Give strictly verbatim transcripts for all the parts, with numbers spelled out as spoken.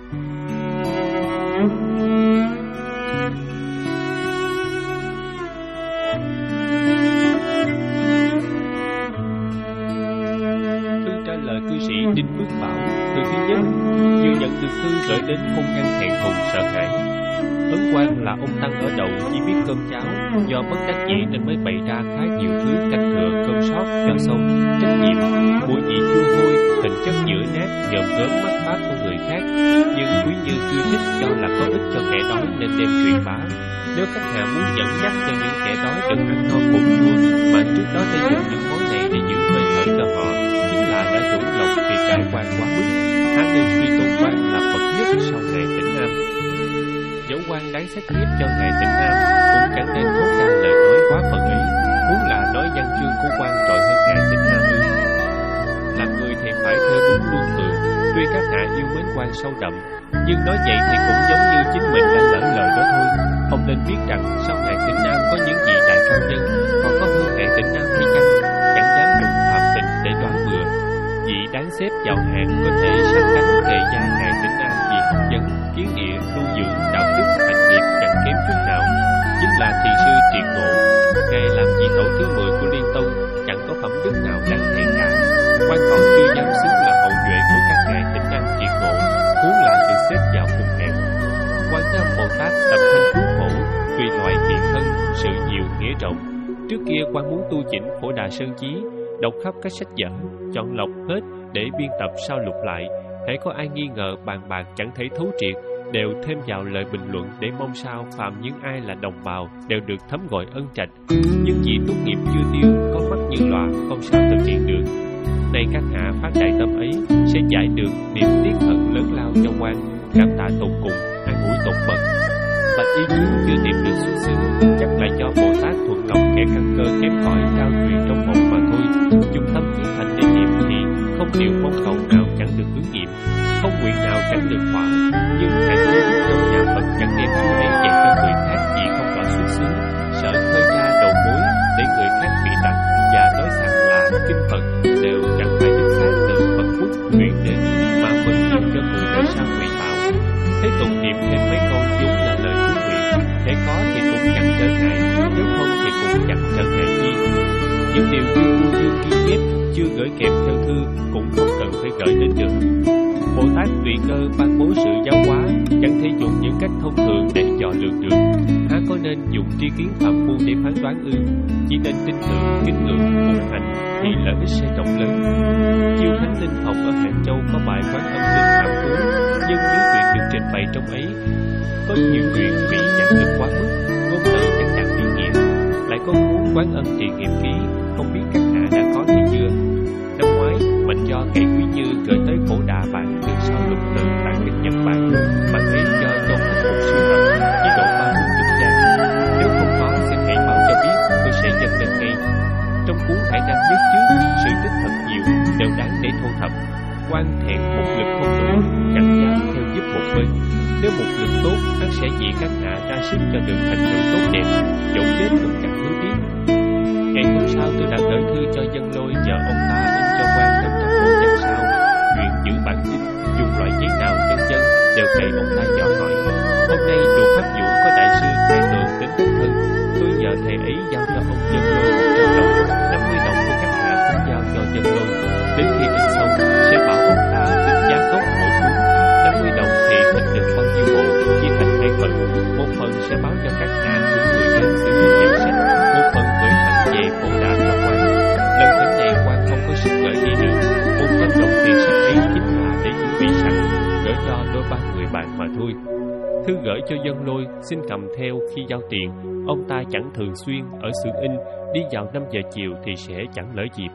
Thư trả lời cư sĩ Đinh Phước Bảo. Thư thứ nhất, vừa nhận được thư gửi đến không ngăn thẹn thùng sợ hãi. Ấn quan là ông Tăng ở đậu chỉ biết cơm cháo, do bất đắc dĩ nên mới bày ra khá nhiều thứ canh thừa cơm sót cho xong trách nhiệm, mùi vị chua hôi, hình chất nhựa nát, nhòm gớm mắt pháp của người khác. Nhưng Quý Như chưa thích cho là có ích cho kẻ đói nên đem truyền bá. Nếu khách hàng muốn dẫn dắt cho những kẻ đói được ăn no bụng chua, mà trước đó đã dùng những món này để giữ hơi thở cho họ, chính là đã đủ lòng vì cải quan quá mức. Hắn nên suy tôn quan là bậc nhất sau Ngài Tĩnh Nam. Dẫu quan đáng xét tiếp cho Ngài Tĩnh Nam cũng chẳng nên thốt ra lời nói quá phần ấy, muốn là nói văn chương của quan trội hơn Ngài Tĩnh Nam ư? Làm người thì phải thơ đúng luôn từ, tuy các hạ yêu mến quan sâu đậm, nhưng nói vậy thì cũng giống như chính mình đã lỡ lời đó thôi. Ông nên biết rằng sau Ngài Tĩnh Nam có những vị đại cao nhân, còn có hơn Ngài Tĩnh Nam hay chăng? Chẳng dám dùng phạm tình để đoán bừa. Vị đáng xếp vào hàng có thể sát cánh kề vai Ngài Tĩnh Nam vì học vấn, kiến địa, tu dưỡng, đạo đức, hành nghiệp chẳng kém chút nào, chính là thiền sư Triệt Ngộ. Ngài làm vị tổ thứ mười của Liên Tông, chẳng có phẩm đức nào đáng thẹn cả. Quan còn chưa dám xứng là hậu duệ của các Ngài Tĩnh Nam Triệt Ngộ, huống là được xếp vào cùng hàng. Quan Âm Bồ Tát tập thanh cứu khổ, tùy loại thiện thân, sự nhiều nghĩa rộng. Trước kia quan muốn tu chỉnh Phổ Đà Sơn Chí, đọc khắp các sách vở, chọn lọc hết để biên tập sao lục lại. Hễ có ai nghi ngờ bàn bạc chẳng thể thấu triệt, đều thêm vào lời bình luận để mong sao phàm những ai là đồng bào đều được thấm gọi ân trạch. Nhưng vì tốt nghiệp chưa tiêu, có mắt như lòa, không sao thực hiện được. Nay các hạ phát đại tâm ấy sẽ giải được niềm tiếc hận lớn lao cho quan, cảm tạ tột cùng, an ủi tột bậc. Bạch ý kiến chưa tìm được xuất xứ, chắc là do Bồ Tát thuận lòng kẻ căn cơ kém cỏi trao truyền trong bụng mà thôi. Dùng tâm hướng thành để niệm thì không điều mong cầu nào chẳng được ứng nghiệm, không nguyện nào chẳng được thỏa. Nhưng hãy nhớ trong nhà Phật chẳng đem chú ấy dạy cho người khác vì không rõ xuất xứ, sợ khơi ra đầu mối để người khác bị đặt và nói rằng là kinh Phật đều chẳng phải đích xác từ Phật quốc truyền đến, mà vẫn nhiều cho người đời sau nguyện tạo. Thế tụng niệm thêm mấy câu vốn là lời chú nguyện, để có thì cũng chẳng trở ngại, nếu không thì cũng chẳng trở ngại gì. Những điều chưa cô dương ghi chép, chưa gửi kèm theo thư cũng không cần phải gửi đến được. Bồ Tát tùy cơ ban bố sự giáo hóa, chẳng thể dùng những cách thông thường để dò lường được. Há có nên dùng tri kiến phàm phu để phán đoán ư? Chỉ nên tin tưởng, kính ngưỡng, phụng hành thì lợi ích sẽ rộng lớn. Chiêu Khánh Linh Phòng ở Hàng Châu có bài Quán Âm Linh Nam Cuốn, nhưng những chuyện được trình bày trong ấy có nhiều chuyện bị giảng được quá mức, ngôn từ chẳng chẳng ý nghĩa. Lại có cuốn Quán Âm Trị Nghiệm Ký, không biết các hạ đã có hay chưa? Năm ngoái, Mạnh Do kể Quý Như gửi tới Phổ Đà bản được sao lục từ bản kinh Nhật Bản, bản ấy do Châu Khách Phục sưu tập, chỉ độ ba mươi chục trang. Nếu không có, xin hãy báo cho biết, tôi sẽ dâng lên ngay. Trong cuốn Hải Nam nhất trước, sự tích thật nhiều, đều đáng để thu thập. Quan thẹn một lực không đủ, chẳng dám theo giúp một bên. Nếu một lực tốt, hắn sẽ vì các hạ ra sức cho được thành tựu tốt đẹp, dẫu chết cũng chẳng hối tiếc. Ngày hôm sau tôi đã gửi thư cho Dân Lôi nhờ ông ta in cho quan năm trăm bộ dân sao, chuyện giữ bản tin, dùng loại giấy nào vân vân đều kể ông ta dò hỏi. Hôm nay chùa Pháp Vũ có đại sư Thái Tường đến đích thân, tôi nhờ thầy ấy giao cho ông Dân Lôi một trăm đồng, năm mươi đồng của các hạ cũng giao cho Dân Lôi. Đến khi in xong sẽ bảo ông ta tính giá gốc mỗi cuốn, năm mươi đồng thì in được bao nhiêu bộ, chia thành hai phần, một phần sẽ báo cho các hạ những người đến từ những nhận sách, một phần gửi thẳng về Phổ Đà cho quan. Lần thỉnh này quan không có sức gửi gì được, một trăm đồng tiền sách ấy chính là để chuẩn bị sẵn, gửi cho đôi ba người bạn mà thôi. Thư gửi cho Dân Lôi xin cầm theo khi giao tiền. Ông ta chẳng thường xuyên ở xưởng in, đi vào năm giờ chiều thì sẽ chẳng lỡ dịp.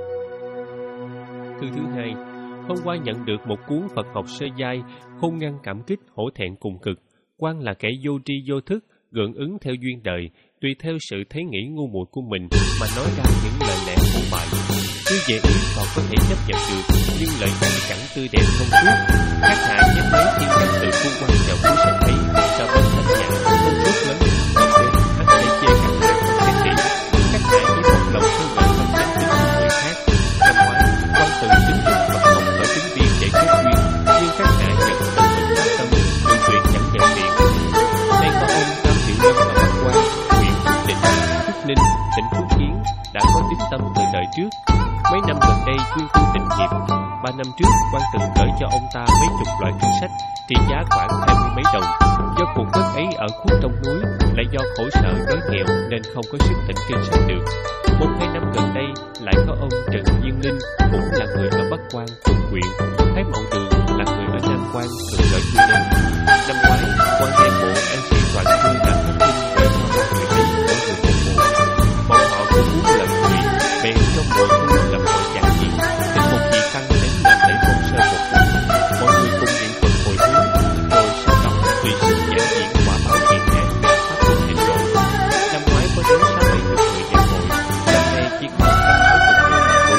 Thư thứ hai, hôm qua nhận được một cuốn Phật học sơ giai, không ngăn cảm kích, hổ thẹn cùng cực. Quan là kẻ vô tri vô thức, gượng ứng theo duyên đời, tùy theo sự thấy nghĩ ngu muội của mình mà nói ra những lời lẽ thô bại. Cứ về ý còn có thể chấp nhận được, nhưng lời nói chẳng tươi đẹp thông suốt. Các hạ nhắc lấy thiên cách tự cung quan vào cuốn sách ấy, cho bên thanh nhã không tốt lớn, còn đến hắn sẽ chê các hạ không xét kỹ. Các hạ chỉ một lòng thương lợi không tránh tính của người khác. Năm ngoái, quan từng tính dụng Phật học ở tính viên để kết duyên, nhưng các hạ nhận không được. trước. Mấy năm gần đây chuyên tu tịnh nghiệp. Ba năm trước quan từng gửi cho ông ta mấy chục loại kinh sách trị giá khoảng hai mươi mấy đồng. Do cuộc đất ấy ở khuất trong núi, lại do khổ sở đói nghèo nên không có sức tịnh kinh sách được. Một hai năm gần đây lại có ông Trần Diên Linh, cũng là người ở Bắc Quan Phụng huyện, Thái Mậu Đường là người ở Nam Quan thường gửi thư đến. Năm ngoái quan hai bộ an sĩ toàn thư đã phát tin gửi cho ba người ấy mỗi người một bộ. Bọn họ cũng muốn lập chuyện bèn trong mùa thu lập hội giảng diện, xin một vị tăng đến làm lễ hôn sơ một buổi. Mọi người cùng niệm Phật hồi hướng, rồi sau đó tùy sự giảng diện quả báo hiện hạn và pháp luận hành độ. Năm ngoái có đến sáu bảy chục người dự hội, năm nay chỉ còn năm sáu chục người dự hội.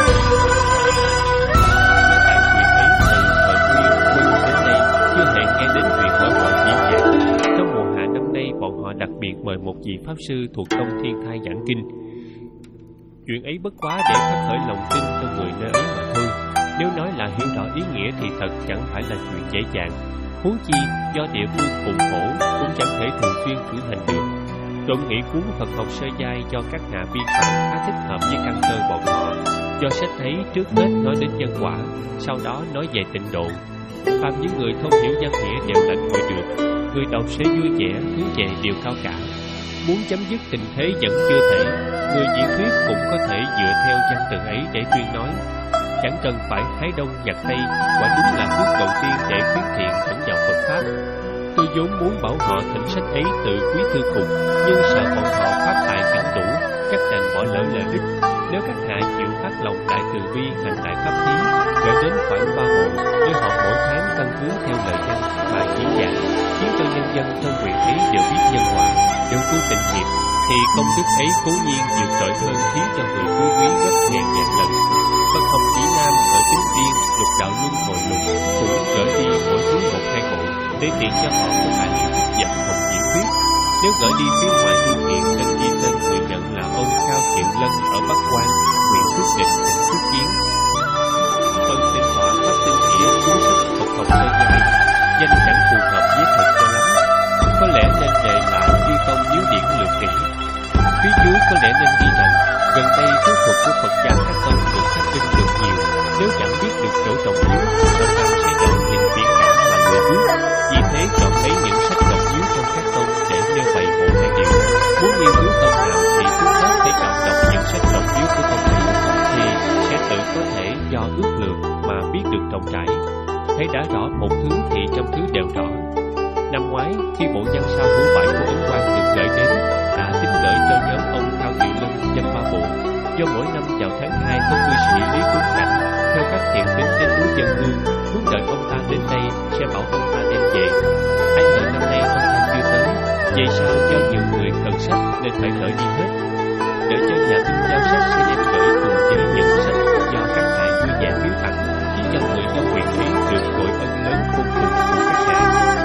Tại huyện ấy từ thời Nguyên Quân đến nay chưa hề nghe đến chuyện mở hội diễn giảng. Trong mùa hạ năm nay bọn họ đặc biệt mời một vị pháp sư thuộc tông Thiên Thai giảng kinh. Chuyện ấy bất quá để khơi khởi lòng tin cho người nơi ấy mà thôi. Nếu nói là hiểu rõ ý nghĩa thì thật chẳng phải là chuyện dễ dàng. Huống chi do địa phương khủng khổ cũng chẳng thể thường xuyên cử hành được. Trộm nghĩ cuốn Phật học sơ giai cho các hạ biên soạn khá thích hợp với căn cơ bọn họ. Do sách ấy trước hết nói đến nhân quả, sau đó nói về tịnh độ. Phạm những người không hiểu văn nghĩa đều lãnh hội được. Người đọc sẽ vui vẻ, hướng về điều cao cả. Muốn chấm dứt tình thế vẫn chưa thể, người diễn thuyết cũng có thể dựa theo văn từ ấy để tuyên nói. Chẳng cần phải hái đông nhặt tây, quả đúng là bước đầu tiên để khuyến thiện dẫn vào Phật Pháp. Tôi vốn muốn bảo họ thỉnh sách ấy từ quý thư cùng, nhưng sợ bọn họ phát tài chẳng đủ, chắc đành bỏ lỡ lợi ích. Nếu các hạ chịu phát lòng đại từ bi hành đại pháp thí, gửi đến khoảng ba bộ, để họ mỗi tháng căn cứ theo lời văn mà diễn giảng, khiến cho nhân dân trong huyện ấy đều biết nhân quả, đều tu tịnh nghiệp, thì công đức ấy cố nhiên vượt trội hơn khiến cho người quý quý gấp ngàn ngàn lần. Phật học chỉ Nam ở Tính Tiên, Lục Đạo Luân Hồi Lục cũng gửi đi mỗi thứ một hai bộ để tiện cho họ có tài liệu thuyết giảng học diễn thuyết. Nếu gửi đi phía ngoài thư viện nên ghi tên người nhận là ông Cao Thiện Lân ở Bắc Quan, huyện Phước Định, tỉnh Phước Kiến. Phần tịnh tọa pháp tinh nghĩa cuốn sách Phật học sơ giai, danh chẳng phù hợp với thật cho lắm. Có lẽ nên đề là Chư Tông Nhiếu Điển lược kỹ. Phía dưới có lẽ nên ghi rằng gần đây số thuật của Phật giáo các tông được xác minh được nhiều. Nếu chẳng biết được chỗ trọng yếu, Phật tăng sẽ chọn nhìn viễn cảm là người bước. Vì thế chọn lấy những sách trọng yếu trong các tông để nêu bày một hai điều. Muốn nghiên cứu tông nào thì trước hết phải chọn đọc những sách trọng yếu của tông ấy, thì sẽ tự có thể do ước lượng mà biết được rộng rãi. Thấy đã rõ một thứ thì trăm thứ đều rõ. Năm ngoái, khi bộ văn sao hữu bại của Ấn Quang được gửi đến, đã tính gửi cho nhóm ông Cao Thiện Lân danh ba bộ. Do mỗi năm vào tháng hai có cư sĩ Lý Tuấn Cảnh theo các thiện tín đến núi Dân Hương, muốn đợi ông ta đến đây sẽ bảo ông ta đem về. Ai ngờ năm nay ông ta chưa tới, vậy sao do nhiều người cần sách nên phải gửi đi hết. Đợi cho nhà in giao sách sẽ đem gửi cùng với những sách do các hạ vui vẻ biếu tặng, khiến cho người trong huyện ấy được gọi ân lớn vô cùng của các hạ.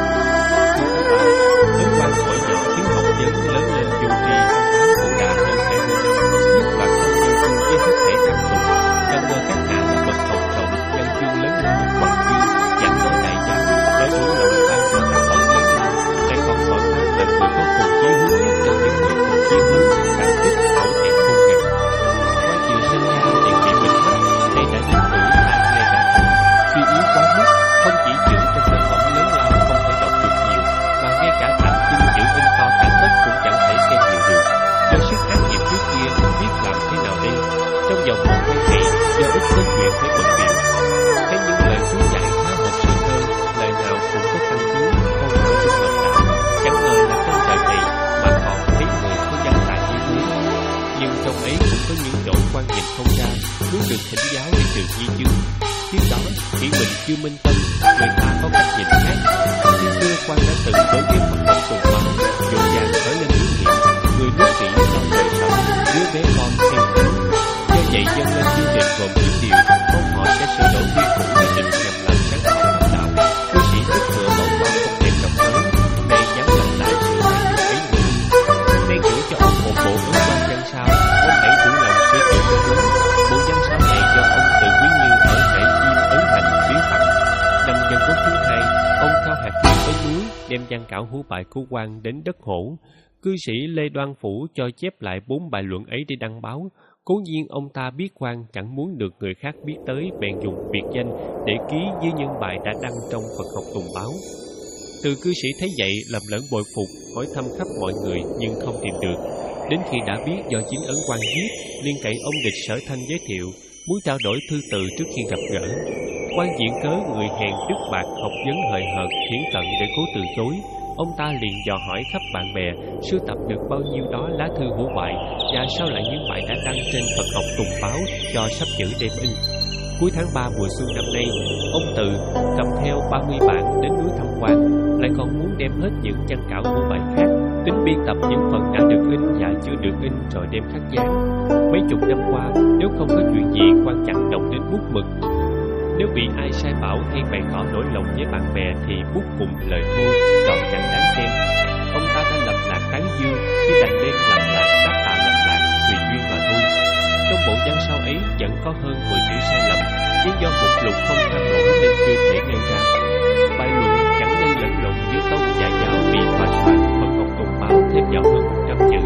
Ấn Quang tuổi nhỏ thiếu học vấn lớn lên vô tri cũng đã hơn hai mươi năm, nhất là trong dân cư với hết thể thằng tục. Trong ngờ các hạ là bậc học rộng, văn chương lớn lao, quảng chương, giảng nói đại giáo, để đủ lòng ban cho các bậc lớn lao, lại còn gọi他là người có cùng chí hướng nhất trong những người cùng chí hướng, cảm kích hổ thẹn không ngừng. Qua chiều sinh ra thì bị bệnh mất, nay đã đến tuổi ta nghe đã thử, suy yếu quá mức, không chỉ chịu trong tác phẩm lớn lao không thể đọc được nhiều, mà ngay cả tạm kinh chữ in to cả tất cũng chẳng thể xem nhiều được. Do sức ác nghiệp trước kia không biết làm thế nào đây. Trong vòng một hai ngày, do ít có chuyện phải bận biện. Thấy những lời chú giải khá hợp sự thơ, lời nào cũng có căn cứ, câu nào cũng hợp đạo. Chẳng ngờ là trong đời này mà còn thấy người có văn tài như thế. Nhưng trong ấy cũng có những chỗ quan nhìn không ra, muốn được thỉnh giáo để trừ nghi chứng. Trước đó, chỉ mình chưa minh tâm, người ta có cách nhìn khác. Khi xưa quan đã từng đối với Phật học cùng hóa, dồn dàng trở lên hướng hiện, người nước kỹ trong đời sống, đứa bé con theo thế. Do vậy dân lên chương trình gồm những điều, mong họ sẽ sửa đổi quy củ quy định nhằm làm sáng tỏ Phật đạo. Cư sĩ tức thừa bỏ qua không thêm đồng mới, nay nhắm lặp lại sự thay đổi ấy nữa. Nay gửi cho ông một bộ ấn quan văn sao, ông hãy đủ lòng sửa chữa cho đúng. Bộ văn sao này do ông từ Quý Như ở Hải Diêm Ấn Hành biếu tặng. Năm dân quốc thứ hai, ông Cao Hạt Kim tới núi đem văn cảo hữu bại của quan đến đất Hổ. Cư sĩ Lê Đoan Phủ cho chép lại bốn bài luận ấy để đăng báo, Cố nhiên ông ta biết quan chẳng muốn được người khác biết tới, bèn dùng biệt danh để ký với những bài đã đăng trong Phật học Tùng Báo. Từ cư sĩ thấy vậy lầm lẫn bội phục, hỏi thăm khắp mọi người nhưng không tìm được. Đến khi đã biết do chính Ấn Quang viết, liên cậy ông địch Sở Thanh giới thiệu, muốn trao đổi thư từ trước khi gặp gỡ. Quan diện cớ người hèn đức bạc, học vấn hời hợt, thiển cận để cố từ chối. Ông ta liền dò hỏi khắp bạn bè, sưu tập được bao nhiêu đó lá thư hữu bại, và sao lại những bài đã đăng trên Phật học Tùng Báo cho sắp chữ đem in. Cuối tháng ba mùa xuân năm nay, ông Từ cầm theo ba mươi bản đến núi tham quan, lại còn muốn đem hết những trang cảo hữu bại khác, tính biên tập những phần đã được in và chưa được in rồi đem khắc dán. Mấy chục năm qua, nếu không có chuyện gì quan chẳng động đến bút mực. Nếu bị ai sai bảo hay bày tỏ nỗi lòng với bạn bè thì bút cùng lời thô, trọn chẳng đáng xem. Ông ta đã lầm lạc tán dương, chứ đành nên lầm lạc đáp tạ lầm lạc, tùy duyên mà thôi. Trong bộ văn sau ấy vẫn có hơn mười chữ sai lầm, nhưng do một lục không tham nổi nên chưa thể nêu ra. Bài luận chẳng nên lẫn lộn giữa tông và giáo bị hòa soạn Phật học Tùng Báo thêm vào hơn một trăm chữ.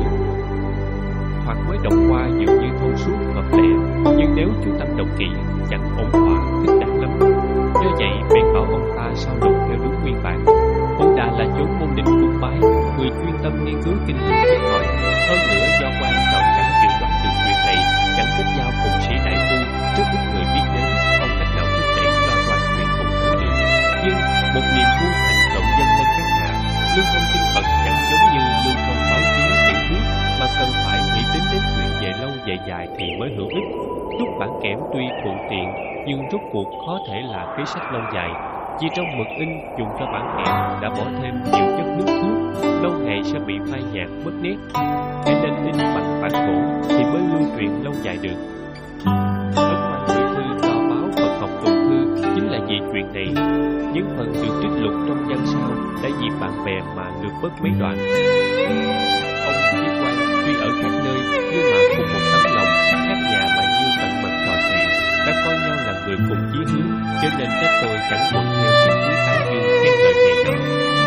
Hoặc mới đọc qua dường như thông suốt hợp lẽ, nhưng nếu chú tâm đọc kỹ chẳng ổn thỏa thích đáng lắm. Do vậy bèn bảo ông ta sao lục theo đúng nguyên bản. Ổ Đà là chốn môn định cung bái, người chuyên tâm nghiên cứu kinh điển biết hỏi. Hơn nữa do quan trọng chẳng dự đoán được chuyện này, chẳng kết giao cùng sĩ đại phu, rất ít người biết đến, không cách nào thúc đẩy lo toan chuyện cùng thú được. Nhưng một niềm vui thành động dân lên các hạ, lưu thông kinh Phật chẳng giống như lưu thông báo chí tiểu thuyết, mà cần phải nghĩ đến đến chuyện về lâu về dài thì mới hữu ích. Rút bản kẽm tuy thuận tiện, nhưng rốt cuộc khó thể là kế sách lâu dài. Chỉ trong mực in dùng cho bản kẽm đã bỏ thêm nhiều chất nước thuốc, lâu ngày sẽ bị phai nhạt mất nét. Để nên in bằng bản gỗ thì mới lưu truyền lâu dài được. Ấn Quang gửi thư cho báo Phật học Tùng Thư chính là vì chuyện này. Những phần được trích lục trong văn sau đã dịp bạn bè mà lược bớt mấy đoạn. Ông Chí Quang tuy ở các nơi nhưng mà cùng một tấm lòng, các nhà mà như tận mật trò chuyện, đã coi nhau là người cùng chí hướng, cho nên trách tôi chẳng thuận theo những cú tán dương khen ngợi này đó.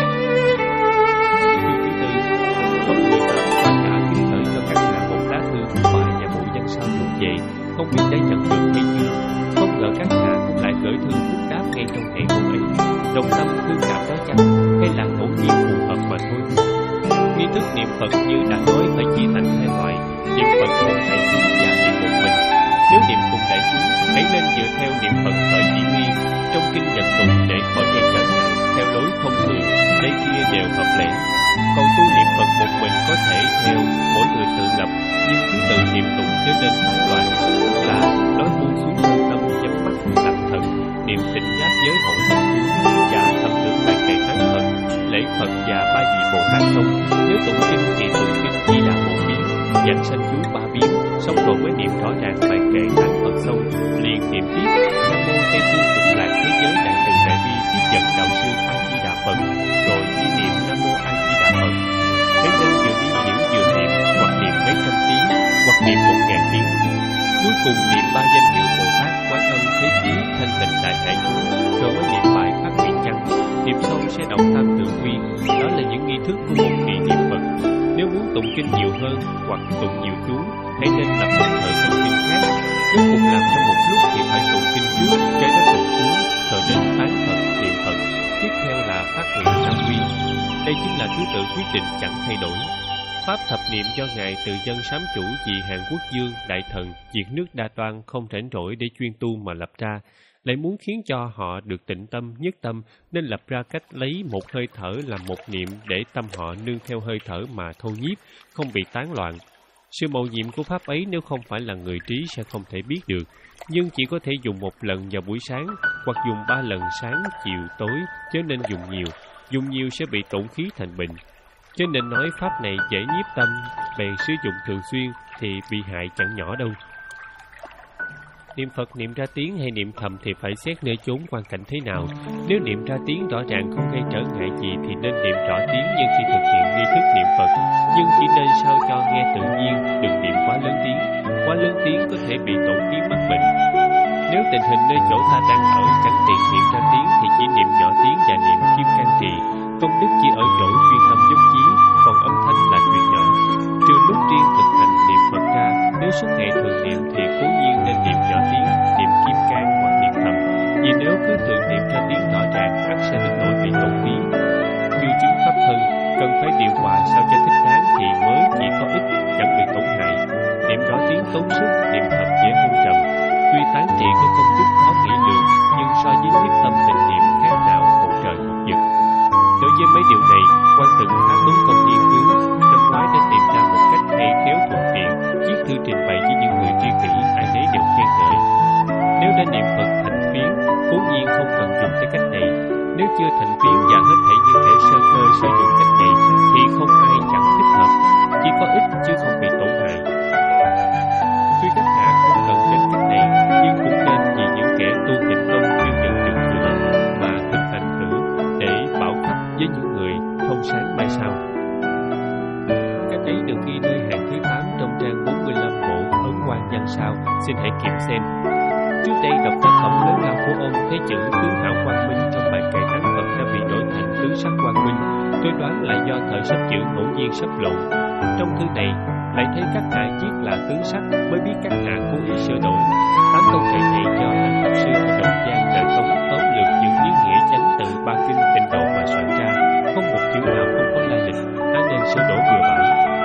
Thư thứ tư, không người tới và cả kính gửi cho các nhà một lá thư bài và bộ văn sau dùng về, không biết đã nhận được hay chưa. Không ngờ các nhà cũng lại gửi thư phúc đáp ngay trong ngày hôm ấy. Đồng tâm thương cảm đó chăng, hay là ngẫu nhiên phù hợp mà thôi. Nghi thức niệm Phật như đã nói phải chia thành hai loại, niệm Phật cùng đại chúng và niệm một mình. Nếu niệm cùng đại chúng, hãy nên dựa theo niệm Phật thời chỉ nghi, trong kinh nhật tụng để khỏi gây trở ngại, theo lối thông thường, đây kia đều hợp lẽ. Còn tu niệm Phật một mình có thể theo mỗi người tự lập, nhưng thứ tự niệm tụng trở nên tán loạn, là nói buông xuống thân tâm, nhắm mắt lặng thận, niệm tịnh giác giới hậu tâm và thầm tưởng bài kệ tán Phật, lễ Phật và ba vị Bồ Tát không. Nếu tụng kinh thì tụng kinh chỉ đạo một biến, dành sanh chú ba biến, xong rồi mới niệm rõ ràng bài kệ tán Phật xong, liền niệm tiếp Nam mô Tây Phương Cực Lạc Thế Giới Đại Từ Đại Bi tiếp dẫn đạo sư A Di Đà Phật, rồi chỉ niệm Nam mô A Di Đà Phật. Thế nên vừa đi nhiễu vừa niệm, hoặc niệm mấy trăm tiếng, hoặc niệm một ngàn tiếng. Cuối cùng niệm ba danh hiệu Bồ Tát, Quán Âm, Thế Chí, Thanh Tịnh, Đại Hải Chú, rồi mới niệm bài Phát Nguyện Chăng. Niệm xong sẽ đọc Tam Tự Quy. Đó là những nghi thức của một vị niệm Phật. Nếu muốn tụng kinh nhiều hơn hoặc tụng nhiều chú, hãy nên lập một thời tụng kinh khác. Nếu cùng làm trong một lúc thì phải tụng kinh trước, kế đó tụng chú, rồi đến tán Phật, niệm Phật. Tiếp theo là Phát Nguyện Tam Quy. Đây chính là thứ tự quyết định chẳng thay đổi. Pháp thập niệm do Ngài Từ Dân Sám Chủ vì Hàn Quốc Dương, Đại Thần, diệt nước Đa Toan không rảnh rỗi để chuyên tu mà lập ra, lại muốn khiến cho họ được tịnh tâm, nhất tâm, nên lập ra cách lấy một hơi thở làm một niệm để tâm họ nương theo hơi thở mà thâu nhiếp, không bị tán loạn. Sự mầu nhiệm của Pháp ấy nếu không phải là người trí sẽ không thể biết được, nhưng chỉ có thể dùng một lần vào buổi sáng, hoặc dùng ba lần sáng, chiều, tối, chớ nên dùng nhiều. Dùng nhiều sẽ bị tổn khí thành bệnh. Cho nên nói Pháp này dễ nhiếp tâm, bèn sử dụng thường xuyên thì bị hại chẳng nhỏ đâu. Niệm Phật niệm ra tiếng hay niệm thầm thì phải xét nơi chốn quan cảnh thế nào. Nếu niệm ra tiếng rõ ràng không gây trở ngại gì thì nên niệm rõ tiếng như khi thực hiện nghi thức niệm Phật, nhưng chỉ nên sao cho nghe tự nhiên, đừng niệm quá lớn tiếng. Quá lớn tiếng có thể bị tổn khí mắc bệnh. Nếu tình hình nơi chỗ ta đang ở chẳng tiện niệm ra tiếng thì chỉ niệm nhỏ tiếng và niệm kim can trì. Công đức chỉ ở chỗ chuyên tâm nhất trí, còn âm thanh là chuyện nhỏ. Trừ lúc riêng thực hành niệm Phật ra, nếu suốt ngày thường niệm quà sao cho thích đáng thì mới chỉ có ích, chẳng bị tổn hại. Niệm rõ tiếng tốn sức, niệm thầm dễ hôn trầm. Tuy tán trị có công đức khó nghĩ lượng, nhưng so với quyết tâm tịnh niệm khác nào một trời một vực. Đối với mấy điều này, quan từng khá tốn công nghiên cứu, năm ngoái đã tìm ra một cách hay khéo thuận tiện, viết thư trình bày với những người tri kỷ, ai nấy đều khen ngợi. Nếu đã niệm Phật thành phiến, cố nhiên không cần dùng tới cách này. Nếu chưa thành phiến và hết thảy những kẻ sơ cơ sử dụng cách này, thì không ai chẳng thích hợp, chỉ có ích chứ không bị tổn hại. Tuy các hạ không cần đến cách này, nhưng cũng nên vì những kẻ tu tịnh công chưa nhận được nữa mà thực hành thử để bảo khắp với những người thông sáng mai sau. Cách ấy được ghi nơi hàng thứ tám trong trang bốn mươi lăm bộ Ấn Quan Văn Sao, xin hãy kiểm xem. Trước đây đọc tác phẩm lớn lao của ông thấy chữ tướng hảo quang minh trong bài kệ tán Phật đã bị đổi thành tướng sắc quang minh. Tôi đoán là do thời sắp chữ ngẫu nhiên sắp lộn. Trong thư này lại thấy các hạ viết là tướng sắc, mới biết các hạ cố ý sửa đổi. Tám câu kệ này do anh pháp sư ở Đồng Giang Đại Tống tóm lược những ý nghĩa chánh từ ba kinh tịnh độ mà soạn ra, không một chữ nào không có lai lịch, đã nên sửa đổi bừa bãi.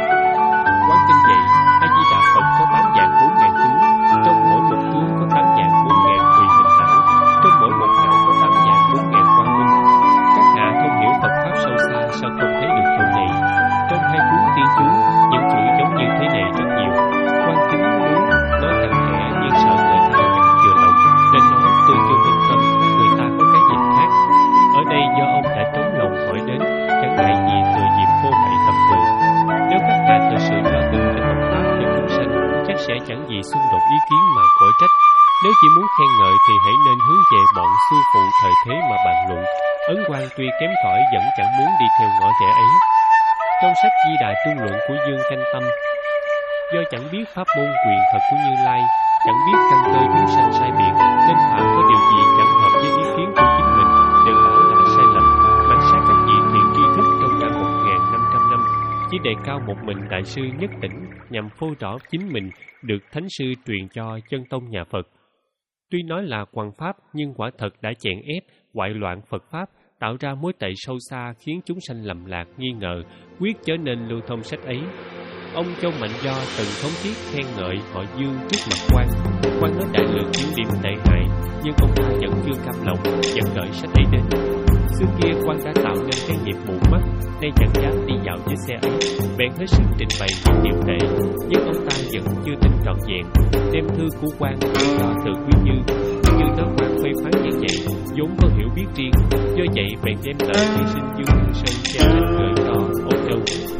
Quán kinh vậy, A Di Đà Phật có tám dạng bốn ngàn tướng, trong mỗi một tướng có tám dạng bốn ngàn tùy hình thảo, trong mỗi một thảo có tám dạng bốn ngàn quang minh. Các hạ không hiểu Phật pháp sâu xa sao không thấy được chỗ này. Trong hai cuốn tiên chú, những chữ giống như thế này rất nhiều. Quan kính muốn nói thẳng thẻ nhưng sợ người ta chẳng chừa lòng, nên nói tôi chưa minh tâm, người ta có cái nhìn khác. Ở đây do ông đã trống lòng hỏi đến, chẳng ngại gì thừa dịp vô hại tầm thường. Nếu các hạ thật sự lo tưởng cho Phật pháp cho chúng sanh, chắc sẽ chẳng gì xung đột ý kiến mà khỏi trách. Nếu chỉ muốn khen ngợi thì hãy nên hướng về bọn sư phụ thời thế mà bàn luận. Ấn Quang tuy kém cỏi vẫn chẳng muốn đi theo ngõ rẽ ấy. Trong sách Di Đà Trung Luận của Dương Canh Tâm, do chẳng biết pháp môn quyền thật của Như Lai, chẳng biết căn cơ chúng sanh sai biệt, nên phạm có điều gì chẳng hợp với ý kiến của chính mình đều bảo là sai lầm. Mặt sát các vị thiện tri thức trong cả một nghìn năm trăm năm, chỉ đề cao một mình đại sư nhất tỉnh nhằm phô rõ chính mình được thánh sư truyền cho chân tông nhà Phật. Tuy nói là quằn pháp, nhưng quả thật đã chèn ép, hoại loạn Phật pháp, tạo ra mối tệ sâu xa khiến chúng sanh lầm lạc nghi ngờ, quyết chớ nên lưu thông sách ấy. Ông Châu Mạnh Do từng thống thiết khen ngợi họ Dương trước mặt quan. Quan nói đại lượng những điểm tệ hại, nhưng ông ta vẫn chưa cam lòng, vẫn đợi sách ấy đến. Xưa kia quan đã tạo nên cái nghiệp mù mắt, nay chẳng dám đi dạo với xe ấy, bèn hết sức trình bày những điểm tệ, nhưng ông ta vẫn chưa tin trọn vẹn. Đem thư của quan cho từ Quý Như, Như nói quan phê phán như vậy, vốn có hiểu biết riêng, do vậy bèn đem lời thi sinh Dương Hương Sơn che sách gửi cho Âu Châu.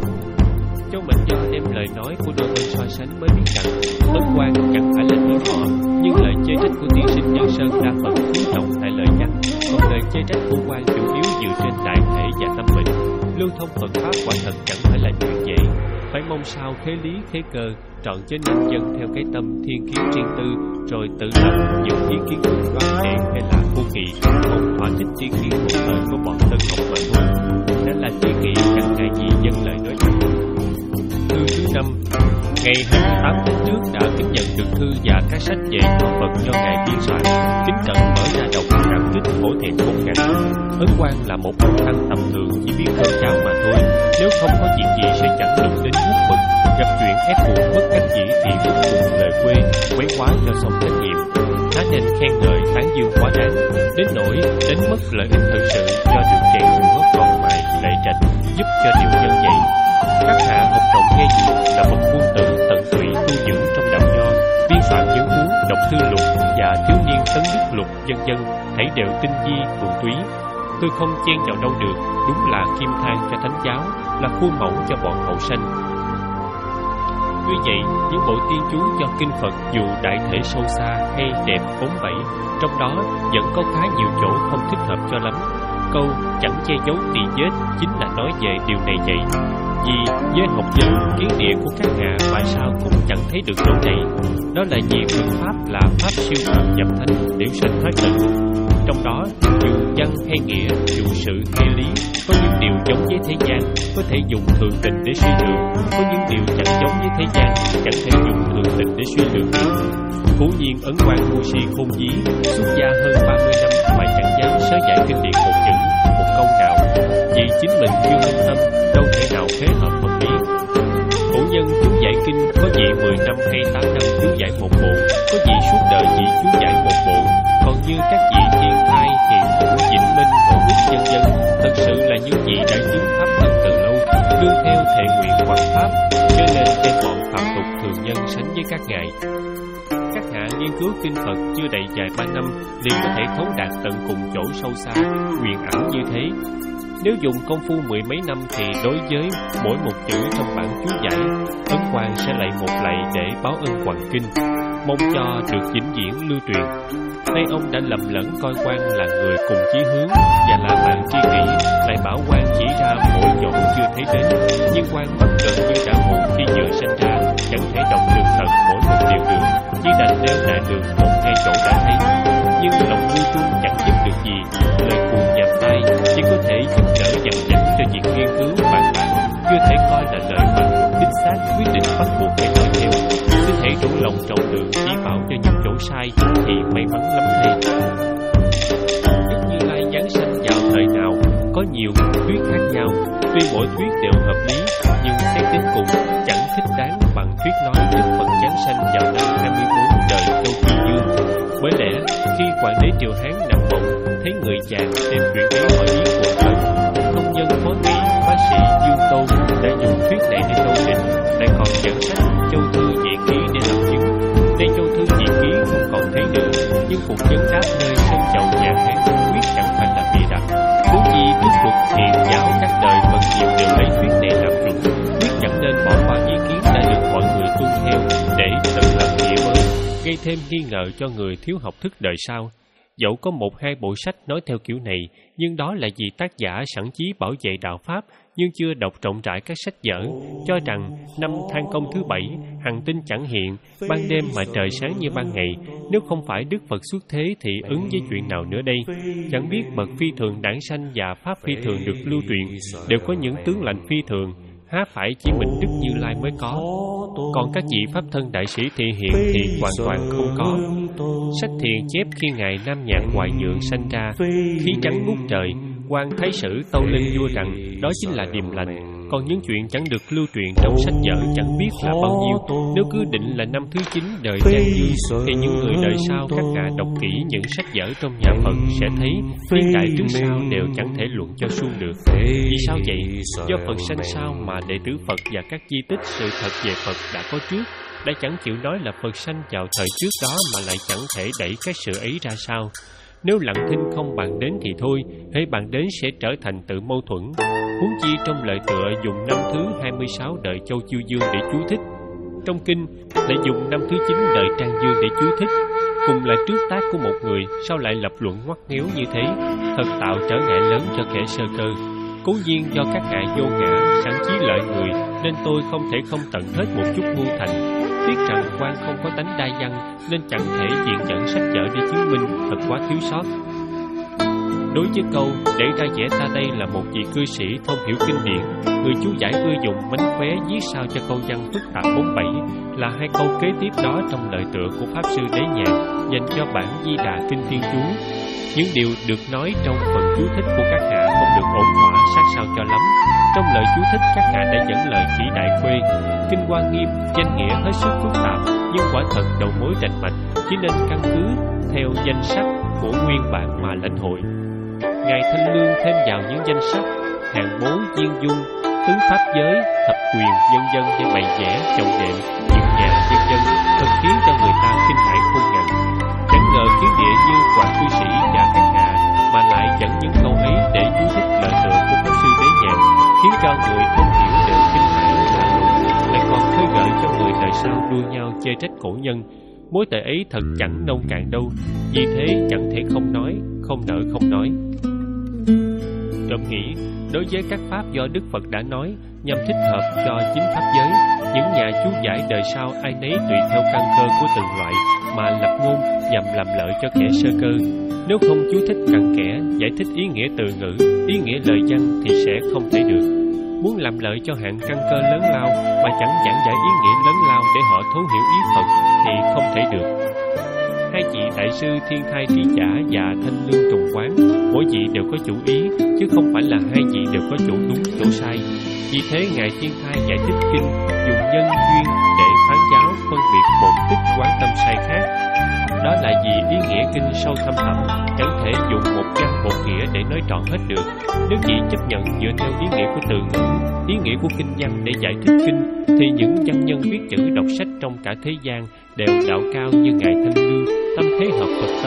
Châu Mạnh Do đem lời nói của đôi bên so sánh mới biết rằng Ấn Quang chẳng phải là thứ họ, nhưng lời chê trách của tiên sinh Nhân Sơn đa phần chú trọng tại lời nhắc, còn lời chê trách của quan chủ yếu dựa trên đại thể và tâm mình. Lưu thông Phật pháp quả thật chẳng phải là chuyện dễ, phải mong sao khế lý khế cơ, trọn cho nhân dân theo cái tâm thiên kiến riêng tư, rồi tự lập những ý kiến cực đoan đệ hay là vô kỳ, không thỏa thích ý kiến một thời của bọn tân học mà thôi. Đã là tri kỷ chẳng ngại gì dân lời nói thật. Thư thứ năm, ngày hai mươi tám tháng trước đã tiếp nhận được thư và các sách về học Phật do ngài biên soạn, kính cẩn mở ra đọc cảm kích hổ thẹn khôn ngặt. Ấn Quang là một bậc thăng tầm thường chỉ biết cơm cháo mà thôi, nếu không có chuyện gì sẽ chẳng đụng đến bút mực, gặp chuyện ép buộc bất đắc dĩ thì bút cùng lời quê, quấy quá cho xong trách nhiệm. Há nên khen ngợi tán dương quá đáng, đến nỗi đánh mất lợi ích thực sự do được rèn rũa còn mài lệ trạch giúp cho điều nhân vậy. Các hạ học rộng nghe nhiều là bậc quân tử tận tụy tu dưỡng trong đạo nho, biên soạn những cuốn đọc thư lục và thiếu niên tấn đức lục vân vân, hãy đều tinh vi thuần túy. Tôi không chen vào đâu được, đúng là kim thang cho thánh giáo, là khuôn mẫu cho bọn hậu sanh. Tuy vậy, những bộ tiên chú cho kinh Phật dù đại thể sâu xa hay đẹp bốn bảy, trong đó vẫn có khá nhiều chỗ không thích hợp cho lắm. Câu chẳng che giấu tỳ vết chính là nói về điều này vậy. Vì với học vấn kiến địa của các hạ tại sao cũng chẳng thấy được chỗ này. Đó là vì Phật pháp là pháp siêu phàm nhập thánh, điển sinh thoát tận. Trong đó dù văn hay nghĩa, dù sự hay lý, có những điều giống với thế gian, có thể dùng thường tình để suy lượng, có những điều chẳng giống với thế gian, chẳng thể dùng thường tình để suy lượng được. Cố nhiên Ấn Quang ngu si khôn dí, xuất gia hơn ba mươi năm mà chẳng dám sớ giải kinh điển một chữ, một câu nào, vì chính mình chưa minh tâm, đâu thể nào khế cứu kinh Phật chưa đầy vài ba năm liền có thể thấu đạt tận cùng chỗ sâu xa, huyền ảo như thế. Nếu dùng công phu mười mấy năm thì đối với mỗi một chữ trong bản chú giải, Ấn Quang sẽ lạy một lạy để báo ơn Hoàng Kinh, mong cho được vĩnh viễn lưu truyền. Nay ông đã lầm lẫn coi Quang là người cùng chí hướng và là bạn tri kỷ, lại bảo Quang chỉ ra mỗi chỗ chưa thấy đến. Nhưng Quang bắt gần như đã mù khi vừa sinh ra, chẳng thể đọc được tận mỗi một điều được, chỉ đành nêu đại được một hai chỗ đã thấy. Nhưng lòng vui chuông chẳng giúp được gì, lời cuồng nhàm tai chỉ có thể giúp đỡ dần dần cho việc nghiên cứu bàn bạc, chưa thể coi là lời mà đích xác quyết định bắt buộc phải nói theo. Cứ thể đủ lòng trọng đường chỉ bảo cho những chỗ sai thì may mắn lắm thay. Đức Như Lai giáng sanh vào thời nào có nhiều thuyết khác nhau, tuy mỗi thuyết đều hợp lý, nhưng xét đến cùng chẳng thích đáng bằng thuyết nói Đức Phật giáng sanh vào năm hai mươi bốn đời Châu Kỳ Dương. Bởi lẽ khi Hoàng đế Triều Hán nằm mộng thấy người chàng đem chuyện ấy hỏi ý của thần, công nhân phó nghị bác sĩ Dương Tôn đã dùng thuyết này để tâu trình, lại còn dẫn sách Châu Thư Nhị Ký để làm chứng. Đây Châu Thư Nhị Ký không còn thấy nữa, nhưng cuộc vấn đáp nơi sân chầu nhà Hán quyết chẳng phải là bịa đặt. Huống chi Đức Phật hiền giáo các đời phần nhiều đều lấy thuyết này làm chuẩn, quyết chẳng nên bỏ qua ý kiến đã được mọi người tuân theo để tự lập nghĩa mới, gây thêm nghi ngờ cho người thiếu học thức đời sau. Dẫu có một hai bộ sách nói theo kiểu này, nhưng đó là vì tác giả sẵn chí bảo vệ đạo Pháp, nhưng chưa đọc rộng rãi các sách vở, cho rằng năm Than Công thứ bảy, hằng tinh chẳng hiện, ban đêm mà trời sáng như ban ngày. Nếu không phải Đức Phật xuất thế thì ứng với chuyện nào nữa đây? Chẳng biết bậc phi thường đản sanh và pháp phi thường được lưu truyền đều có những tướng lành phi thường, há phải chỉ mình Đức Như Lai mới có? Còn các vị pháp thân đại sĩ thị hiện thì hoàn toàn không có. Sách thiền chép khi ngài Nam Nhạn Hoài Nhượng sanh ra, khí trắng ngút trời, quan thái sử tâu lên vua rằng đó chính là điềm lành. Còn những chuyện chẳng được lưu truyền trong sách vở chẳng biết là bao nhiêu. Nếu cứ định là năm thứ chín đời Trang Dương, thì những người đời sau các ngài đọc kỹ những sách vở trong nhà Phật sẽ thấy niên đại trước sau đều chẳng thể luận cho suông được. Vì sao vậy? Do Phật sanh sau mà đệ tử Phật và các di tích sự thật về Phật đã có trước, đã chẳng chịu nói là Phật sanh vào thời trước đó mà lại chẳng thể đẩy cái sự ấy ra sao. Nếu lặng thinh không bàn đến thì thôi, hễ bàn đến sẽ trở thành tự mâu thuẫn. Huống chi trong lời tựa dùng năm thứ hai mươi sáu đời Châu Chiêu Dương để chú thích, trong kinh lại dùng năm thứ chín đời Trang Dương để chú thích. Cùng là trước tác của một người, sao lại lập luận ngoắt ngéo như thế, thật tạo trở ngại lớn cho kẻ sơ cơ. Cố nhiên do các ngài vô ngã, sẵn chí lợi người, nên tôi không thể không tận hết một chút mưu thành. Tiếc rằng Quan không có tánh đa văn, nên chẳng thể diện dẫn sách vở để chứng minh, thật quá thiếu sót. Đối với câu để ra vẽ ta đây là một vị cư sĩ thông hiểu kinh điển, người chú giải ưa dùng mánh khóe viết sao cho câu văn phức tạp bốn bảy, là hai câu kế tiếp đó trong lời tựa của Pháp Sư Đế Nhàn dành cho bản Di Đà Kinh Thiên Chú. Những điều được nói trong phần chú thích của các hạ không được ổn thỏa sát sao cho lắm. Trong lời chú thích các hạ đã dẫn lời chỉ Đại Khuê, Kinh Hoa Nghiêm danh nghĩa hết sức phức tạp, nhưng quả thật đầu mối rành mạch, chỉ nên căn cứ theo danh sách của nguyên bản mà lãnh hội. Ngài Thanh Lương thêm vào những danh sách hàng bố, viên dung, tứ pháp giới, thập quyền, vân vân để bày vẽ chồng đệm, dựng nhà, vân vân, thật khiến cho người ta kinh hãi không ngần. Chẳng ngờ thiếu địa như Hoàng cư sĩ và các hạ mà lại dẫn những câu ấy để chú thích lời tựa của Pháp Sư Đế Nhàn, khiến cho người không hiểu đều kinh hãi lạ lùng, lại còn khơi gợi cho người đời sau đua nhau chê trách cổ nhân. Mối tệ ấy thật chẳng nông cạn đâu, vì thế chẳng thể không nói, không nỡ không nói. Trộm nghĩ, đối với các pháp do Đức Phật đã nói nhằm thích hợp cho chính pháp giới, những nhà chú giải đời sau ai nấy tùy theo căn cơ của từng loại mà lập ngôn nhằm làm lợi cho kẻ sơ cơ. Nếu không chú thích cặn kẽ, giải thích ý nghĩa từ ngữ, ý nghĩa lời văn thì sẽ không thể được. Muốn làm lợi cho hạng căn cơ lớn lao mà chẳng giảng giải ý nghĩa lớn lao để họ thấu hiểu ý Phật thì không thể được. Hai vị đại sư Thiên Thai Trí Giả và Thanh Lương Trùng Quán, mỗi vị đều có chủ ý, chứ không phải là hai vị đều có chỗ đúng chỗ sai. Vì thế ngài Thiên Thai giải thích kinh dùng nhân duyên để phán giáo, phân biệt bổn tích quán tâm sai khác. Đó là vì ý nghĩa kinh sâu thâm thẳm, chẳng thể dùng một văn một nghĩa để nói trọn hết được. Nếu chỉ chấp nhận dựa theo ý nghĩa của từ ngữ, ý nghĩa của kinh văn để giải thích kinh, thì những văn nhân viết chữ đọc sách trong cả thế gian đều đạo cao như Ngài Thanh Lương, tâm thế hợp Phật tâm.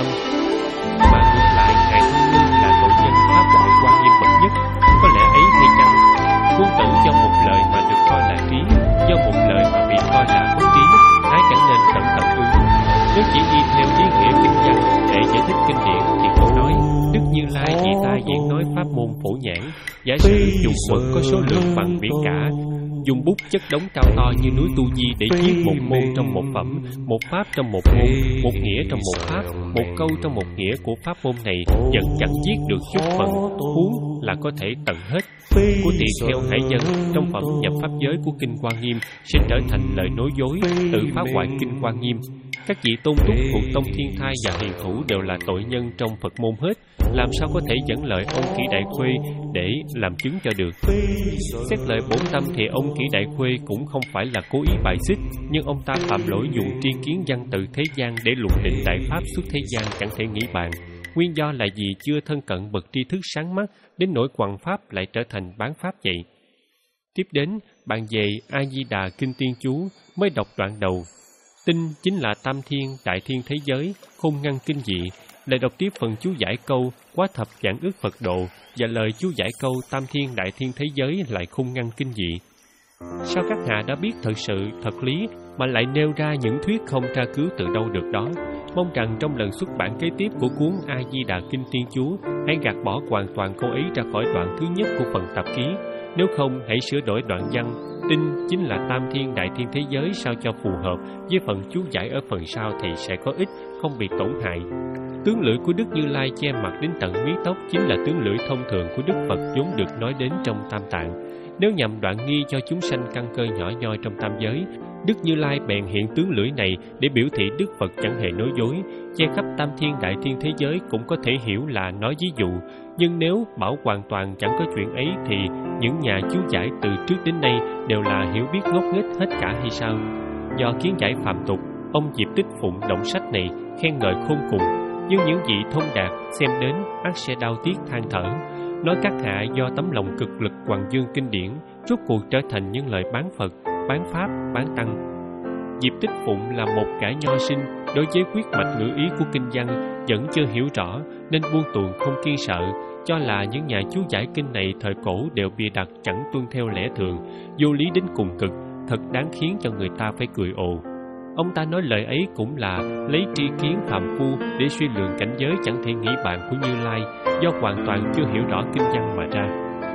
Mà ngược lại, Ngài Thanh Lương là tội nhân phá hoại quan nghiêm bậc nhất. Có lẽ ấy hay chăng? Quân tử do một lời mà được coi là trí, do một lời mà bị coi là bất trí, há chẳng nên tận tập ư? Nếu chỉ đi theo ý nghĩa kinh văn để giải thích kinh điển thì không nói Đức Như Lai vì ta diễn nói pháp môn phổ nhãn, giả sử dùng mực có số lượng bằng biển cả, dùng bút chất đống cao to như núi Tu Di để viết một môn trong một phẩm, một pháp trong một môn, một nghĩa trong một pháp, một câu trong một nghĩa của pháp môn này, vẫn chẳng viết được chút phần, huống là có thể tận hết. Của tỳ kheo hải dân trong phẩm nhập pháp giới của kinh Quan Nghiêm sẽ trở thành lời nói dối, tự phá hoại kinh Quan Nghiêm. Các vị tôn túc thuộc Tông Thiên Thai và Hiền Thủ đều là tội nhân trong Phật môn hết, làm sao có thể dẫn lời ông Kỷ Đại Khuê để làm chứng cho được? Xét lời bổn tâm thì ông Kỷ Đại Khuê cũng không phải là cố ý bài xích, nhưng ông ta phạm lỗi dùng tri kiến văn từ thế gian để luận định đại pháp xuất thế gian chẳng thể nghĩ bàn. Nguyên do là vì chưa thân cận bậc tri thức sáng mắt, đến nỗi quặng pháp lại trở thành bán pháp vậy. Tiếp đến, bàn về A Di Đà Kinh Tiên Chú mới đọc đoạn đầu. Tinh chính là tam thiên, đại thiên thế giới, không ngăn kinh dị. Lại đọc tiếp phần chú giải câu quá thập vạn ức Phật độ và lời chú giải câu tam thiên, đại thiên thế giới lại không ngăn kinh dị. Sao các hạ đã biết thật sự, thật lý mà lại nêu ra những thuyết không tra cứu từ đâu được đó? Mong rằng trong lần xuất bản kế tiếp của cuốn A Di Đà Kinh Tiên Chú, hãy gạt bỏ hoàn toàn câu ấy ra khỏi đoạn thứ nhất của phần tạp ký. Nếu không, hãy sửa đổi đoạn văn tinh chính là tam thiên, đại thiên thế giới sao cho phù hợp với phần chú giải ở phần sau thì sẽ có ích, không bị tổn hại. Tướng lưỡi của Đức Như Lai che mặt đến tận mí tóc chính là tướng lưỡi thông thường của Đức Phật vốn được nói đến trong Tam Tạng. Nếu nhằm đoạn nghi cho chúng sanh căn cơ nhỏ nhoi trong tam giới, Đức Như Lai bèn hiện tướng lưỡi này để biểu thị Đức Phật chẳng hề nói dối. Che khắp tam thiên, đại thiên thế giới cũng có thể hiểu là nói ví dụ, nhưng nếu bảo hoàn toàn chẳng có chuyện ấy thì những nhà chú giải từ trước đến nay đều là hiểu biết ngốc nghếch hết cả hay sao? Do kiến giải phạm tục, ông Diệp Tích Phụng động sách này khen ngợi khôn cùng, nhưng những vị thông đạt xem đến ắt sẽ đau tiếc than thở, nói các hạ do tấm lòng cực lực hoàng dương kinh điển rốt cuộc trở thành những lời bán Phật, bán Pháp, bán Tăng. Diệp Tích Phụng là một kẻ nho sinh, đối với quyết mạch ngữ ý của kinh văn vẫn chưa hiểu rõ nên buông tuồng không kiên sợ, cho là những nhà chú giải kinh này thời cổ đều bịa đặt chẳng tuân theo lẽ thường, vô lý đến cùng cực, thật đáng khiến cho người ta phải cười ồ. Ông ta nói lời ấy cũng là lấy tri kiến phàm phu để suy lượng cảnh giới chẳng thể nghĩ bàn của Như Lai, do hoàn toàn chưa hiểu rõ kinh văn mà ra.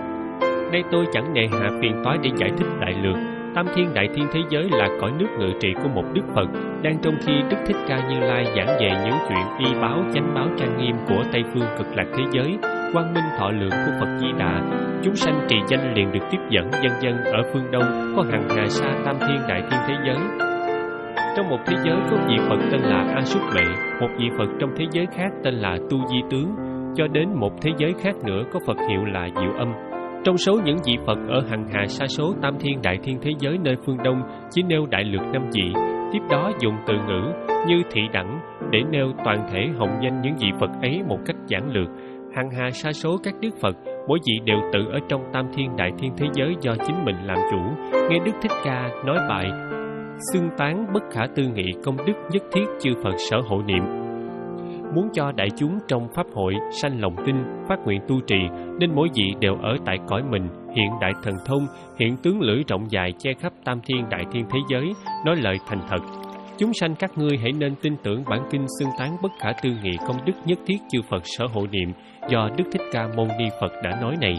Đây tôi chẳng nề hạ phiền toái để giải thích đại lược. Tam thiên, đại thiên thế giới là cõi nước ngự trị của một Đức Phật, đang trong khi Đức Thích Ca Như Lai giảng về những chuyện y báo, chánh báo trang nghiêm của Tây phương cực lạc thế giới, quang minh thọ lượng của Phật Di Đà, chúng sanh trì danh liền được tiếp dẫn, vân vân. Ở phương Đông có hằng hà sa tam thiên, đại thiên thế giới. Trong một thế giới có vị Phật tên là A Súc Mệ, một vị Phật trong thế giới khác tên là Tu Di Tướng, cho đến một thế giới khác nữa có Phật hiệu là Diệu Âm. Trong số những vị Phật ở hằng hà sa số tam thiên, đại thiên thế giới nơi phương Đông chỉ nêu đại lược năm vị, tiếp đó dùng từ ngữ như thị đẳng để nêu toàn thể hồng danh những vị Phật ấy một cách giản lược. Hằng hà sa số các Đức Phật, mỗi vị đều tự ở trong tam thiên, đại thiên thế giới do chính mình làm chủ. Nghe Đức Thích Ca nói bài xưng tán bất khả tư nghị công đức nhất thiết chư Phật sở hộ niệm, muốn cho đại chúng trong pháp hội sanh lòng tin, phát nguyện tu trì, nên mỗi vị đều ở tại cõi mình, hiện đại thần thông, hiện tướng lưỡi rộng dài che khắp tam thiên, đại thiên thế giới, nói lời thành thật. Chúng sanh các ngươi hãy nên tin tưởng bản kinh xưng tán bất khả tư nghị công đức nhất thiết chư Phật sở hộ niệm do Đức Thích Ca Mâu Ni Phật đã nói này.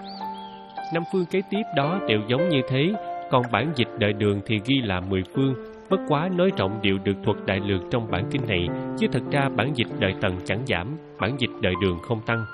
Năm phương kế tiếp đó đều giống như thế, còn bản dịch đời Đường thì ghi là mười phương. Bất quá nói rộng điệu được thuật đại lược trong bản kinh này, chứ thật ra bản dịch đời Tần chẳng giảm, bản dịch đời Đường không tăng.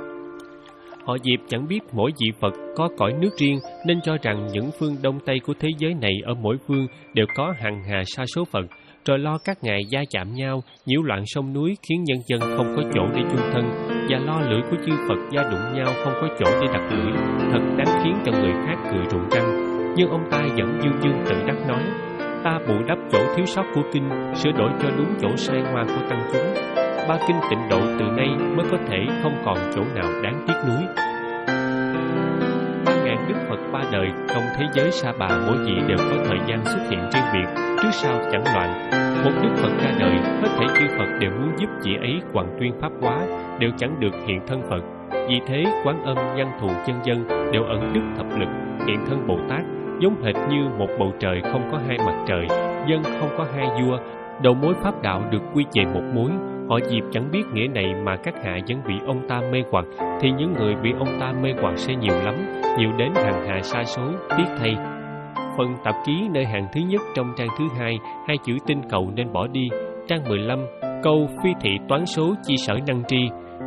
Họ Diệp chẳng biết mỗi vị Phật có cõi nước riêng, nên cho rằng những phương Đông Tây của thế giới này ở mỗi phương đều có hằng hà sa số Phật, rồi lo các ngài gia chạm nhau, nhiễu loạn sông núi khiến nhân dân không có chỗ để chung thân, và lo lưỡi của chư Phật gia đụng nhau không có chỗ để đặt lưỡi, thật đáng khiến cho người khác cười rụng răng. Nhưng ông ta vẫn dương dương tự đắc nói: ta bù đắp chỗ thiếu sót của kinh, sửa đổi cho đúng chỗ sai ngoa của tăng chúng. Ba kinh tịnh độ từ nay mới có thể không còn chỗ nào đáng tiếc nuối. Ba ngàn Đức Phật ba đời trong thế giới Sa Bà mỗi vị đều có thời gian xuất hiện riêng biệt, trước sau chẳng loạn. Một Đức Phật ra đời, hết thảy chư Phật đều muốn giúp vị ấy hoàn tuyên pháp hóa, đều chẳng được hiện thân Phật. Vì thế Quán Âm, Văn Thù, Chân Dân đều ẩn đức thập lực, hiện thân Bồ Tát, giống hệt như một bầu trời không có hai mặt trời, dân không có hai vua. Đầu mối pháp đạo được quy về một mối. Họ dịp chẳng biết nghĩa này mà các hạ vẫn bị ông ta mê hoặc, thì những người bị ông ta mê hoặc sẽ nhiều lắm, nhiều đến hàng hà sa số, tiếc thay. Phần tạp ký nơi hàng thứ nhất trong trang thứ hai, hai chữ tinh cầu nên bỏ đi. Trang mười lăm, câu phi thị toán số chi sở năng tri.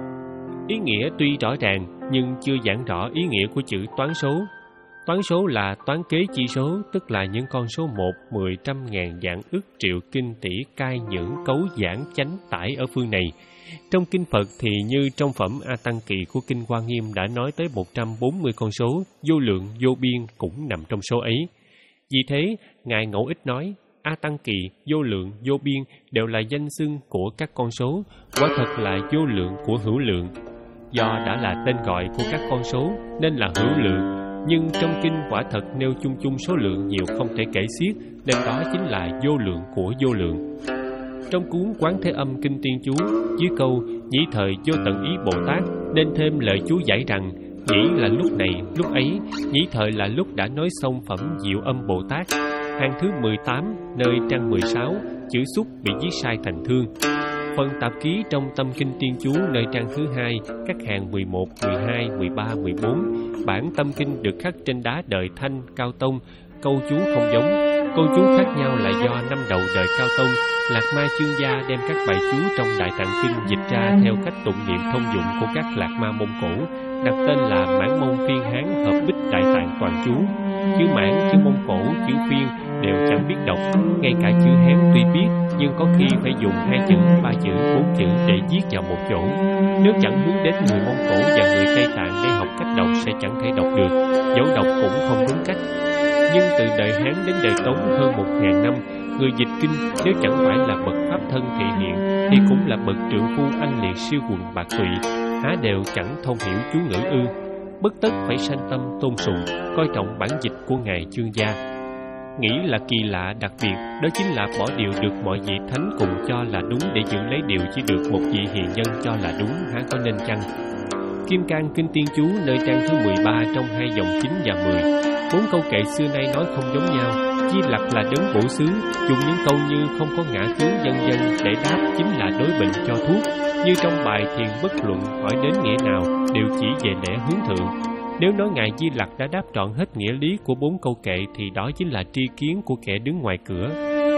Ý nghĩa tuy rõ ràng, nhưng chưa giảng rõ ý nghĩa của chữ toán số. Toán số là toán kế chi số, tức là những con số một, mười, trăm, ngàn, vạn, ức, triệu, kinh, tỷ, cai, nhưỡng, cấu, giảng, chánh, tải ở phương này. Trong kinh Phật thì như trong phẩm A Tăng Kỳ của kinh Hoa Nghiêm đã nói tới một trăm bốn mươi con số, vô lượng, vô biên cũng nằm trong số ấy. Vì thế, Ngài Ngẫu Ích nói, A Tăng Kỳ, vô lượng, vô biên đều là danh xưng của các con số, quả thật là vô lượng của hữu lượng. Do đã là tên gọi của các con số nên là hữu lượng, nhưng trong kinh quả thật nêu chung chung số lượng nhiều không thể kể xiết, nên đó chính là vô lượng của vô lượng. Trong cuốn Quán Thế Âm Kinh Tiên Chú, dưới câu nhĩ thời vô tận ý Bồ Tát, nên thêm lời chú giải rằng nhĩ là lúc này, lúc ấy, nhĩ thời là lúc đã nói xong phẩm Diệu Âm Bồ Tát. Hàng thứ mười tám, nơi trang mười sáu, chữ xúc bị viết sai thành thương. Phần tạp ký trong Tâm Kinh Tiên Chú nơi trang thứ hai, các hàng mười một, mười hai, mười ba, mười bốn, bản Tâm Kinh được khắc trên đá đời Thanh, Cao Tông, câu chú không giống. Câu chú khác nhau là do năm đầu đời Cao Tông, Lạc Ma Chương Gia đem các bài chú trong Đại Tạng Kinh dịch ra theo cách tụng niệm thông dụng của các Lạc Ma Mông Cổ, đặt tên là Mãn Môn Phiên Hán Hợp Bích Đại Tạng Toàn Chú. Chữ Mãn, chữ Mông Cổ, chữ Phiên đều chẳng biết đọc, ngay cả chữ Hán tuy biết, nhưng có khi phải dùng hai chữ, ba chữ, bốn chữ để viết vào một chỗ. Nếu chẳng hướng đến người Mông Cổ và người Tây Tạng để học cách đọc sẽ chẳng thể đọc được, dẫu đọc cũng không đúng cách. Nhưng từ đời Hán đến đời Tống hơn một ngàn năm, người dịch kinh nếu chẳng phải là bậc pháp thân thị hiện, thì cũng là bậc trượng phu anh liệt siêu quần bạc tụy, há đều chẳng thông hiểu chú ngữ ư? Bất tất phải sanh tâm tôn sùng, coi trọng bản dịch của ngài Chương Gia. Nghĩ là kỳ lạ đặc biệt, đó chính là bỏ điều được mọi vị thánh cùng cho là đúng để giữ lấy điều chỉ được một vị hiền nhân cho là đúng, há có nên chăng? Kim Cang Kinh Tiên Chú nơi trang thứ mười ba trong hai dòng chín và mười, bốn câu kệ xưa nay nói không giống nhau. Di Lặc là đấng bổ xứ, dùng những câu như không có ngã tướng vân vân để đáp chính là đối bệnh cho thuốc. Như trong bài Thiền Bất Luận hỏi đến nghĩa nào đều chỉ về lẽ hướng thượng. Nếu nói ngài Di Lặc đã đáp trọn hết nghĩa lý của bốn câu kệ thì đó chính là tri kiến của kẻ đứng ngoài cửa.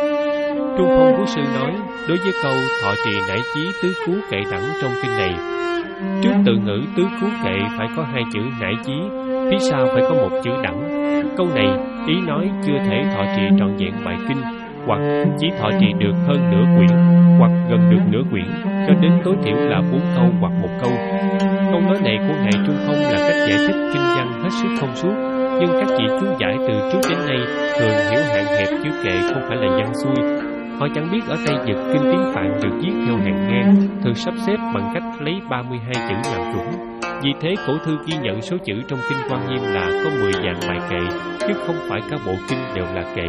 Trung Phong Quốc Sư nói đối với câu thọ trì nải chí tứ cứu kệ đẳng trong kinh này, trước từ ngữ tứ cứu kệ phải có hai chữ nải chí, phía sau phải có một chữ đẳng. Câu này ý nói chưa thể thọ trì trọn vẹn bài kinh, hoặc chỉ thọ trì được hơn nửa quyển, hoặc gần được nửa quyển, cho đến tối thiểu là bốn câu hoặc một câu. Câu nói này của ngài Trung Phong là cách giải thích kinh văn hết sức thông suốt, nhưng các vị chú giải từ trước đến nay thường hiểu hạn hẹp chữ kệ không phải là văn xuôi. Họ chẳng biết ở Tây Vực kinh tiếng Phạn được viết theo hàng ngang, thường sắp xếp bằng cách lấy ba mươi hai chữ làm chuẩn. Vì thế cổ thư ghi nhận số chữ trong kinh Quan Nghiêm là có mười vạn bài kệ, chứ không phải cả bộ kinh đều là kệ.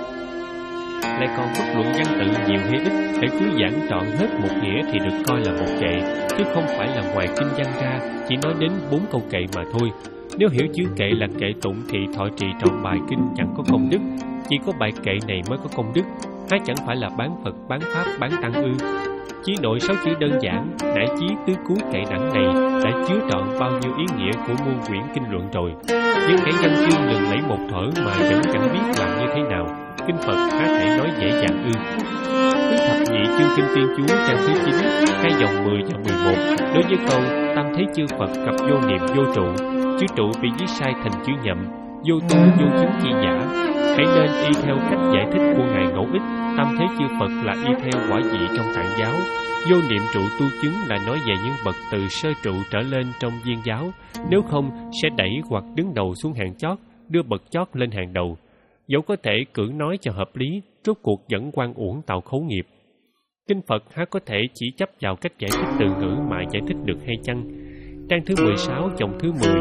Lại còn bất luận văn tự nhiều hay ít, để cứ giảng trọn hết một nghĩa thì được coi là một kệ, chứ không phải là ngoài kinh văn ra chỉ nói đến bốn câu kệ mà thôi. Nếu hiểu chữ kệ là kệ tụng thì thọ trì trọn bài kinh chẳng có công đức, chỉ có bài kệ này mới có công đức. Há chẳng phải là bán Phật, bán Pháp, bán Tăng ư? Chỉ nội sáu chữ đơn giản nải chí tứ cứu kệ đẳng này đã chứa trọn bao nhiêu ý nghĩa của muôn quyển kinh luận rồi. Nhưng kẻ văn chương lừng lẫy một thuở mà vẫn chẳng biết làm như thế nào, kinh Phật há thể nói dễ dàng ư? Thứ thập nhị chương kinh Tiên Chú trang thứ chín, hai dòng mười và mười một, đối với câu tam thế chư Phật cặp vô niệm vô trụ, chữ trụ bị viết sai thành chữ nhậm, vô tu vô chứng chi giả. Hãy nên y theo cách giải thích của ngài Ngẫu Ích, tam thế chư Phật là y theo quả vị trong Tạng giáo, vô niệm trụ tu chứng là nói về những bậc từ sơ trụ trở lên trong Viên giáo, nếu không sẽ đẩy hoặc đứng đầu xuống hàng chót, đưa bậc chót lên hàng đầu. Dẫu có thể cưỡng nói cho hợp lý, rốt cuộc vẫn oan uổng tạo khấu nghiệp. Kinh Phật há có thể chỉ chấp vào cách giải thích từ ngữ mà giải thích được hay chăng? Trang thứ mười sáu, dòng thứ mười.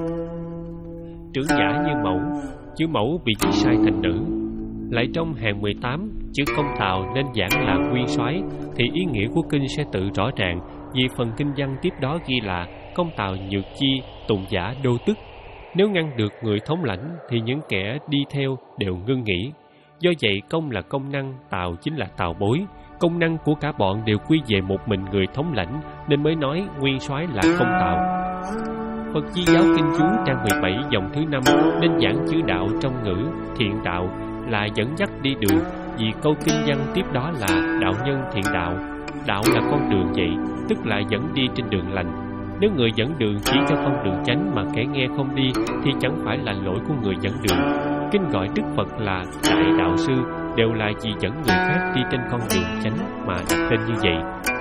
Trưởng giả như mẫu, chữ mẫu bị viết sai thành nữ. Lại trong hàng mười tám, chữ công tào nên giảng là nguyên soái, thì ý nghĩa của kinh sẽ tự rõ ràng, vì phần kinh văn tiếp đó ghi là công tào nhược chi, tùng giả đô tức. Nếu ngăn được người thống lãnh thì những kẻ đi theo đều ngưng nghỉ. Do vậy công là công năng, tào chính là tào bối. Công năng của cả bọn đều quy về một mình người thống lãnh, nên mới nói nguyên soái là công tào. Phật Di Giáo Kinh Chú trang mười bảy dòng thứ năm nên giảng chữ đạo trong ngữ thiện đạo là dẫn dắt đi đường, vì câu kinh văn tiếp đó là đạo nhân thiện đạo. Đạo là con đường vậy, tức là dẫn đi trên đường lành. Nếu người dẫn đường chỉ cho con đường chánh mà kẻ nghe không đi thì chẳng phải là lỗi của người dẫn đường. Kinh gọi Đức Phật là Đại Đạo Sư đều là vì dẫn người khác đi trên con đường chánh mà đặt tên như vậy.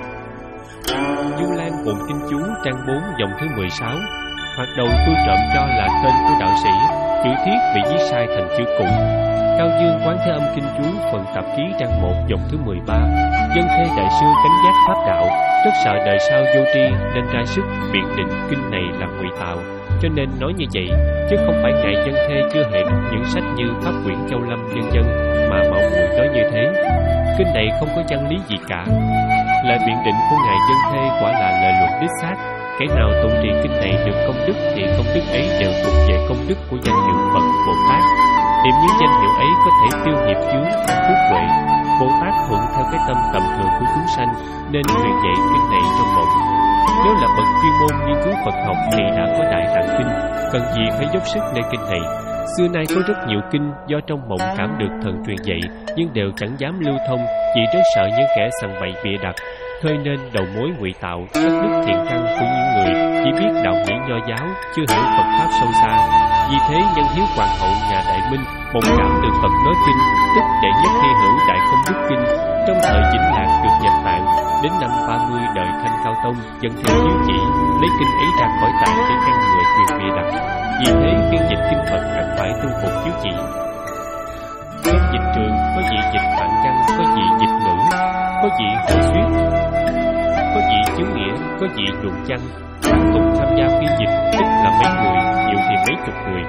Du Lan Bồn Kinh Chú trang bốn dòng thứ mười sáu. Hoạt đầu tôi trộm cho là tên của đạo sĩ, chữ thiết bị viết sai thành chữ cụ. Cao Dương Quán Thế Âm Kinh Chú phần tạp ký trang một dòng thứ mười ba. Dân Thê Đại Sư cánh giác pháp đạo, rất sợ đời sau vô tri nên ra sức biện định kinh này là ngụy tạo, cho nên nói như vậy, chứ không phải ngài Dân Thê chưa hề đọc những sách như Pháp Quyển Châu Lâm vân vân mà Mạo Muội nói như thế. Kinh này không có chân lý gì cả. Lời biện định của ngài Dân Thê quả là lời luận đích xác. Kẻ nào tụng trì kinh này được công đức thì công đức ấy đều thuộc về công đức của danh hiệu Phật Bồ Tát. Niệm những danh hiệu ấy có thể tiêu nghiệp chướng, phước huệ. Bồ Tát thuận theo cái tâm tầm thường của chúng sanh nên truyền dạy kinh này trong mộng. Nếu là bậc chuyên môn nghiên cứu Phật học thì đã có Đại Tạng Kinh, cần gì phải dốc sức nơi kinh này. Xưa nay có rất nhiều kinh do trong mộng cảm được thần truyền dạy nhưng đều chẳng dám lưu thông vì rất sợ những kẻ sằng bậy bịa đặt, khơi nên đầu mối ngụy tạo, cắt đứt thiện căn của những người chỉ biết đạo nghĩa nho giáo, chưa hiểu Phật pháp sâu xa. Vì thế nhân hiếu hoàng hậu nhà Đại Minh mộng cảm được Phật nói kinh, tức đệ nhất thi hữu Đại Công Đức Kinh. Trong thời Vĩnh Lạc được nhập tạng, đến năm ba mươi đời Thanh Cao Tông Dân Thê chiếu chỉ lấy kinh ấy ra khỏi tạng để ngăn người truyền bịa đặt. Vì thế phiên dịch kinh Phật ắt phải tuân phục chiếu chỉ. Trong dịch trường có vị dịch phản văn, có vị dịch ngữ, có vị hồi thuyết, có vị chiếu nghĩa, có vị luận văn. Bạn cùng tham gia phiên dịch ít là mấy người, nhiều thì mấy chục người.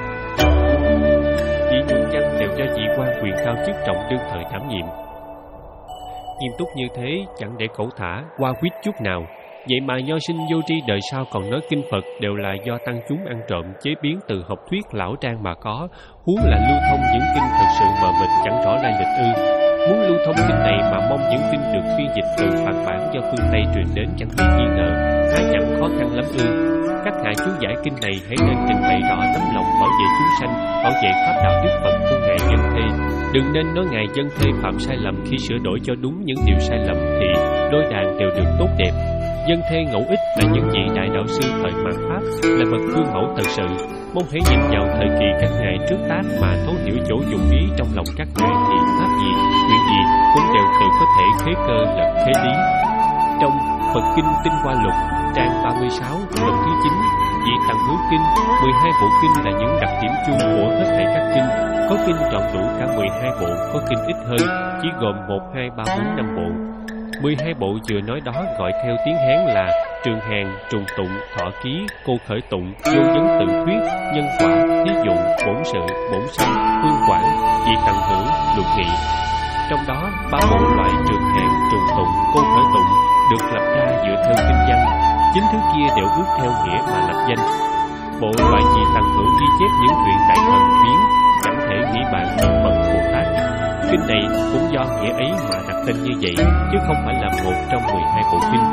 Vị luận văn đều do vị quan quyền cao chức trọng đương thời đảm nhiệm. Nghiêm túc như thế chẳng để khẩu thả, qua quýt chút nào. Vậy mà nho sinh vô tri đời sau còn nói kinh Phật đều là do tăng chúng ăn trộm chế biến từ học thuyết lão trang mà có, huống là lưu thông những kinh thật sự mờ mịt chẳng rõ lai lịch ư. Muốn lưu thông kinh này mà mong những kinh được phiên dịch từ phản bản do phương Tây truyền đến chẳng bị nghi ngờ, há chẳng khó khăn lắm ư. Các hạ chú giải kinh này hãy nên trình bày rõ tấm lòng bảo vệ chúng sanh, bảo vệ pháp đạo Đức Phật của ngài Dân Thê. Đừng nên nói ngài Dân Thê phạm sai lầm khi sửa đổi cho đúng những điều sai lầm thì đôi đàn đều được tốt đẹp. Dân Thê ngẫu ích là những vị đại đạo sư thời mạt Pháp, là bậc gương mẫu thật sự. Mong hãy nhìn vào thời kỳ các ngài trước tác mà thấu hiểu chỗ dụng ý trong lòng các ngài thì pháp gì, chuyện gì cũng đều tự có thể khế cơ lẫn khế lý. Trong Phật Kinh Tinh Hoa Lục trang ba mươi sáu phần thứ chín, vị Tặng Hữu Kinh, mười hai bộ kinh là những đặc điểm chung của hết thảy các kinh. Có kinh trọn đủ cả mười hai bộ, có kinh ít hơn, chỉ gồm một, hai, ba, bốn, năm bộ. mười hai bộ vừa nói đó gọi theo tiếng Hán là Trường Hàn, Trùng Tụng, Thọ Ký, Cô Khởi Tụng, Vô Vấn Tự Thuyết, Nhân Quả, Thí Dụ, Bổn Sự, Bổn Sanh, Phương Quảng, Vị Tặng Hữu, Luận Nghị. Trong đó, ba bộ loại Trường Hàn, Trùng Tụng, Cô Khởi Tụng được lập ra dựa theo kinh văn, chính thứ kia đều ước theo nghĩa mà lập danh. Bộ loại Vị Tặng Hữu ghi chép những chuyện đại thần biến, chẳng thể nghĩ bàn Phật Bồ Tát. Kinh này cũng do nghĩa ấy mà đặt tên như vậy, chứ không phải là một trong mười hai bộ kinh.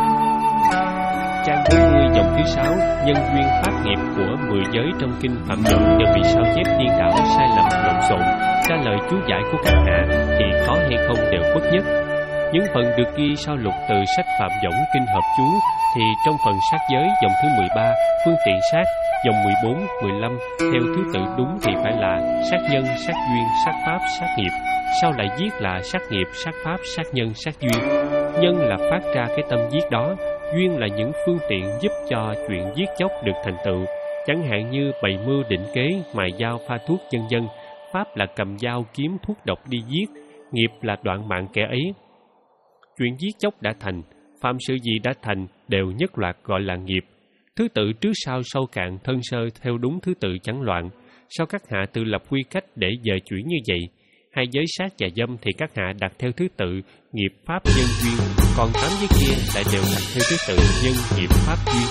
Trang bốn mươi dòng thứ sáu, nhân duyên pháp nghiệp của mười giới trong kinh Phạm Võng đều bị sao chép điên đảo, sai lầm, lộn xộn. Ra lời chú giải của các hạ thì có hay không đều bất nhất. Những phần được ghi sao lục từ sách Phạm Võng kinh Hợp Chú thì trong phần sát giới dòng thứ mười ba, phương tiện sát dòng mười bốn, mười lăm theo thứ tự đúng thì phải là sát nhân, sát duyên, sát pháp, sát nghiệp. Sau lại viết là sát nghiệp, sát pháp, sát nhân, sát duyên. Nhân là phát ra cái tâm viết đó, duyên là những phương tiện giúp cho chuyện viết chóc được thành tựu, chẳng hạn như bày mưu định kế, mài dao pha thuốc vân vân. pháp là cầm dao kiếm thuốc độc đi giết, nghiệp là đoạn mạng kẻ ấy. Chuyện giết chóc đã thành, phạm sự gì đã thành đều nhất loạt gọi là nghiệp. Thứ tự trước sau sâu cạn thân sơ theo đúng thứ tự chẳng loạn. Sao các hạ tự lập quy cách để dời chuyển như vậy? Hai giới sát và dâm thì các hạ đặt theo thứ tự nghiệp pháp nhân duyên, còn tám giới kia lại đều đặt theo thứ tự nhân nghiệp pháp duyên.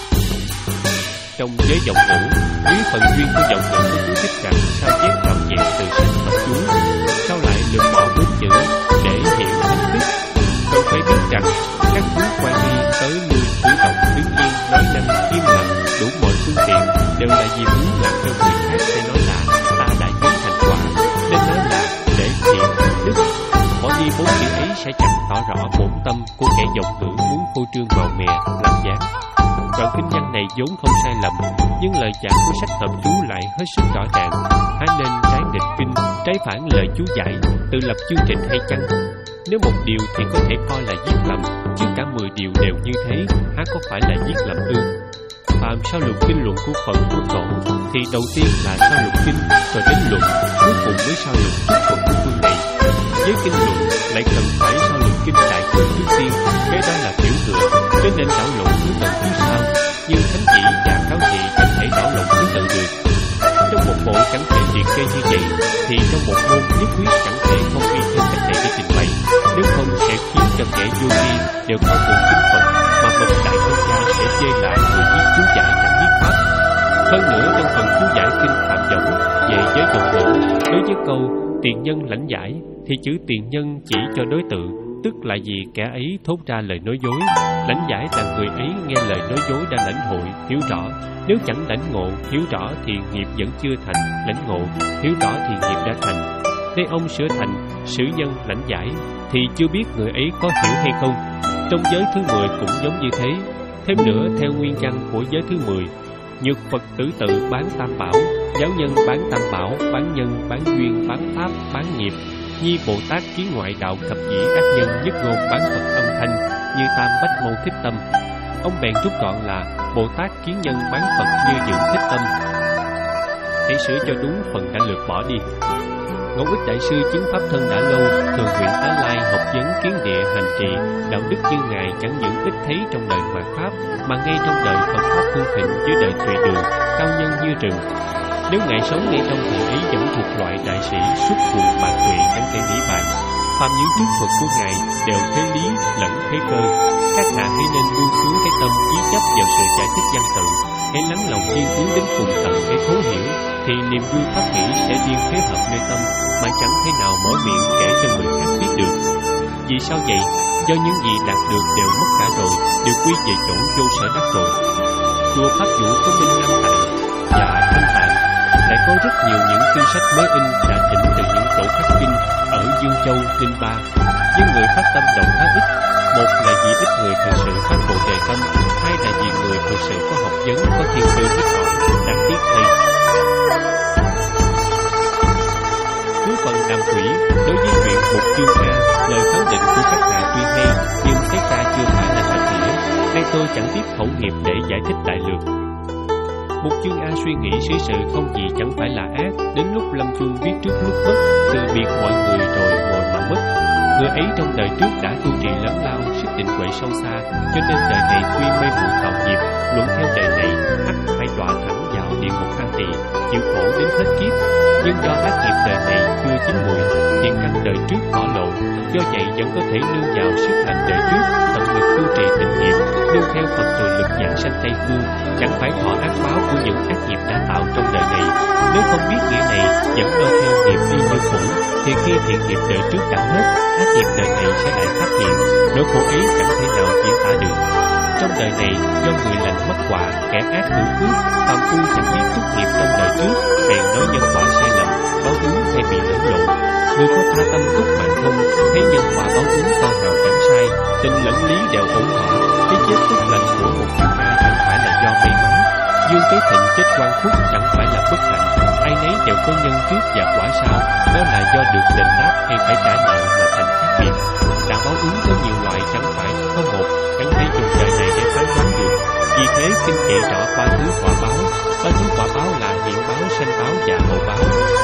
Trong giới vọng ngữ, dưới phần duyên của vọng ngữ có chú thích rằng sao chép trọn vẹn từ sách Phật chú, sao lại lược bỏ bốn chữ để hiện thánh đức. Cần phải biết rằng các thứ quan nghi tới nuôi cử động đứng yên nói năng im lặng đủ mọi phương tiện đều là vì muốn làm cho người khác sẽ nói là ta đã chứng thành quả, nên nói là để hiện thánh đức. Bỏ đi bốn chữ ấy sẽ chẳng tỏ rõ bổn tâm của kẻ vọng ngữ muốn phô trương màu mè làm dáng. Đoạn kinh văn này vốn không sai lầm, nhưng lời giảng của sách hợp chú lại hết sức rõ ràng. Há nên trái nghịch kinh, trái phản lời chú giải, tự lập chương trình hay chăng? Nếu một điều thì có thể coi là viết lầm, chứ cả mười điều đều như thế, há có phải là viết lầm ư? Phạm sao lục kinh luận của Phật của Tổ, thì đầu tiên là sao lục kinh, rồi đến luận, cuối cùng mới sao lục thuyết Phật của phương này. Với kinh luận lại cần phải sao lục kinh đại cương trước tiên, cái đó là tiểu thừa, cho nên đảo lộn thứ tự thứ sau. Nhưng thánh chỉ và cáo thị chẳng thể đảo lộn thứ tự được. Trong một bộ chẳng thể liệt kê như vậy, thì trong một môn nhất quyết chẳng thể không ghi thêm cách này để trình bày. Nếu không sẽ khiến cho kẻ vô nghi đều có cùng kinh Phật, mà bậc đại thông gia sẽ chê lại người viết chú giải chẳng viết pháp. Hơn nữa trong phần chú giải kinh Phạm Võng về giới vọng ngữ, đối với câu tiền nhân lãnh giải thì chữ tiền nhân chỉ cho đối tượng, tức là vì kẻ ấy thốt ra lời nói dối. Lãnh giải là người ấy nghe lời nói dối đã lãnh hội, hiểu rõ. Nếu chẳng lãnh ngộ, hiểu rõ thì nghiệp vẫn chưa thành, lãnh ngộ, hiểu rõ thì nghiệp đã thành. Đây ông sửa thành sử nhân lãnh giải thì chưa biết người ấy có hiểu hay không. Trong giới thứ mười cũng giống như thế. Thêm nữa, theo nguyên văn của giới thứ mười, nhược Phật tử tự bán tam bảo, giáo nhân bán tam bảo, bán nhân, bán duyên, bán pháp, bán nghiệp. Nhi Bồ Tát kiến ngoại đạo cập dĩ ác nhân nhất ngôn bán Phật âm thanh như tam bách mâu thích tâm. Ông bèn rút gọn là Bồ Tát kiến nhân bán Phật như dưỡng thích tâm. Hãy sửa cho đúng phần đã lược bỏ đi. Ngẫu Ích Đại Sư chứng pháp thân đã lâu, thường nguyện Tá Lai học vấn kiến địa hành trì, đạo đức như ngài chẳng những ít thấy trong đời ngoại pháp, mà ngay trong đời Phật pháp hưng thịnh với đời tùy đường, cao nhân như rừng. Nếu ngài sống ngay trong thời ấy vẫn thuộc loại đại sĩ xuất quần bạc tuệ chẳng thể nghĩ bàn. Phạm những thuyết thuật của ngài đều thế lý lẫn thế cơ. Các hạ hãy nên buông xuống cái tâm ý chấp vào sự giải thích văn tự, hãy lắng lòng nghiên cứu đến cùng tận để thấu hiểu, thì niềm vui pháp nghĩ sẽ liên thế hợp nơi tâm mà chẳng thể nào mở miệng kể cho người khác biết được. Vì sao vậy? Do những gì đạt được đều mất cả rồi, đều quy về chỗ vô sở đắc rồi. Chùa Pháp Vũ có Minh Nam Tạng và Thanh Tạng, lại có rất nhiều những kinh sách mới in đã chỉnh từ những tổ khắc kinh ở Dương Châu, Linh Ba. Nhưng người phát tâm động khá ít. Một là vì ít người thực sự phát bồ đề tâm, hai là vì người thực sự có học vấn, có thiên tư ít ỏi, đáng tiếc thay. Cuối phần đàm thủy, đối với chuyện Mục Chương A, lời khẳng định của các hạ tuy hay, nhưng xét ra chưa phải là thật nghĩa. Nay tôi chẳng tiếp khẩu nghiệp để giải thích đại lược. Mục Chương A suy nghĩ xử sự không gì chẳng phải là ác, đến lúc lâm chung viết trước lúc mất, từ biệt mọi người rồi ngồi mà mất. Người ấy trong đời trước đã tu trì lớn lao, sức định huệ sâu xa, cho nên đời này tuy mây mù tạo nghiệp, luận theo đời này ắt phải đọa thẳng vào địa ngục an tỳ, chịu khổ đến hết kiếp. Nhưng do ác nghiệp đời này chưa chín mùi, thiện căn đời trước tỏ lộ, do vậy vẫn có thể nương vào sức lành đời trước, tận lực tu trì tịnh nghiệp, nương theo Phật từ lực giảng sanh Tây phương, chẳng phải thọ ác báo của những ác nghiệp đã tạo trong đời này. Nếu không biết nghĩa này, vẫn lo theo nghiệp đi như cũ, thì khi thiện nghiệp đời trước đã hết, ác nghiệp đời này sẽ lại phát hiện, nỗi khổ ấy chẳng thể nào diễn tả được. Trong đời này, do người lành mất quả, kẻ ác hưởng phước, phàm phu chẳng biết phúc nghiệp trong đời trước, bèn nói nhân quả sai lầm, báo ứng hay bị lẫn lộn. Người có tha tâm túc mạng không, thấy nhân quả báo ứng con hào chẳng sai, tình lẫn lý đều ổn thỏa. Cái chết tốt lành của một Chương A chẳng phải là do may mắn, Dương Tế Thịnh chết quan phúc chẳng phải là bất hạnh. Ai nấy đều có nhân trước và quả sau, đó là do được đền đáp hay phải trả nợ mà thành khác biệt. Đã báo ứng có nhiều loại chẳng phải có một, chẳng thể dùng đời này để phán đoán được. Vì thế kinh kể rõ ba thứ quả báo. Ba thứ quả báo là hiện báo, sanh báo và hậu báo.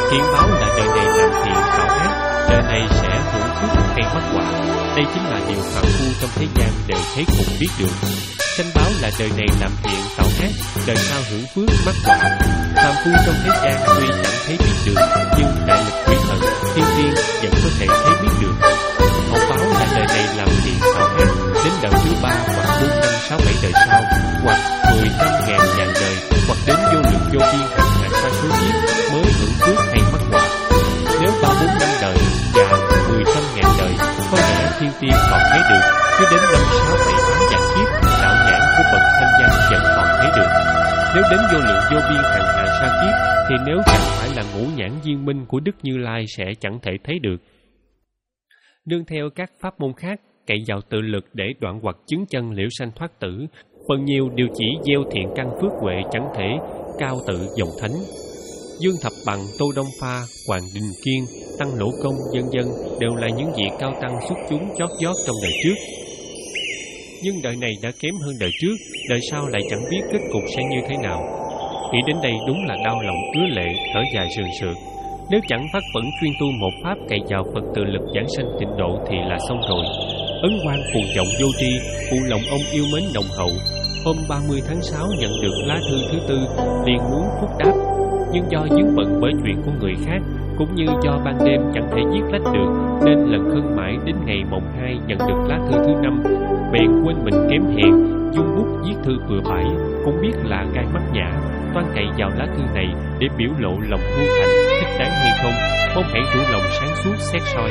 Thiên báo là đời này làm thiện tạo ác, đời này sẽ hưởng phước hay mắc quả. Đây chính là điều phàm phu trong thế gian đều thấy cùng biết được. Sanh báo là đời này làm thiện tạo ác, đời sau hưởng phước mắc quả. Phàm phu trong thế gian tuy chẳng thấy biết được, nhưng đại lực quỷ thần, thiên tiên vẫn có thể thấy biết được. Hậu báo là đời này làm thiện tạo ác, đến đời thứ ba hoặc bốn năm sáu bảy đời sau, hoặc mười trăm ngàn ngàn đời, hoặc đến vô lượng vô biên hàng ngàn sa số kiếp mới hưởng phước hay mắc quả. Nếu ba bốn năm đời và mười trăm ngàn đời, có lẽ thiên tiên còn thấy được, chứ đến năm sáu bảy tám vạn kiếp, đạo nhãn của bậc thanh văn vẫn còn thấy được. Nếu đến vô lượng vô biên hàng ngàn sa kiếp, thì nếu chẳng phải là ngũ nhãn viên minh của Đức Như Lai sẽ chẳng thể thấy được. Nương theo các pháp môn khác, cậy vào tự lực để đoạn hoặc chứng chân liễu sanh thoát tử, phần nhiều đều chỉ gieo thiện căn phước huệ chẳng thể cao tự dòng thánh. Dương Thập Bằng, Tô Đông Pha, Hoàng Đình Kiên, Tăng Lỗ Công, vân vân đều là những vị cao tăng xuất chúng chót vót trong đời trước. Nhưng đời này đã kém hơn đời trước, đời sau lại chẳng biết kết cục sẽ như thế nào. Nghĩ đến đây đúng là đau lòng ứa lệ, thở dài sườn sượt. Nếu chẳng phát phẫn chuyên tu một pháp cậy vào Phật tự lực giảng sanh tịnh độ thì là xong rồi. Ấn Quang phù vọng vô tri, phụ lòng ông yêu mến nồng hậu. Hôm ba mươi tháng sáu nhận được lá thư thứ tư, liền muốn phúc đáp, nhưng do vướng bận bởi chuyện của người khác, cũng như do ban đêm chẳng thể viết lách được, nên lần khân mãi đến ngày mồng hai nhận được lá thư thứ năm, bèn quên mình kém hèn, dung bút viết thư bừa bãi, cũng biết là gai mắt nhã, toan cậy vào lá thư này để biểu lộ lòng hữu thành, thích đáng hay không, mong hãy chủ lòng sáng suốt xét soi.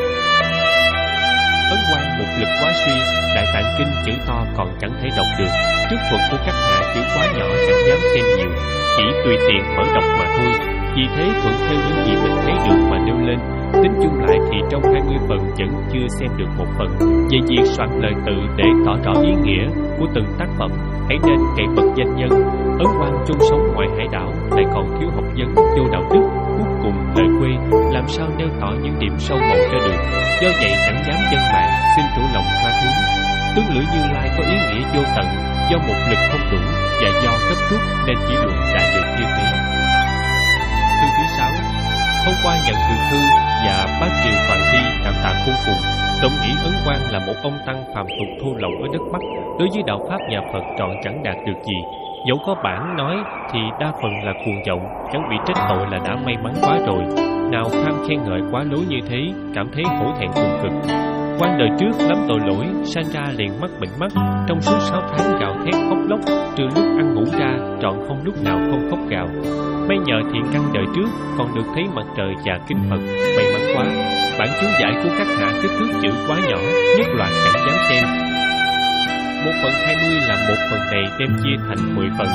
Ấn Quang một lực quá suy, Đại Tạng Kinh chữ to còn chẳng thể đọc được, trước thuật của các hạ chữ quá nhỏ chẳng dám xem nhiều, chỉ tùy tiện mở đọc mà thôi. Vì thế thuận theo những gì mình thấy được mà nêu lên. Tính chung lại thì trong hai mươi phần vẫn chưa xem được một phần. Về việc soạn lời tự để tỏ rõ ý nghĩa của từng tác phẩm, hãy nên cậy bậc danh nhân. Ấn Quang chung sống ngoại hải đảo, lại còn thiếu học vấn, vô đạo đức, cuối cùng lời quê, làm sao nêu tỏ những điểm sâu màu cho được. Do vậy chẳng dám dân mạng, xin chủ lòng tha thứ. Tướng lưỡi Như Lai có ý nghĩa vô tận, do một lực không đủ và do gấp rút nên chỉ luận đại được như thế. Thư thứ sáu. Hôm qua nhận được thư và bác triều toàn thi cảm tạ khôn cùng. Đồng nghĩ Ấn Quang là một ông tăng phàm tục thô lậu ở đất Bắc, đối với đạo pháp nhà Phật trọn chẳng đạt được gì. Dẫu có bản nói thì đa phần là cuồng vọng, chẳng bị trách tội là đã may mắn quá rồi. Nào tham khen ngợi quá lố như thế, cảm thấy hổ thẹn cùng cực. Quan đời trước lắm tội lỗi, sanh ra liền mắc bệnh mắt, trong suốt sáu tháng gào thét khóc lóc, trừ lúc ăn ngủ ra, trọn không lúc nào không khóc gào. May nhờ thiện căn đời trước, còn được thấy mặt trời và kính Phật, may mắn quá. Bản chú giải của các hạ kích thước chữ quá nhỏ, nhất loạt chẳng dám xem. Một phần hai mươi là một phần này đem chia thành mười phần.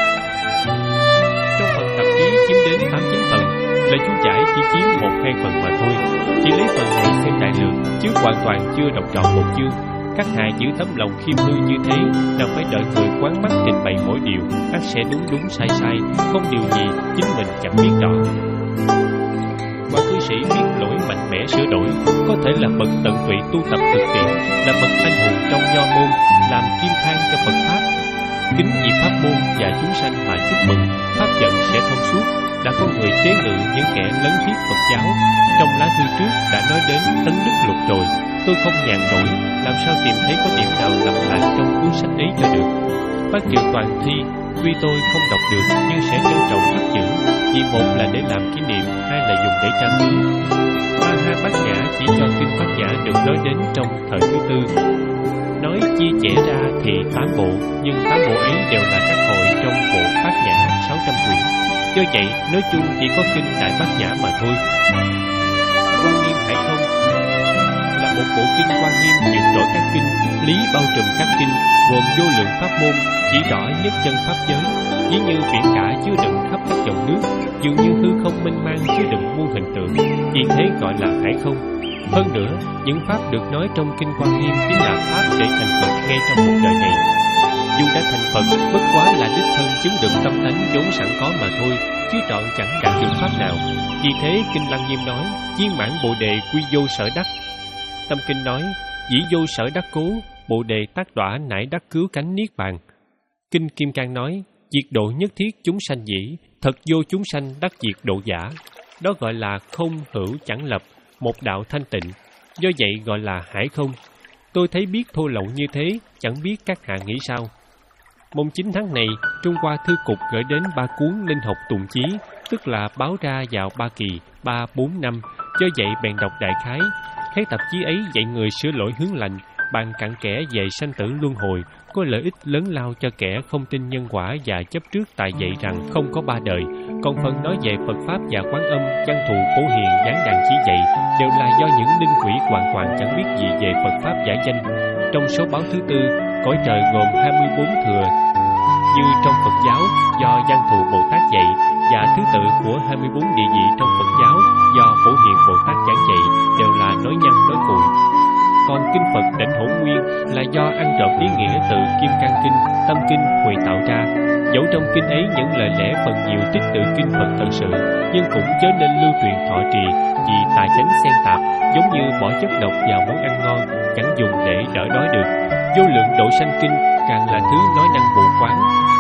Trong phần tạp chí chiếm đến tám chín phần, lời chú giải chỉ chiếm một hai phần mà thôi. Chỉ lấy phần này xem đại lược, chứ hoàn toàn chưa đọc trọn một chương. Các hạ giữ tấm lòng khiêm hư như thế, nào phải đợi người quán mắt trình bày mỗi điều, ắt sẽ đúng đúng sai sai, không điều gì chính mình chẳng biết rõ. Và cư sĩ biết lỗi mạnh mẽ sửa đổi, có thể là bậc tận tụy tu tập thực tiễn, là bậc anh hùng trong nho môn, làm kim thang cho Phật pháp. Kính vì pháp môn và chúng sanh mà chúc mừng, pháp vận sẽ thông suốt. Đã có người chế ngự những kẻ lấn thiết Phật giáo. Trong lá thư trước đã nói đến tấn đức lục rồi, tôi không nhàn nổi, làm sao tìm thấy có điểm nào lặp lại trong cuốn sách ấy cho được. Bác Triệu Toàn Thi, tuy tôi không đọc được nhưng sẽ trân trọng khắc giữ, vì một là để làm kỷ niệm, hai là dùng để tra cứu. Ma Ha Bát Nhã chỉ cho kinh Bát Nhã được nói đến trong thời thứ tư. Nói chia sẻ ra thì tám bộ, nhưng tám bộ ấy đều là các hội trong bộ Bát Nhã sáu trăm quyển. Do vậy, nói chung chỉ có kinh Đại Bát Nhã mà thôi. Quan Nghiêm Hải Thông là một bộ kinh Quan Nghiêm duyệt đổi các kinh, lý bao trùm các kinh, gồm vô lượng pháp môn, chỉ rõ nhất chân pháp giới, ví như biển cả chứa đựng khắp các dòng nước, dường như hư không mênh mang chứa đựng muôn hình tượng, vì thế gọi là hải không. Hơn nữa, những pháp được nói trong kinh Quan Nghiêm chính là pháp để thành Phật ngay trong một đời này. Dù đã thành Phật, bất quá là đích thân chứng được tâm tánh vốn sẵn có mà thôi, chứ trọn chẳng đạt được pháp nào. Vì thế kinh Lăng Nghiêm nói, viên mãn bồ đề quy vô sở đắc. Tâm kinh nói, dĩ vô sở đắc cố, bồ đề tác đọa nải đắc cứu cánh niết bàn. Kinh Kim Cang nói, diệt độ nhất thiết chúng sanh dĩ, thật vô chúng sanh đắc diệt độ giả. Đó gọi là không hữu chẳng lập, một đạo thanh tịnh. Do vậy gọi là hải không. Tôi thấy biết thô lậu như thế, chẳng biết các hạ nghĩ sao. Mùng chín tháng này, Trung Hoa Thư Cục gửi đến ba cuốn Linh học tùng chí, tức là báo ra vào ba kỳ, ba, bốn năm. Do vậy bèn đọc đại khái. Thấy tạp chí ấy dạy người sửa lỗi hướng lành, bàn cặn kẽ về sanh tử luân hồi, có lợi ích lớn lao cho kẻ không tin nhân quả và chấp trước tại dạy rằng không có ba đời. Còn phần nói về Phật Pháp và Quán Âm, Văn Thù, Phổ Hiền, Giảng Đàn chỉ dạy đều là do những linh quỷ hoàn toàn chẳng biết gì về Phật Pháp giả danh. Trong số báo thứ tư, Cõi Trời gồm hai mươi bốn thừa, như trong Phật giáo do Văn Thù Bồ Tát dạy, và thứ tự của hai mươi bốn địa vị trong Phật giáo do Phổ Hiền Bồ Tát giảng dạy đều là nói nhăng nói cuội. Còn kinh Phật Đảnh Hổ Nguyên là do ăn trộm ý nghĩa từ Kim Cang Kinh, Tâm Kinh Huệ tạo ra. Dẫu trong kinh ấy những lời lẽ phần nhiều trích từ kinh Phật thật sự, nhưng cũng chớ nên lưu truyền thọ trì, vì tà chánh xen tạp, giống như bỏ chất độc vào món ăn ngon, chẳng dùng để đỡ đói được. Vô lượng độ sanh kinh càng là thứ nói năng mù quáng.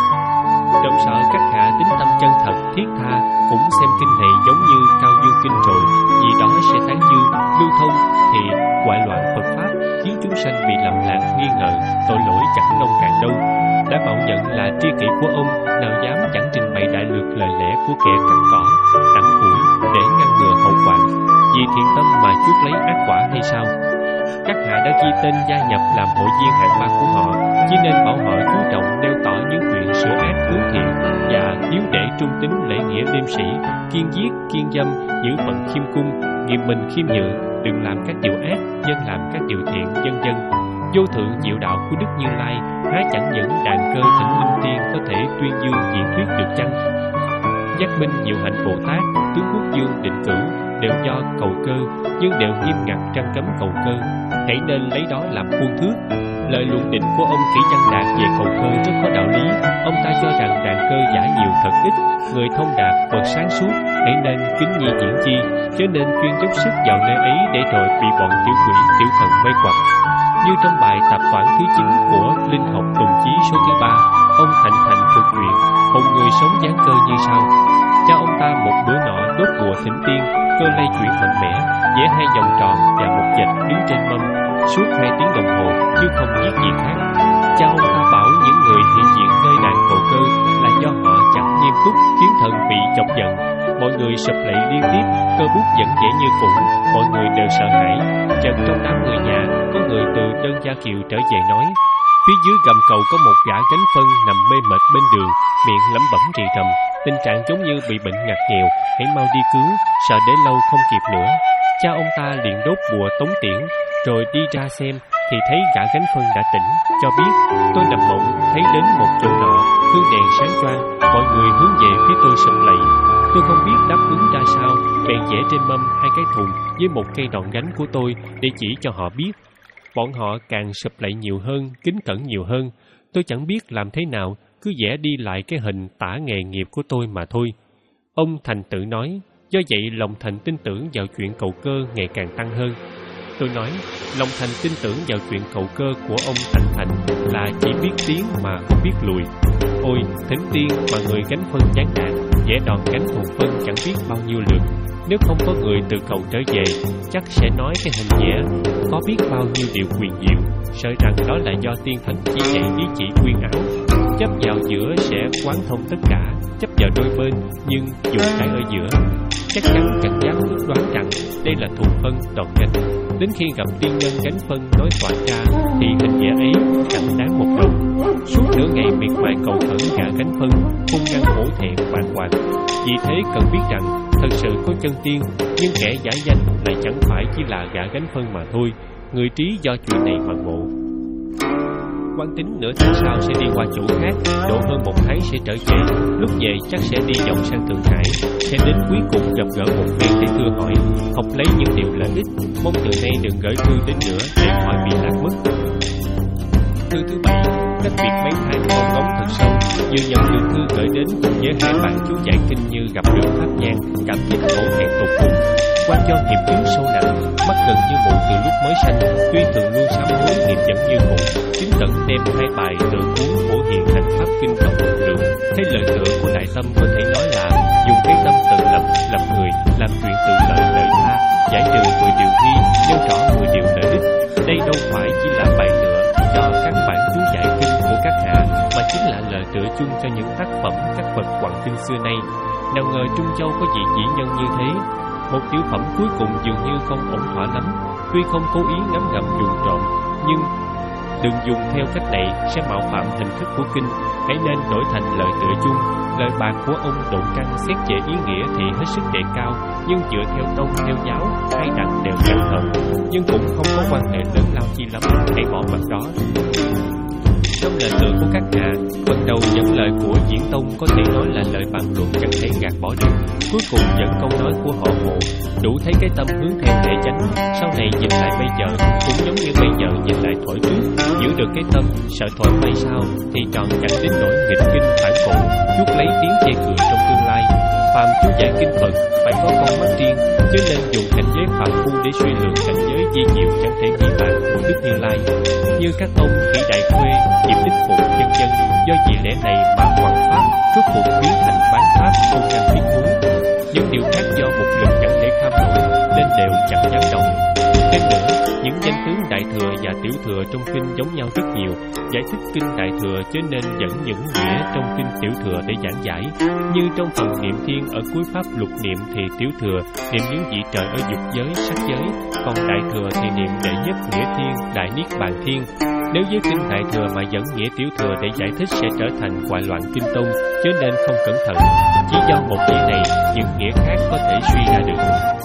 Động sợ các hạ tính tâm chân thật thiết tha, cũng xem kinh này giống như cao dương kinh rồi, vì đó sẽ tán dương lưu thông thì hoại loạn Phật pháp, khiến chúng sanh bị lầm lạc nghi ngờ, tội lỗi chẳng nông cạn đâu. Đã mạo nhận là tri kỷ của ông, nào dám chẳng trình bày đại lược lời lẽ của kẻ cắt cỏ, đặng củi để ngăn ngừa hậu quả, vì thiện tâm mà chuốc lấy ác quả hay sao? Các hạ đã ghi tên gia nhập làm hội viên hạng ba của họ, chỉ nên bảo họ chú trọng nêu tỏ những chuyện sửa ác hướng thiện và hiếu để trung tín lễ nghĩa liêm sĩ, kiên giết, kiên dâm, giữ phận khiêm cung, nghiêm minh khiêm nhượng, đừng làm các điều ác, nhân làm các điều thiện, vân vân. Vô thượng diệu đạo của Đức Như Lai há chẳng những đàn cơ thỉnh linh tiên có thể tuyên dương diễn thuyết được chăng? Giác minh diệu hạnh Bồ Tát, tướng quốc dương định cửu đều do cầu cơ, nhưng đều nghiêm ngặt trăng cấm cầu cơ. Hãy nên lấy đó làm khuôn thước. Lời luận định của ông Kỷ Văn Đạt về cầu cơ rất có đạo lý. Ông ta cho rằng đàn cơ giả nhiều thật ít, người thông đạt Phật sáng suốt, hãy nên kính nhi diễn chi, chớ nên chuyên dốc sức vào nơi ấy để rồi bị bọn tiểu quỷ tiểu thần mê hoặc. Như trong bài tạp toản thứ chín của Linh học tùng chí số thứ ba, ông Thạnh Thành thuật chuyện hồn người sống gián cơ như sau. Cha ông ta một bữa nọ đốt bùa thỉnh tiên, cơ lay chuyển mạnh mẽ, vẽ hai vòng tròn và một vạch đứng trên mâm suốt hai tiếng đồng hồ, chứ không viết gì khác. Cha ông ta bảo những người hiện diện nơi đàn cầu cơ là do họ chẳng nghiêm túc, khiến thần bị chọc giận. Mọi người sụp lạy liên tiếp, cơ bút vẫn vẽ như cũ, mọi người đều sợ hãi. Chợt trong đám người nhà có người từ Đơn Gia Kiều trở về nói: phía dưới gầm cầu có một gã gánh phân nằm mê mệt bên đường, miệng lẩm bẩm rì rầm, tình trạng giống như bị bệnh ngặt nghèo, hãy mau đi cứu, sợ để lâu không kịp nữa. Cha ông ta liền đốt bùa tống tiễn, rồi đi ra xem thì thấy gã gánh phân đã tỉnh, cho biết: tôi nằm mộng thấy đến một chỗ nọ, hương đèn sáng choang, mọi người hướng về phía tôi sụp lạy. Tôi không biết đáp ứng ra sao, bèn vẽ trên mâm hai cái thùng với một cây đòn gánh của tôi để chỉ cho họ biết. Bọn họ càng sụp lạy nhiều hơn, kính cẩn nhiều hơn. Tôi chẳng biết làm thế nào, cứ vẽ đi lại cái hình tả nghề nghiệp của tôi mà thôi. Ông Thành tự nói, do vậy lòng Thành tin tưởng vào chuyện cầu cơ ngày càng tăng hơn. Tôi nói, lòng Thành tin tưởng vào chuyện cầu cơ của ông Thành Thành là chỉ biết tiến mà không biết lùi. Ôi, thỉnh tiên mà người gánh phân chán nản, vẽ đòn gánh thùng phân chẳng biết bao nhiêu lượt. Nếu không có người từ cầu trở về, chắc sẽ nói cái hình vẽ có biết bao nhiêu điều quyền diệu, sợ rằng đó là do tiên thần chỉ dạy ý chỉ quyên áo. Chấp vào giữa sẽ quán thông tất cả, chấp vào đôi bên nhưng dùng cái ở giữa. Chắc chắn chẳng dám ước đoán rằng đây là thùng phân đòn gánh. Đến khi gặp tiên nhân gánh phân nói toạc ra thì hình vẽ ấy chẳng đáng một đồng. Suốt nửa ngày miệt mài cầu khẩn gã gánh phân, hung ngăn hổ thẹn bàng hoàng. Vì thế cần biết rằng thật sự có chân tiên, nhưng kẻ giả danh lại chẳng phải chỉ là gã gánh phân mà thôi. Người trí do chuyện này mà ngộ. Quán Tính nửa tháng sau sẽ đi qua chỗ khác, độ hơn một tháng sẽ trở về. Lúc về chắc sẽ đi vòng sang Thượng Hải, sẽ đến cuối cùng gặp gỡ một phen để thưa hỏi, học lấy những điều lợi ích. Mong từ nay đừng gửi thư đến nữa để khỏi bị lạc mất. Thư thứ bảy, cách biệt mấy tháng còn ngóng thật sâu. Vừa nhận được thư gửi đến cùng với hai bạn chú giải kinh như gặp được pháp nhang, cảm kích khổ hẹn tột cùng. Quan do nghiệp chướng sâu nặng, mắt gần như mù từ lúc mới sanh, tuy thường luôn sám hối niệm vẫn như cũ. Chứng tận đem hai bài tự cuốn phổ hiền thành pháp kinh tổng một lượng. Thấy lời tựa của đại tâm có thể nói là dùng cái tâm tự lập, lập người, làm tựa chung cho những tác phẩm các bậc hoàng tinh xưa nay. Nào ngờ Trung Châu có vị vĩ nhân như thế. Một tiểu phẩm cuối cùng dường như không ổn thỏa lắm. Tuy không cố ý ngấm ngầm dùng trộm, nhưng đừng dùng theo cách này sẽ mạo phạm hình thức của kinh. Hãy nên đổi thành lời tựa chung. Lời bạc của ông Độn Căn xét về ý nghĩa thì hết sức đề cao, nhưng dựa theo tông theo giáo, hai đặng đều chẳng hợp, nhưng cũng không có quan hệ lớn lao chi lắm. Hãy bỏ mặt đó. Trong lời tựa của các nhà, phần đầu dẫn lời của Diễn Tông có thể nói là lời bàn luận chẳng thể gạt bỏ được. Cuối cùng dẫn câu nói của họ Mộ, đủ thấy cái tâm hướng theo thể chánh. Sau này nhìn lại bây giờ, cũng giống như bây giờ nhìn lại thổi trước. Giữ được cái tâm, sợ thổi bay sao, thì tròn chẳng đến nỗi nghịch kinh phản cổ, chuốc lấy tiếng chê cười trong tương lai. Phàm chú giải kinh Phật phải có con mắt riêng, chứ nên dùng cảnh giới phạm phu để suy lượng cảnh giới di diệu chẳng thể nghĩ bàn của Đức Như Lai. Như các ông Thủy Đại Khuê, Diệp Đích Phụng chân chân, do vì lẽ này mà hoàng pháp rốt cuộc biến thành bán pháp không ngăn biết muốn. Những điều khác do một lực chẳng thể kham nổi nên đều chẳng dám động. Thêm nữa, những danh tướng Đại Thừa và Tiểu Thừa trong kinh giống nhau rất nhiều. Giải thích kinh Đại Thừa cho nên dẫn những nghĩa trong kinh Tiểu Thừa để giảng giải. Như trong phần niệm thiên ở cuối pháp lục niệm thì Tiểu Thừa niệm những vị trời ở dục giới, sắc giới, còn Đại Thừa thì niệm đệ nhất nghĩa thiên, đại niết bàn thiên. Nếu với kinh Đại Thừa mà dẫn nghĩa Tiểu Thừa để giải thích sẽ trở thành hoại loạn kinh tông, cho nên không cẩn thận. Chỉ do một nghĩa này, những nghĩa khác có thể suy ra được.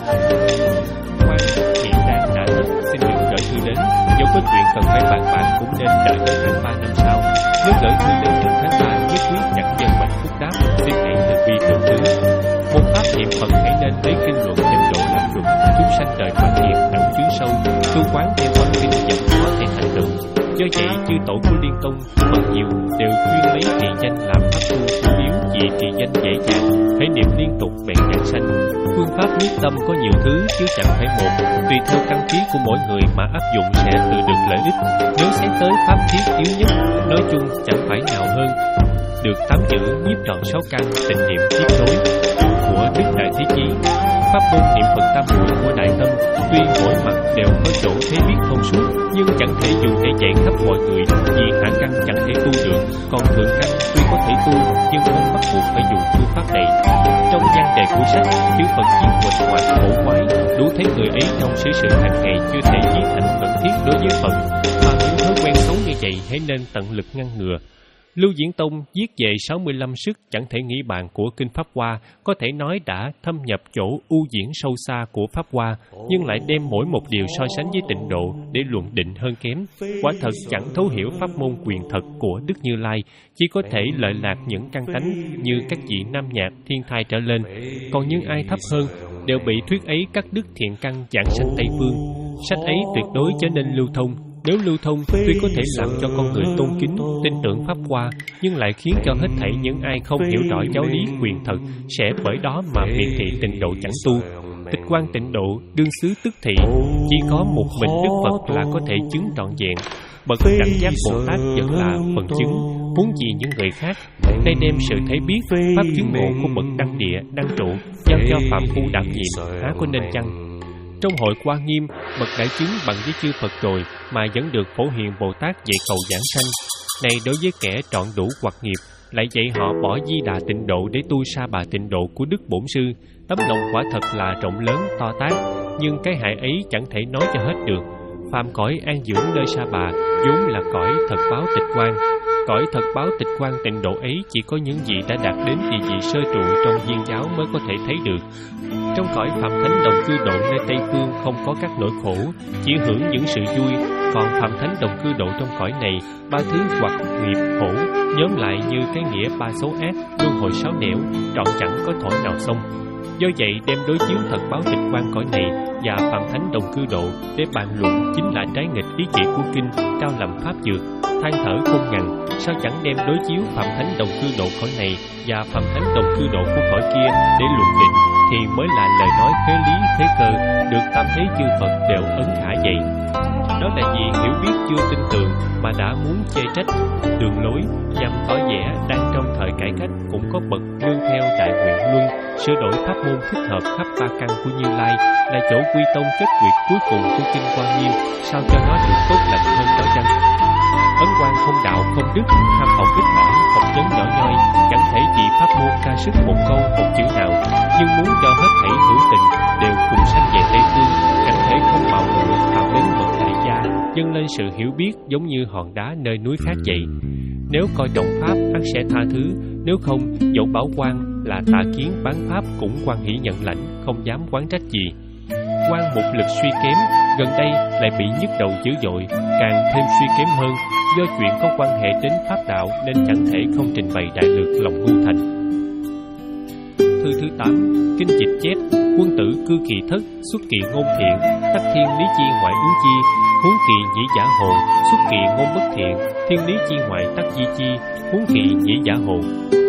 Quan hiện đang đã hết, xin đừng gửi thư đến. Nếu có chuyện cần phải bàn bạc cũng nên đợi tới tháng ba năm sau. Nếu gửi thư đến trước tháng ba nhất quyết chẳng nhân mạch phúc đáp, xin hãy từ bi tự thứ. Một pháp niệm Phật hãy nên lấy kinh luận trình độ làm luật, chúng sanh đời quan niệm đẳng chuyến sâu, tu quán theo quán kinh vẫn có thể thành tựu. Do vậy, chư tổ của Liên Tông phần nhiều đều chuyên lấy trì danh làm pháp tu chủ yếu, vì trì danh dễ dàng, hãy niệm liên tục bèn giảng sanh. Phương pháp nhất tâm có nhiều thứ chứ chẳng phải một, tùy theo căn khí của mỗi người mà áp dụng sẽ tự được lợi ích. Nếu xét tới pháp thiết yếu nhất, nói chung chẳng phải nào hơn được tám chữ nhiếp trọn sáu căn, tịnh niệm tiếp nối của Đức Đại Thế Chí. Pháp môn niệm Phật tam muội của Đại Tâm tuy mỗi mặt đều có chỗ thế biết thông suốt, nhưng chẳng thể dùng để dạy khắp mọi người, vì hạ căn chẳng thể tu được, còn thượng căn tuy có thể tu nhưng không bắt buộc phải dùng phương pháp này. Trong nhan đề của sách, chữ Phật chiết quỳnh ngoại cổ quái, đủ thấy người ấy trong xử sự hàng ngày chưa thể chí thành cần thiết đối với Phật, mà những thói quen xấu như vậy hãy nên tận lực ngăn ngừa. Lưu Diễn Tông viết về sáu mươi lăm sức chẳng thể nghĩ bàn của Kinh Pháp Hoa, có thể nói đã thâm nhập chỗ ưu diễn sâu xa của Pháp Hoa, nhưng lại đem mỗi một điều so sánh với tịnh độ để luận định hơn kém. Quả thật chẳng thấu hiểu pháp môn quyền thật của Đức Như Lai, chỉ có thể lợi lạc những căn tánh như các vị nam nhạc, thiên thai trở lên. Còn những ai thấp hơn đều bị thuyết ấy cắt đứt thiện căn giảng sanh Tây Phương. Sách ấy tuyệt đối trở nên lưu thông. Nếu lưu thông, tuy có thể làm cho con người tôn kính, tin tưởng Pháp Hoa, nhưng lại khiến cho hết thảy những ai không hiểu rõ giáo lý quyền thật sẽ bởi đó mà miệt thị tịnh độ chẳng tu. Tịch quan tịnh độ, đương xứ tức thị, chỉ có một mình Đức Phật là có thể chứng trọn vẹn. Bậc đẳng giác Bồ Tát vẫn là phần chứng, huống gì những người khác. Đây đem sự thấy biết, pháp chứng ngộ của bậc đăng địa, đăng trụ, giao cho phạm phu đảm nhiệm, há có nên chăng? Trong hội Hoa Nghiêm, bậc đại chứng bằng với chư Phật rồi mà vẫn được Phổ Hiền Bồ Tát dạy cầu giảng sanh. Này đối với kẻ trọn đủ hoặc nghiệp, lại dạy họ bỏ di đà tịnh độ để tu sa bà tịnh độ của Đức Bổn Sư. Tấm lòng quả thật là rộng lớn, to tát, nhưng cái hại ấy chẳng thể nói cho hết được. Phàm cõi an dưỡng nơi sa bà, vốn là cõi thật báo tịch quan. Cõi thật báo tịch quan tịnh độ ấy chỉ có những vị đã đạt đến địa vị sơ trụ trong viên giáo mới có thể thấy được. Trong cõi phạm thánh đồng cư độ nơi Tây Phương không có các nỗi khổ, chỉ hưởng những sự vui. Còn phạm thánh đồng cư độ trong cõi này, ba thứ hoặc nghiệp khổ nhóm lại như cái nghĩa ba xấu ác, luân hồi sáu nẻo, trọn chẳng có thổi nào xong. Do vậy đem đối chiếu thật báo tịch quan cõi này và phạm thánh đồng cư độ để bàn luận chính là trái nghịch ý chỉ của kinh, trao làm pháp dược, than thở không ngần. Sao chẳng đem đối chiếu phạm thánh đồng cư độ cõi này và phạm thánh đồng cư độ của cõi kia để luận định, thì mới là lời nói thế lý thế cơ được tam thế chư Phật đều ấn khả vậy. Đó là vì hiểu biết chưa tin tưởng mà đã muốn chê trách đường lối, nhằm tỏ vẻ đang trong thời cải cách cũng có bậc nương theo đại nguyện luân, sửa đổi pháp môn thích hợp khắp ba căn của Như Lai, là chỗ quy tông kết quyệt cuối cùng của kinh Quan Nghiêm, sao cho nó được tốt lành hơn đó chăng? Ấn Quang không đạo không đức, ham học ít ỏi, học vấn nhỏ nhoi, chẳng thể vì pháp môn ca sức một câu một chữ nào, nhưng muốn cho hết thảy hữu tình đều cùng sanh về Tây Phương, chẳng thể không mạo muội tạo đến bậc đại gia, dâng lên sự hiểu biết giống như hòn đá nơi núi khác vậy. Nếu coi trọng pháp ắt sẽ tha thứ, nếu không dẫu Bảo Quan là tà kiến bán pháp cũng quan hỷ nhận lãnh, không dám quán trách gì. Quan một lực suy kém, gần đây lại bị nhức đầu dữ dội, càng thêm suy kém hơn. Do chuyện có quan hệ đến pháp đạo nên chẳng thể không trình bày đại lược lòng ngu thành. Thư thứ tám, kinh dịch chép: quân tử cư kỳ thất, xuất kỳ ngôn thiện, tắc thiên lý chi ngoại ứng chi, huống kỳ nhĩ giả hồ, xuất kỳ ngôn bất thiện, thiên lý chi ngoại tắc di chi, huống kỳ nhĩ giả hồ.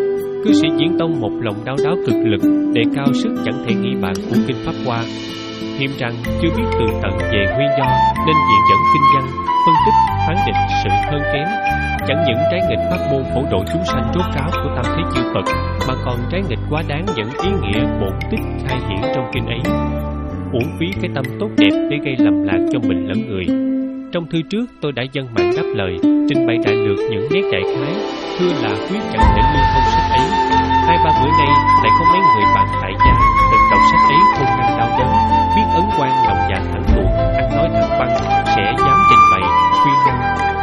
Cư sĩ Diễn Tông một lòng đao đáo cực lực, đề cao sức chẳng thể nghĩ bàn của kinh Pháp Hoa. Hiềm rằng chưa biết tường tận về nguyên do nên viện dẫn kinh văn, phân tích, phán định sự hơn kém. Chẳng những trái nghịch pháp môn phổ độ chúng sanh rốt ráo của tam thế chư Phật, mà còn trái nghịch quá đáng những ý nghĩa bổn tích khai hiển trong kinh ấy. Uổng phí cái tâm tốt đẹp để gây lầm lạc cho mình lẫn người. Trong thư trước tôi đã dâng mạng đáp lời, trình bày đại lược những nét đại khái, thưa là quyết chẳng thể lưu thông sách ấy. Hai ba bữa nay lại có mấy người bạn tại gia từng đọc sách ấy không ngăn đau đớn, biết Ấn Quang lòng dạ thẳng tuột, ăn nói thẳng băng, sẽ dám trình bày khuyên ngăn.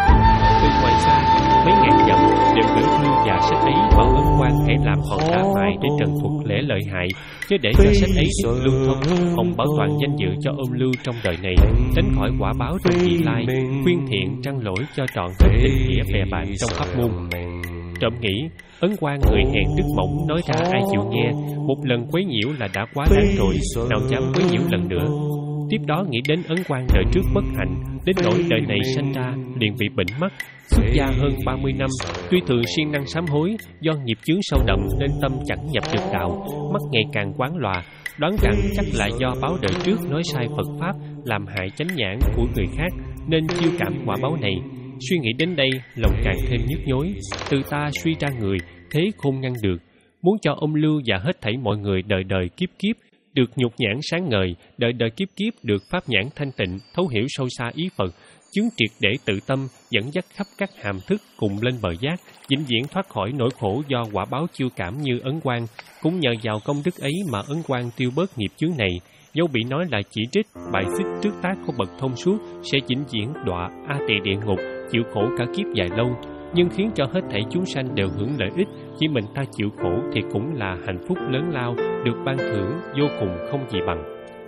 Từ ngoài xa mấy ngàn dặm đều gửi thư và sách ấy bảo Ấn Quang hãy làm hòn đá mài để trần thuật lẽ lợi hại, chứ để cho sách ấy ít lưu thông, không bảo toàn danh dự cho ôm lưu trong đời này, tránh khỏi quả báo trong vị lai, khuyên thiện trăng lỗi cho trọn hết tình nghĩa bè bạn trong pháp môn. Trộm nghĩ Ấn Quang người hèn đức mỏng nói ra ai chịu nghe, một lần quấy nhiễu là đã quá đáng rồi, nào dám quấy nhiễu lần nữa. Tiếp đó nghĩ đến Ấn Quang đời trước bất hạnh, đến nỗi đời này sanh ra liền bị bệnh mắt. Xuất gia hơn ba mươi năm, tuy thường siêng năng sám hối, do nghiệp chướng sâu đậm nên tâm chẳng nhập được đạo, mắt ngày càng quán lòa, đoán rằng chắc là do báo đời trước nói sai Phật pháp, làm hại chánh nhãn của người khác, nên chiêu cảm quả báo này. Suy nghĩ đến đây, lòng càng thêm nhức nhối. Từ ta suy ra người, thế không ngăn được. Muốn cho ông Lưu và hết thảy mọi người đời đời kiếp kiếp được nhục nhãn sáng ngời, đời đời kiếp kiếp được pháp nhãn thanh tịnh, thấu hiểu sâu xa ý Phật, chứng triệt để tự tâm, dẫn dắt khắp các hàm thức cùng lên bờ giác, vĩnh viễn thoát khỏi nỗi khổ do quả báo chiêu cảm như Ấn Quang. Cũng nhờ vào công đức ấy mà Ấn Quang tiêu bớt nghiệp chướng này. Dẫu bị nói là chỉ trích, bài xích trước tác của bậc thông suốt sẽ vĩnh viễn đọa a tỳ địa ngục, chịu khổ cả kiếp dài lâu, nhưng khiến cho hết thảy chúng sanh đều hưởng lợi ích. Chỉ mình ta chịu khổ thì cũng là hạnh phúc lớn lao, được ban thưởng vô cùng không gì bằng.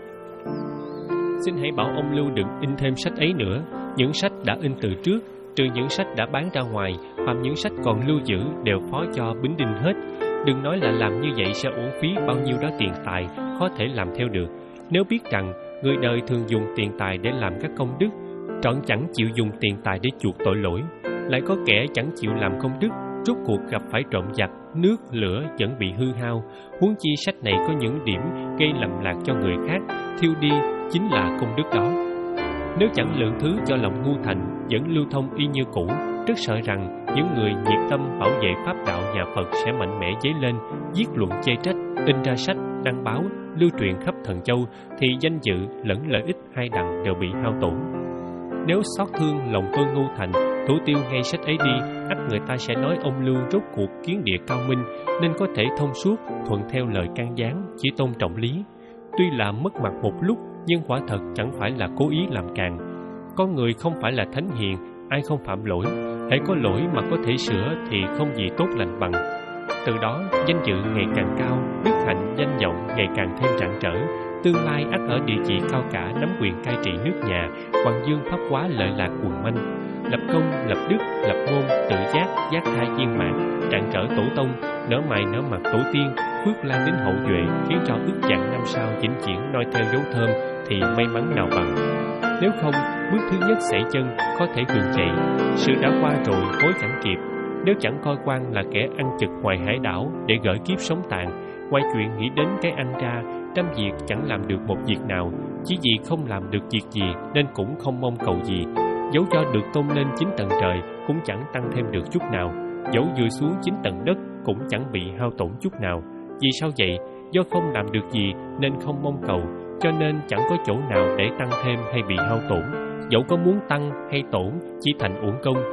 Xin hãy bảo ông Lưu đừng in thêm sách ấy nữa. Những sách đã in từ trước, trừ những sách đã bán ra ngoài, hoặc những sách còn lưu giữ đều phó cho Bính Đinh hết. Đừng nói là làm như vậy sẽ uổng phí bao nhiêu đó tiền tài, khó thể làm theo được. Nếu biết rằng người đời thường dùng tiền tài để làm các công đức, trọn chẳng chịu dùng tiền tài để chuộc tội lỗi. Lại có kẻ chẳng chịu làm công đức, rốt cuộc gặp phải trộm giặc, nước, lửa vẫn bị hư hao. Huống chi sách này có những điểm gây lầm lạc cho người khác, thiêu đi chính là công đức đó. Nếu chẳng lượng thứ cho lòng ngu thành, vẫn lưu thông y như cũ, rất sợ rằng những người nhiệt tâm bảo vệ pháp đạo nhà Phật sẽ mạnh mẽ dấy lên, viết luận chê trách, in ra sách, đăng báo, lưu truyền khắp thần châu, thì danh dự lẫn lợi ích hai đằng đều bị hao tổn. Nếu xót thương lòng tôi ngu thành, thủ tiêu ngay sách ấy đi, ắt người ta sẽ nói ông Lưu rốt cuộc kiến địa cao minh, nên có thể thông suốt, thuận theo lời can gián, chỉ tôn trọng lý. Tuy là mất mặt một lúc, nhưng quả thật chẳng phải là cố ý làm càng. Con người không phải là thánh hiền, ai không phạm lỗi, hãy có lỗi mà có thể sửa thì không gì tốt lành bằng. Từ đó, danh dự ngày càng cao, đức hạnh danh vọng ngày càng thêm rạng rỡ, tương lai ắt ở địa vị cao cả nắm quyền cai trị nước nhà, hoàng dương pháp hóa lợi lạc quần manh, lập công, lập đức, lập ngôn, tự giác, giác thai viên mãn, rạng rỡ tổ tông, nở mày nở mặt tổ tiên, phước lan đến hậu duệ, khiến cho ước vạn năm sau vĩnh viễn noi theo dấu thơm thì may mắn nào bằng. Nếu không, bước thứ nhất sảy chân có thể gượng dậy, sự đã qua rồi hối chẳng kịp. Nếu chẳng coi quan là kẻ ăn chực ngoài hải đảo để gửi kiếp sống tàn, ngoài chuyện nghĩ đến cái ăn ra, trăm việc chẳng làm được một việc nào, chỉ vì không làm được việc gì nên cũng không mong cầu gì. Dẫu cho được tôn lên chín tầng trời cũng chẳng tăng thêm được chút nào, dẫu vùi xuống chín tầng đất cũng chẳng bị hao tổn chút nào. Vì sao vậy? Do không làm được gì nên không mong cầu, cho nên chẳng có chỗ nào để tăng thêm hay bị hao tổn. Dẫu có muốn tăng hay tổn chỉ thành uổng công.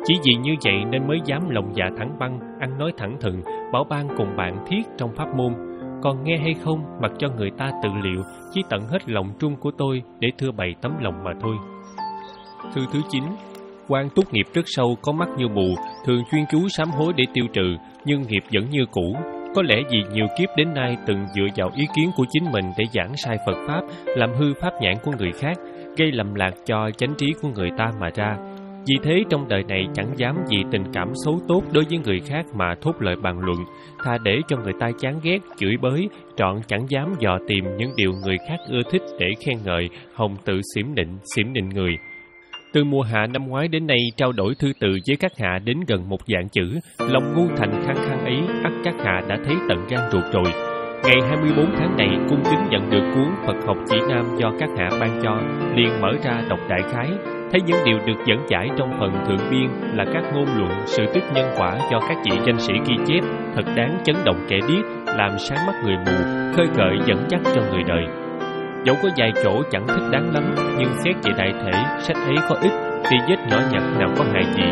Chỉ vì như vậy nên mới dám lòng dạ thẳng băng, ăn nói thẳng thừng, bảo ban cùng bạn thiết trong pháp môn. Còn nghe hay không, mặc cho người ta tự liệu, chỉ tận hết lòng trung của tôi để thưa bày tấm lòng mà thôi. Thư thứ chín. Quan tốt nghiệp rất sâu, có mắt như mù, thường chuyên chú sám hối để tiêu trừ, nhưng nghiệp vẫn như cũ. Có lẽ vì nhiều kiếp đến nay từng dựa vào ý kiến của chính mình để giảng sai Phật Pháp, làm hư pháp nhãn của người khác, gây lầm lạc cho chánh trí của người ta mà ra. Vì thế trong đời này chẳng dám vì tình cảm xấu tốt đối với người khác mà thốt lời bàn luận, thà để cho người ta chán ghét, chửi bới, trọn chẳng dám dò tìm những điều người khác ưa thích để khen ngợi, hòng tự xỉm nịnh, xỉm nịnh người. Từ mùa hạ năm ngoái đến nay, trao đổi thư từ với các hạ đến gần một vạn chữ, lòng ngu thành khăng khăng ấy, ắt các hạ đã thấy tận gan ruột rồi. Ngày hai mươi bốn tháng này, cung kính nhận được cuốn Phật học chỉ nam do các hạ ban cho, liền mở ra đọc đại khái, thấy những điều được dẫn giải trong phần thượng biên là các ngôn luận, sự tích nhân quả do các vị danh sĩ ghi chép, thật đáng chấn động kẻ điếc, làm sáng mắt người mù, khơi gợi dẫn dắt cho người đời. Dẫu có vài chỗ chẳng thích đáng lắm, nhưng xét về đại thể, sách ấy có ít, thì vết nhỏ nhặt nào có hại gì.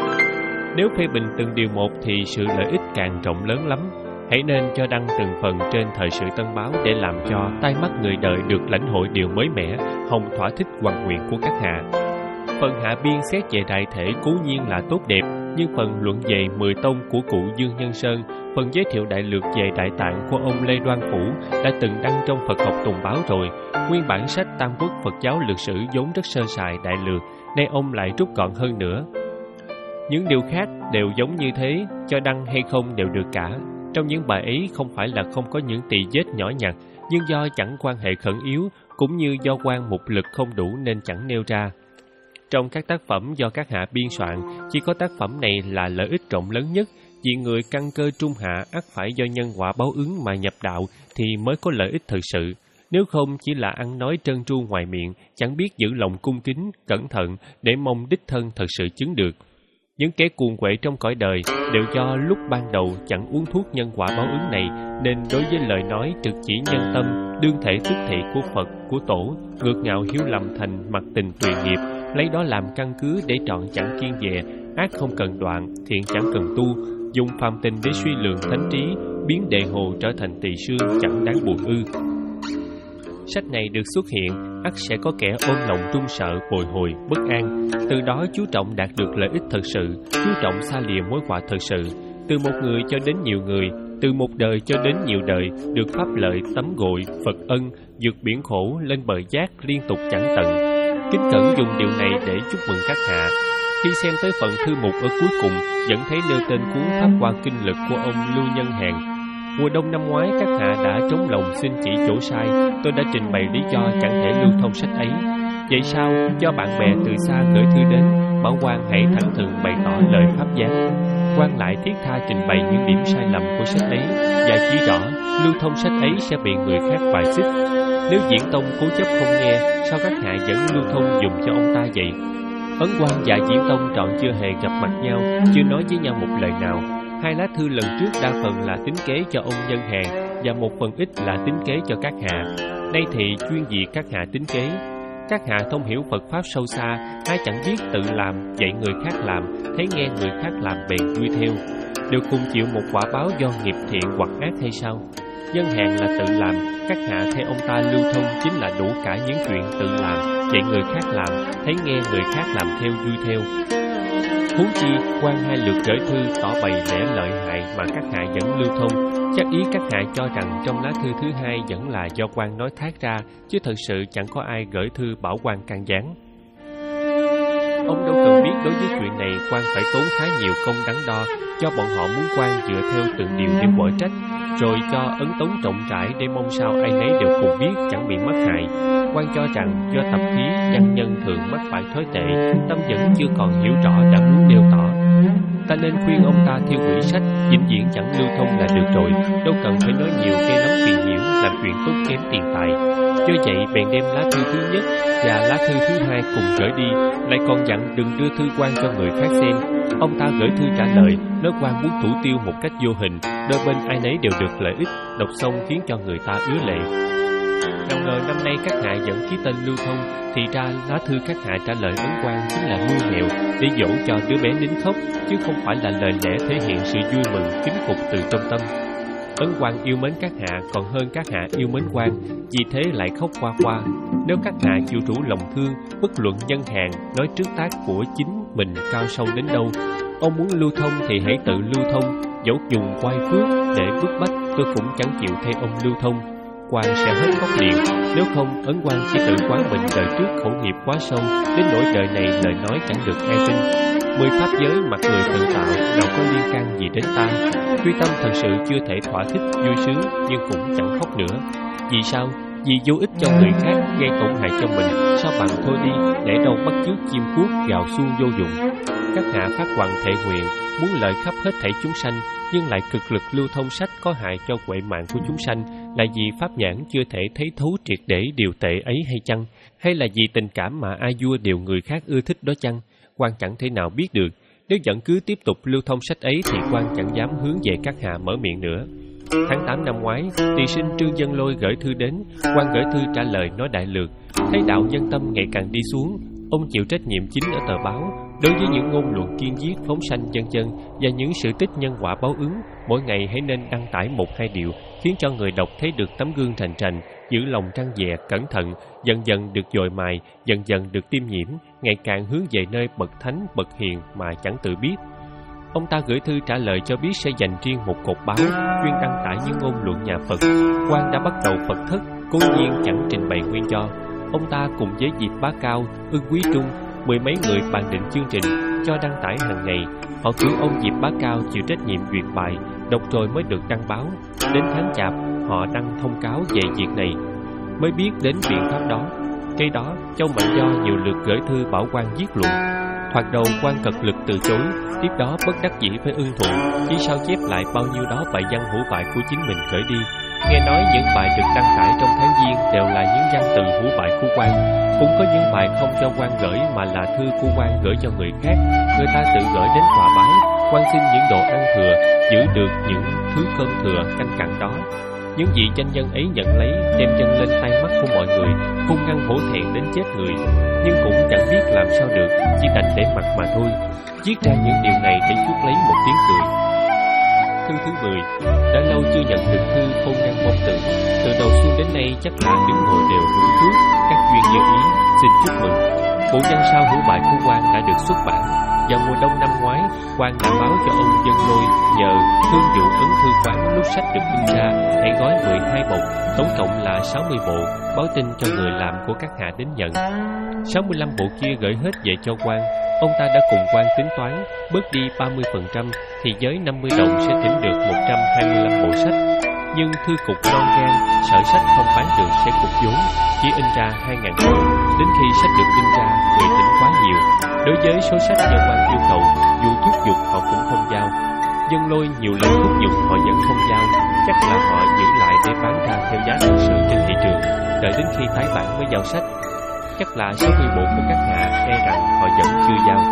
Nếu phê bình từng điều một thì sự lợi ích càng rộng lớn lắm. Hãy nên cho đăng từng phần trên Thời sự Tân Báo để làm cho tai mắt người đời được lãnh hội điều mới mẻ, hồng thỏa thích hoàn nguyện của các hạ. Phần hạ biên xét về đại thể cố nhiên là tốt đẹp, nhưng phần luận về mười tông của cụ Dương Nhân Sơn, phần giới thiệu đại lược về Đại Tạng của ông Lê Đoan Phủ đã từng đăng trong Phật học Tùng Báo rồi. Nguyên bản sách Tam Quốc Phật giáo lược sử vốn rất sơ sài đại lược, nay ông lại rút gọn hơn nữa. Những điều khác đều giống như thế, cho đăng hay không đều được cả. Trong những bài ấy không phải là không có những tỳ vết nhỏ nhặt, nhưng do chẳng quan hệ khẩn yếu, cũng như do quan mục lực không đủ nên chẳng nêu ra. Trong các tác phẩm do các hạ biên soạn, chỉ có tác phẩm này là lợi ích rộng lớn nhất, vì người căn cơ trung hạ ắt phải do nhân quả báo ứng mà nhập đạo thì mới có lợi ích thực sự. Nếu không chỉ là ăn nói trơn tru ngoài miệng, chẳng biết giữ lòng cung kính, cẩn thận để mong đích thân thật sự chứng được. Những kẻ cuồng quậy trong cõi đời đều do lúc ban đầu chẳng uống thuốc nhân quả báo ứng này, nên đối với lời nói trực chỉ nhân tâm, đương thể tức thị của Phật, của Tổ, ngược ngạo hiếu lầm thành mặt tình tùy nghiệp, lấy đó làm căn cứ để trọn chẳng kiên dè, ác không cần đoạn, thiện chẳng cần tu, dùng phàm tình để suy lường thánh trí, biến đề hồ trở thành tỳ xương chẳng đáng buồn ư. Sách này được xuất hiện, ắt sẽ có kẻ ôm lòng run sợ, bồi hồi, bất an, từ đó chú trọng đạt được lợi ích thật sự, chú trọng xa lìa mối họa thật sự, từ một người cho đến nhiều người, từ một đời cho đến nhiều đời, được pháp lợi tấm gội, Phật ân, vượt biển khổ lên bờ giác liên tục chẳng tận. Kính cẩn dùng điều này để chúc mừng các hạ. Khi xem tới phần thư mục ở cuối cùng, vẫn thấy nêu tên cuốn Pháp Hoa Kinh Lực của ông Lưu Nhân Hàn. Mùa đông năm ngoái, các hạ đã trống lòng xin chỉ chỗ sai, tôi đã trình bày lý do chẳng thể lưu thông sách ấy. Vậy sao, cho bạn bè từ xa gửi thư đến, bảo quan hãy thẳng thừng bày tỏ lời pháp giám. Quan lại thiết tha trình bày những điểm sai lầm của sách ấy và chỉ rõ lưu thông sách ấy sẽ bị người khác bài xích. Nếu Diễn Tông cố chấp không nghe, sao các hạ vẫn lưu thông dùng cho ông ta vậy? Ấn Quan và Diễn Tông trọn chưa hề gặp mặt nhau, chưa nói với nhau một lời nào. Hai lá thư lần trước đa phần là tính kế cho ông Nhân Hàn và một phần ít là tính kế cho các hạ. Nay thì chuyên vì các hạ tính kế. Các hạ thông hiểu Phật Pháp sâu xa, ai chẳng biết tự làm, dạy người khác làm, thấy nghe người khác làm bèn vui theo. Đều cùng chịu một quả báo do nghiệp thiện hoặc ác hay sao? Nhân Hàn là tự làm, các hạ thấy ông ta lưu thông chính là đủ cả những chuyện tự làm, dạy người khác làm, thấy nghe người khác làm theo vui theo. Huống chi, quan hai lượt gửi thư tỏ bày lẽ lợi hại mà các hạ vẫn lưu thông, chắc ý các hạ cho rằng trong lá thư thứ hai vẫn là do quan nói thác ra, chứ thật sự chẳng có ai gửi thư bảo quan can gián. Ông đâu cần biết đối với chuyện này quan phải tốn khá nhiều công đắn đo, cho bọn họ muốn quan dựa theo từng điều để quở trách, rồi cho ấn tống rộng rãi để mong sao ai nấy đều cùng biết chẳng bị mắc hại. Quan cho rằng do tập khí văn nhân thường mắc phải thói tệ, tâm vẫn chưa còn hiểu rõ đã muốn nêu tỏ. Ta nên khuyên ông ta theo quỹ sách, vĩnh viễn chẳng lưu thông là được rồi, đâu cần phải nói nhiều gây lắm phiền nhiễu, làm chuyện tốt kém tiền tài. Do vậy bèn đem lá thư thứ nhất và lá thư thứ hai cùng gửi đi, lại còn dặn đừng đưa thư quan cho người khác xem. Ông ta gửi thư trả lời, nói quan muốn thủ tiêu một cách vô hình, đôi bên ai nấy đều được lợi ích, đọc xong khiến cho người ta ứa lệ. Nào ngờ năm nay các hạ vẫn ký tên Lưu Thông, thì ra lá thư các hạ trả lời Ấn Quan chính là nuôi mèo để dỗ cho đứa bé nín khóc, chứ không phải là lời lẽ thể hiện sự vui mừng kính phục từ trong tâm. Ấn Quan yêu mến các hạ còn hơn các hạ yêu mến quan, vì thế lại khóc qua qua. Nếu các hạ chịu rủ lòng thương, bất luận nhân hạng, nói trước tác của chính mình cao sâu đến đâu, ông muốn lưu thông thì hãy tự lưu thông, dẫu dùng quay phước để bức bách, tôi cũng chẳng chịu thay ông lưu thông. Quan sẽ hết khóc liền, nếu không Ấn Quan chỉ tự quán mình đời trước khẩu nghiệp quá sâu, đến nỗi đời này lời nói chẳng được ai tin. Mười pháp giới mặt người tự tạo, đâu có liên can gì đến ta. Tuy tâm thật sự chưa thể thỏa thích vui sướng, nhưng cũng chẳng khóc nữa. Vì sao? Vì vô ích cho người khác, gây tổn hại cho mình, sao bằng thôi đi, để đâu bắt chước chim cuốc gào xuông vô dụng. Các hạ phát hoằng thệ nguyện, muốn lợi khắp hết thảy chúng sanh, nhưng lại cực lực lưu thông sách có hại cho huệ mạng của chúng sanh, là vì pháp nhãn chưa thể thấy thấu triệt để điều tệ ấy hay chăng? Hay là vì tình cảm mà ai vua đều người khác ưa thích đó chăng? Quan chẳng thể nào biết được. Nếu vẫn cứ tiếp tục lưu thông sách ấy thì quan chẳng dám hướng về các hạ mở miệng nữa. Tháng tám năm ngoái, tỳ sinh Trương Dân Lôi gửi thư đến, quan gửi thư trả lời nói đại lược. Thấy đạo nhân tâm ngày càng đi xuống, ông chịu trách nhiệm chính ở tờ báo. Đối với những ngôn luận kiên giết, phóng sanh vân vân và những sự tích nhân quả báo ứng, mỗi ngày hãy nên đăng tải một hai điều, khiến cho người đọc thấy được tấm gương rành rành, giữ lòng trăn dè, cẩn thận, dần dần được dồi mài, dần dần được tiêm nhiễm, ngày càng hướng về nơi bậc thánh, bậc hiền mà chẳng tự biết. Ông ta gửi thư trả lời cho biết sẽ dành riêng một cột báo chuyên đăng tải những ngôn luận nhà Phật. Quan đã bắt đầu Phật thất, cố nhiên chẳng trình bày nguyên do. Ông ta cùng với Diệp Bá Cao, Ưng Quý Trung, mười mấy người bàn định chương trình cho đăng tải hàng ngày. Họ cử ông Diệp Bá Cao chịu trách nhiệm duyệt bài, đọc rồi mới được đăng báo. Đến tháng Chạp, họ đăng thông cáo về việc này, mới biết đến biện pháp đó. Cây đó, Châu Mạnh Do nhiều lượt gửi thư bảo quan viết luận. Thoạt đầu quan cật lực từ chối, tiếp đó bất đắc dĩ phải ưng thuận, chỉ sao chép lại bao nhiêu đó bài văn hữu bại của chính mình gửi đi. Nghe nói những bài được đăng tải trong tháng Giêng đều là những văn từ hữu bại của quan, cũng có những bài không cho quan gửi mà là thư của quan gửi cho người khác. Người ta tự gửi đến tòa báo, quan xin những đồ ăn thừa, giữ được những thứ cơm thừa canh cặn đó. Những vị danh nhân ấy nhận lấy, đem dâng lên tay mắt của mọi người, hung hăng hổ thẹn đến chết người, nhưng cũng chẳng biết làm sao được, chỉ đành để mặc mà thôi. Viết ra những điều này để chuốc lấy một tiếng cười. Thư thứ mười, đã lâu chưa nhận được thư khôn ngăn mong từ. Từ đầu xuân đến nay chắc là đứng ngồi đều hưởng phước, các duyên như ý, xin chúc mừng. Bộ văn sao hữu bại của quan đã được xuất bản. Vào mùa đông năm ngoái, quan đã báo cho ông Dân Lôi nhờ thương vụ ấn thư quán lúc sách được in ra, hãy gói mười hai bộ, tổng cộng là sáu mươi bộ, báo tin cho người làm của các hạ đến nhận. sáu mươi lăm bộ kia gửi hết về cho quan. Ông ta đã cùng quan tính toán, bớt đi ba mươi phần trăm thì với năm mươi đồng sẽ tính được một trăm hai mươi lăm bộ sách. Nhưng thư cục non gan, sợ sách không bán được sẽ cục vốn, chỉ in ra hai ngàn bộ. Đến khi sách được in ra, người tính quá nhiều. Đối với số sách do quan yêu cầu, dù thúc giục họ cũng không giao. Dân Lôi nhiều lần thúc giục họ vẫn không giao, chắc là họ giữ lại để bán ra theo giá thực sự trên thị trường, đợi đến khi tái bản mới giao sách. Chắc là sáu mươi bộ của các hạ e rằng họ vẫn chưa giao.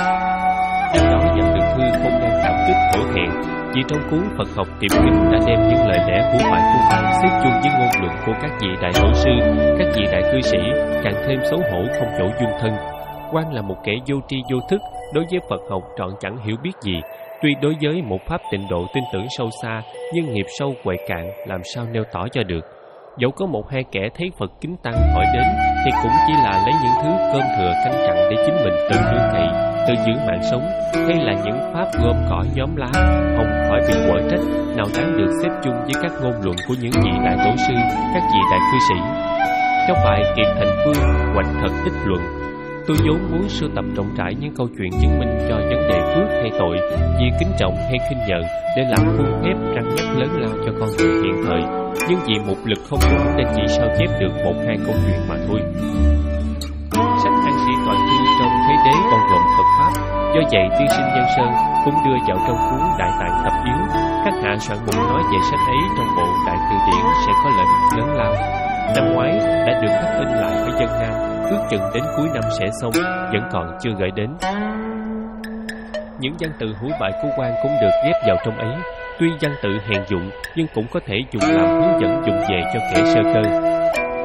Trong đó nhận được thư không ngăn cảm kích hổ thẹn, vì trong cuốn Phật học tiệm kinh đã đem những lời lẽ hữu bại của quan xếp chung với ngôn luận của các vị đại tổ sư, các vị đại cư sĩ, càng thêm xấu hổ không chỗ dung thân. Quan là một kẻ vô tri vô thức, đối với Phật học trọn chẳng hiểu biết gì. Tuy đối với một pháp tịnh độ tin tưởng sâu xa, nhưng nghiệp sâu quệ cạn làm sao nêu tỏ cho được. Dẫu có một hai kẻ thấy Phật kính tăng hỏi đến, thì cũng chỉ là lấy những thứ cơm thừa canh cặn để chính mình tự nương cậy, tự giữ mạng sống, hay là những pháp gom cỏ nhóm lá, không khỏi bị quở trách, nào đáng được xếp chung với các ngôn luận của những vị đại tổ sư, các vị đại cư sĩ. Trong bài Kiệt Thành Phương, hoạch thật ít luận, tôi vốn muốn sưu tập rộng rãi những câu chuyện chứng minh cho vấn đề phước hay tội, vì kính trọng hay khinh nhờn, để làm khuôn thép răng nhắc lớn lao cho con người hiện thời. Nhưng vì một lực không đủ nên chỉ sao chép được một hai câu chuyện mà thôi. Sách An Sĩ Toàn Thư trong Thế Đế còn gồm Phật Pháp, do vậy tiên sinh Nhân Sơn cũng đưa vào trong cuốn Đại Tạng Thập Yếu. Các hạ soạn mục nói về sách ấy trong bộ Đại Từ Điển sẽ có lợi ích lớn lao. Năm ngoái đã được khắc in lại ở Dân Nam, ước chừng đến cuối năm sẽ xong, vẫn còn chưa gửi đến. Những văn tự hữu bại của quan cũng được ghép vào trong ấy. Tuy văn tự hèn dụng nhưng cũng có thể dùng làm hướng dẫn dụng về cho kẻ sơ cơ.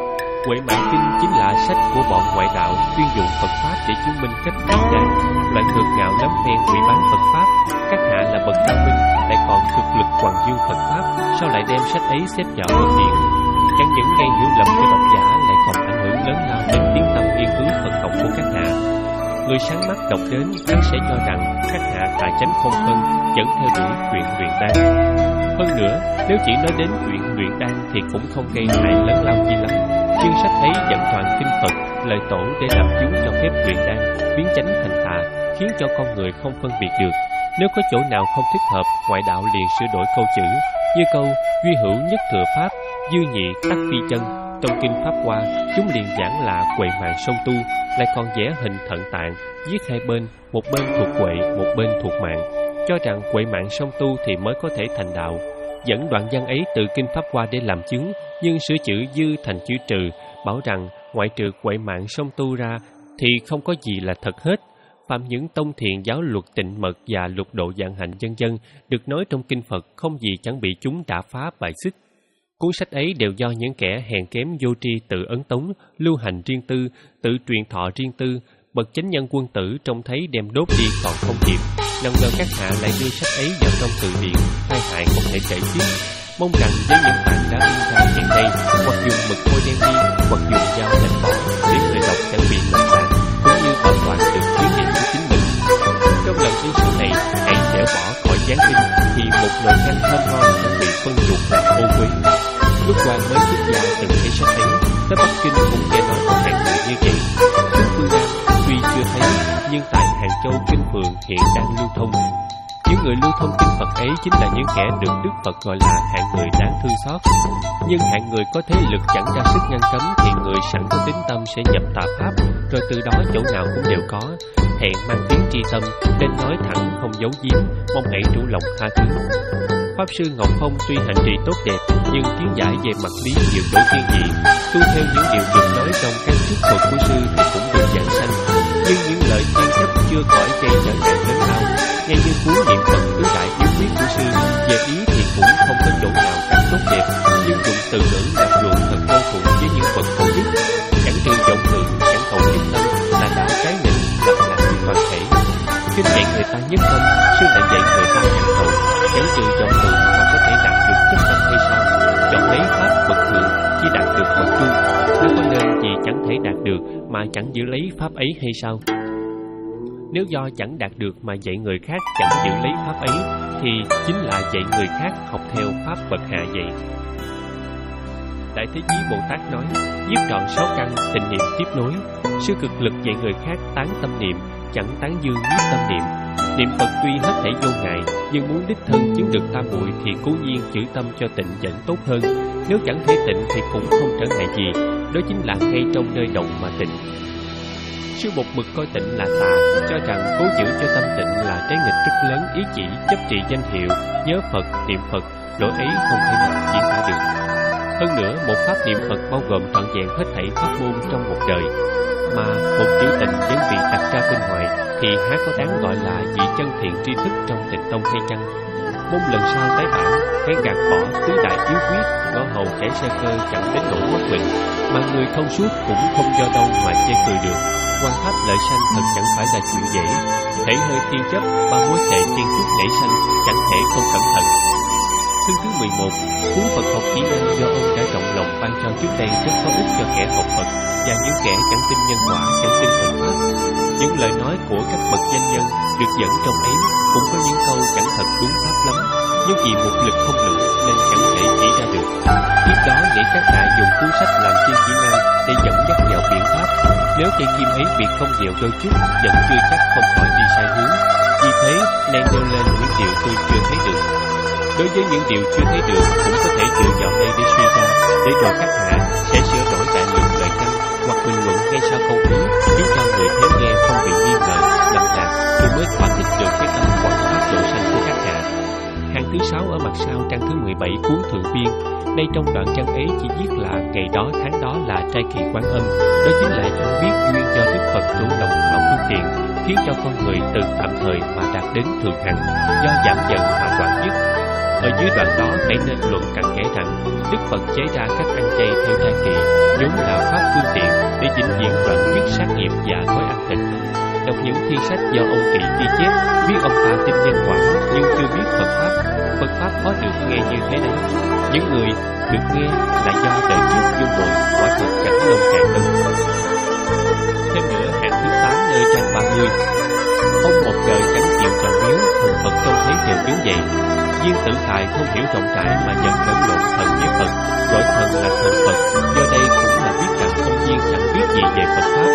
Huệ Mạng Kinh chính là sách của bọn ngoại đạo chuyên dụng Phật Pháp để chứng minh cách đáng đáng. Loại ngược ngạo lắm phen hủy bán Phật Pháp, các hạ là bậc cao minh, lại còn thực lực hoàng dương Phật Pháp, sao lại đem sách ấy xếp vào Phật điển? Chẳng những gây hiểu lầm cho độc giả, lại còn ảnh hưởng lớn lao đến tiếng tâm nghiên cứu Phật học của các hạ. Người sáng mắt đọc đến hắn sẽ cho rằng các hạ tà chánh không phân, vẫn theo đuổi chuyện luyện đan. Hơn nữa, nếu chỉ nói đến chuyện luyện đan thì cũng không gây hại lớn lao gì lắm. Chương sách ấy dẫn toàn kinh Phật, lời tổ để làm chứng cho phép luyện đan, biến chánh thành tà, khiến cho con người không phân biệt được. Nếu có chỗ nào không thích hợp, ngoại đạo liền sửa đổi câu chữ, như câu duy hữu nhất thừa pháp, dư nhị tắc phi chân. Trong kinh Pháp Hoa, chúng liền giảng là Huệ Mạng song tu, lại còn vẽ hình thận tạng, viết hai bên, một bên thuộc Huệ, một bên thuộc Mạng, cho rằng Huệ Mạng song tu thì mới có thể thành đạo. Dẫn đoạn văn ấy từ kinh Pháp Hoa để làm chứng, nhưng sửa chữ dư thành chữ trừ, bảo rằng ngoại trừ Huệ Mạng song tu ra thì không có gì là thật hết. Phạm những tông thiền giáo luật tịnh mật và lục độ vạn hạnh vân vân được nói trong kinh Phật không gì chẳng bị chúng đả phá bài xích. Cuốn sách ấy đều do những kẻ hèn kém vô tri tự ấn tống, lưu hành riêng tư, tự truyền thọ riêng tư, bậc chánh nhân quân tử trông thấy đem đốt đi còn không kịp. Nào ngờ các hạ lại đưa sách ấy vào trong từ điển, tai hại không thể kể xiết. Mong rằng với những bạn đã in ra hiện nay, hoặc dùng mực phôi đem đi, hoặc dùng dao đánh bỏ, để người đọc chẳng bị lầm lạc, cũng như bảo toàn được ý niệm của chính mình. Trong lần in số này, hãy dẻo bỏ khỏi dán in, thì một nồi canh thơm ngon sẽ bị phân ruột làm ô quế. Lúc Quan mới xuất gia từng thấy sách ấy, tới Bắc Kinh cũng nghe nói có hạng người như vậy. Chúng phương Nam tuy chưa thấy, nhưng tại Hàng Châu Kinh Phường hiện đang lưu thông. Những người lưu thông kinh Phật ấy chính là những kẻ được Đức Phật gọi là hạng người đáng thương xót. Nhưng hạng người có thế lực chẳng ra sức ngăn cấm thì người sẵn có tín tâm sẽ nhập tà pháp, rồi từ đó chỗ nào cũng đều có. Hẹn mang tiếng tri tâm, nên nói thẳng không giấu giếm, mong hãy chủ lòng tha thứ. Pháp sư Ngọc Phong tuy hành trì tốt đẹp, nhưng kiến giải về mặt lý nhiều chỗ thiên vị, tu theo những điều được nói trong các thuyết thuật của sư thì cũng được giảng sanh. Nhưng những lời thiên chấp chưa khỏi gây trở ngại lớn lao. Nghe như cuốn niệm Phật tứ đại yếu quyết của sư, về ý thì cũng không có chỗ nào càng tốt đẹp, nhưng dùng từ ngữ lạc luận thật vô cùng với những vật cổ đức, chẳng trừ vọng tưởng, chẳng cầu nhất tâm, là đã trái nghịch, lặp lại toàn thể. Kinh dạy người ta nhất tâm, sư lại dạy người ta nhãn cầu, chẳng trừ vọng tưởng mà có thể đạt được nhất tâm hay sao? Chọn lấy pháp bậc thượng chỉ đạt được bậc trung, nếu có nên gì chẳng thể đạt được mà chẳng giữ lấy pháp ấy hay sao? Nếu do chẳng đạt được mà dạy người khác chẳng giữ lấy pháp ấy, thì chính là dạy người khác học theo pháp bậc hạ dạy. Đại Thế Chí Bồ Tát nói, giết trọn sáu căn, tịnh niệm tiếp nối. Sư cực lực dạy người khác tán tâm niệm, chẳng tán dương nhiếp tâm niệm. Niệm Phật tuy hết thảy vô ngại, nhưng muốn đích thân chứng được tam muội thì cố nhiên chữ tâm cho tịnh vẫn tốt hơn. Nếu chẳng thể tịnh thì cũng không trở ngại gì, đó chính là ngay trong nơi động mà tịnh. Sư một mực coi tịnh là tà, cho rằng cố giữ cho tâm tịnh là trái nghịch rất lớn ý chỉ chấp trị danh hiệu, nhớ Phật, niệm Phật, lỗi ấy không thể nào diễn tả được. Hơn nữa, một pháp niệm Phật bao gồm trọn vẹn hết thảy pháp môn trong một đời, mà một chữ tịnh vẫn bị đặt ra bên ngoài, thì há có đáng gọi là vị chân thiện tri thức trong Tịnh Tông hay chăng? Mong lần sau tái bản, hãy gạt bỏ tứ đại yếu quyết, ngõ hầu kẻ xe cơ chẳng đến nỗi mất mình, mà người thông suốt cũng không do đâu mà chê cười được. Quan pháp lợi sanh thật chẳng phải là chuyện dễ, thể hơi thiên chấp, ba mối tệ thiên chúc nảy sanh, chẳng thể không cẩn thận. Chương thứ mười một, cuốn Phật học kỹ năng do ông đã rộng lòng ban cho trước đây rất có ích cho kẻ học Phật và những kẻ chẳng tin nhân quả, chẳng tin Phật pháp. Những lời nói của các bậc danh nhân được dẫn trong ấy cũng có những câu chẳng thật đúng pháp lắm, nhưng vì một lực không đủ nên chẳng thể chỉ ra được. Tiếp đó để các hạ dùng cuốn sách làm chương kỹ năng để dẫn dắt vào biện pháp. Nếu cây kim ấy bị không dẹo đôi chút, vẫn chưa chắc không khỏi đi sai hướng. Vì thế nên nêu lên những điều tôi chưa thấy được. Đối với những điều chưa thấy được cũng có thể dựa vào đây để suy ra, để rồi các hạ sẽ sửa đổi đại lượng lời căn hoặc bình luận ngay sau câu ý, khiến cho người thấy nghe không bị nghi ngờ, lầm lạc, rồi mới thỏa thích được cái tâm quảng pháp độ sanh của các hạ. Hàng thứ sáu ở mặt sau trang thứ mười bảy cuốn Thượng Biên. Đây trong đoạn chân ấy chỉ viết là ngày đó tháng đó là trai kỳ Quán Âm, đó chính là chẳng biết duyên do Đức Phật chủ động tạo phương tiện, khiến cho con người từ tạm thời mà đạt đến thường hằng, do giảm dần mà đoạn dứt. Ở dưới đoạn đó hãy nên luận cặn kẽ rằng Đức Phật chế ra cách ăn chay theo trai kỳ vốn là pháp đọc những thi sách do ông Kỵ ghi chép, biết ông ta tin nhân quả nhưng chưa biết Phật Pháp. Phật Pháp khó được nghe như thế đấy. Những người được nghe là do đời trước vô bội, quả thật chẳng lông cạn đâu. Thêm nữa, hạng thứ tám nơi trang ba mươi. Ông một đời chẳng chịu tròn miếu, thần Phật trông thấy đều đứng dậy. Viên Tử Tài không hiểu rộng rãi mà nhận lẫn lộn thần với Phật, gọi thần là thần Phật, do đây cũng là biết rằng ông Viên chẳng biết gì về Phật Pháp.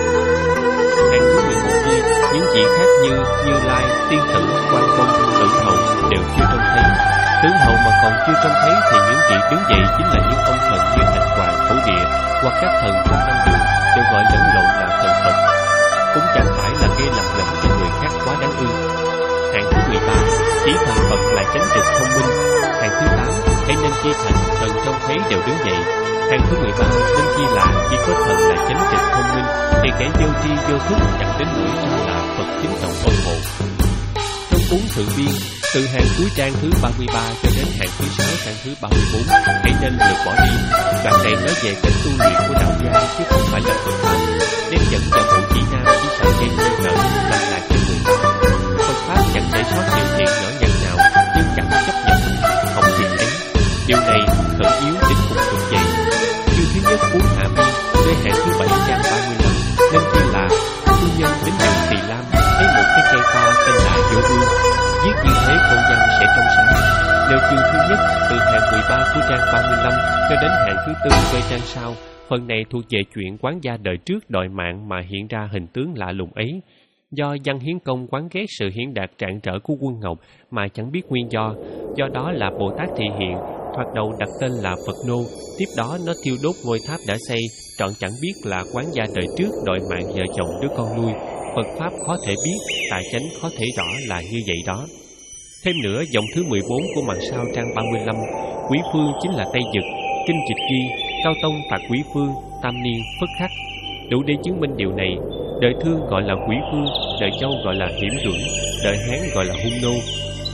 Hạng thứ mười một như những vị khác như Như Lai, Tiên Tử, Quan Công, Tử Hậu đều chưa trông thấy. Tử Hậu mà còn chưa trông thấy thì những vị đứng dậy chính là những ông thần như Hạnh Hoàng, Thổ Địa hoặc các thần trong năm đường đều gọi lẫn lộn là thần Phật. Cũng chẳng phải là gây lầm lẫn cho người khác quá đáng ư. Hạng thứ mười ba, chỉ thần Phật là chánh trực thông minh. Hạng thứ tám, hãy nên chi thành thần trông thấy đều đứng dậy. Hạng thứ mười ba, nên chi là chỉ có thần là chánh trực thông minh, thì kẻ vô tri vô thức chẳng đến nỗi cho là Phật chính trọng ân hộ. Trong cuốn Thượng Biên, từ hàng cuối trang thứ ba mươi ba cho đến hàng thứ sáu trang thứ ba mươi bốn, hãy nên lược bỏ đi. Đoạn này nói về cách tu luyện của đạo gia chứ không phải là Phật Pháp, đem dẫn vào bộ chỉ nam chỉ sợ gây nghi ngờ làm lạc cho người ta. Phật Pháp chẳng để sót những chuyện nhỏ nhặt nào, nhưng chẳng chấp nhận học chuyện ấy. Điều này khẩn yếu đến cùng cực vậy. Chương thứ nhất cuốn Hạ Biên, nơi hạng thứ bảy trang ba mươi lăm, nên kia là phu nhân đến đường Tỳ Lam thấy một cái cây to tên là Vô Ương. Viết như thế con văn sẽ trong sáng. Nơi chương thứ nhất từ hạng mười ba của trang ba mươi lăm cho đến hạng thứ tư nơi trang sau, phần này thuộc về chuyện quán gia đời trước đòi mạng mà hiện ra hình tướng lạ lùng ấy. Do Văn Hiến Công quán ghét sự hiển đạt trạn trở của Quân Ngọc mà chẳng biết nguyên do, do đó là Bồ Tát thị hiện, thoạt đầu đặt tên là Phật Nô, tiếp đó nó thiêu đốt ngôi tháp đã xây, trọn chẳng biết là quán gia đời trước đòi mạng vợ chồng đứa con nuôi. Phật Pháp khó thể biết, tài chánh khó thể rõ là như vậy đó. Thêm nữa, dòng thứ mười bốn của mặt sau trang ba mươi lăm, Quý Phương chính là Tây Dực, kinh dịch ghi, Cao Tông tạc Quý Phương, tam niên, phất khắc. Đủ để chứng minh điều này, đời Thương gọi là Quý Phương, đời Châu gọi là Hiểm Duẩn, đời Hán gọi là Hung Nô.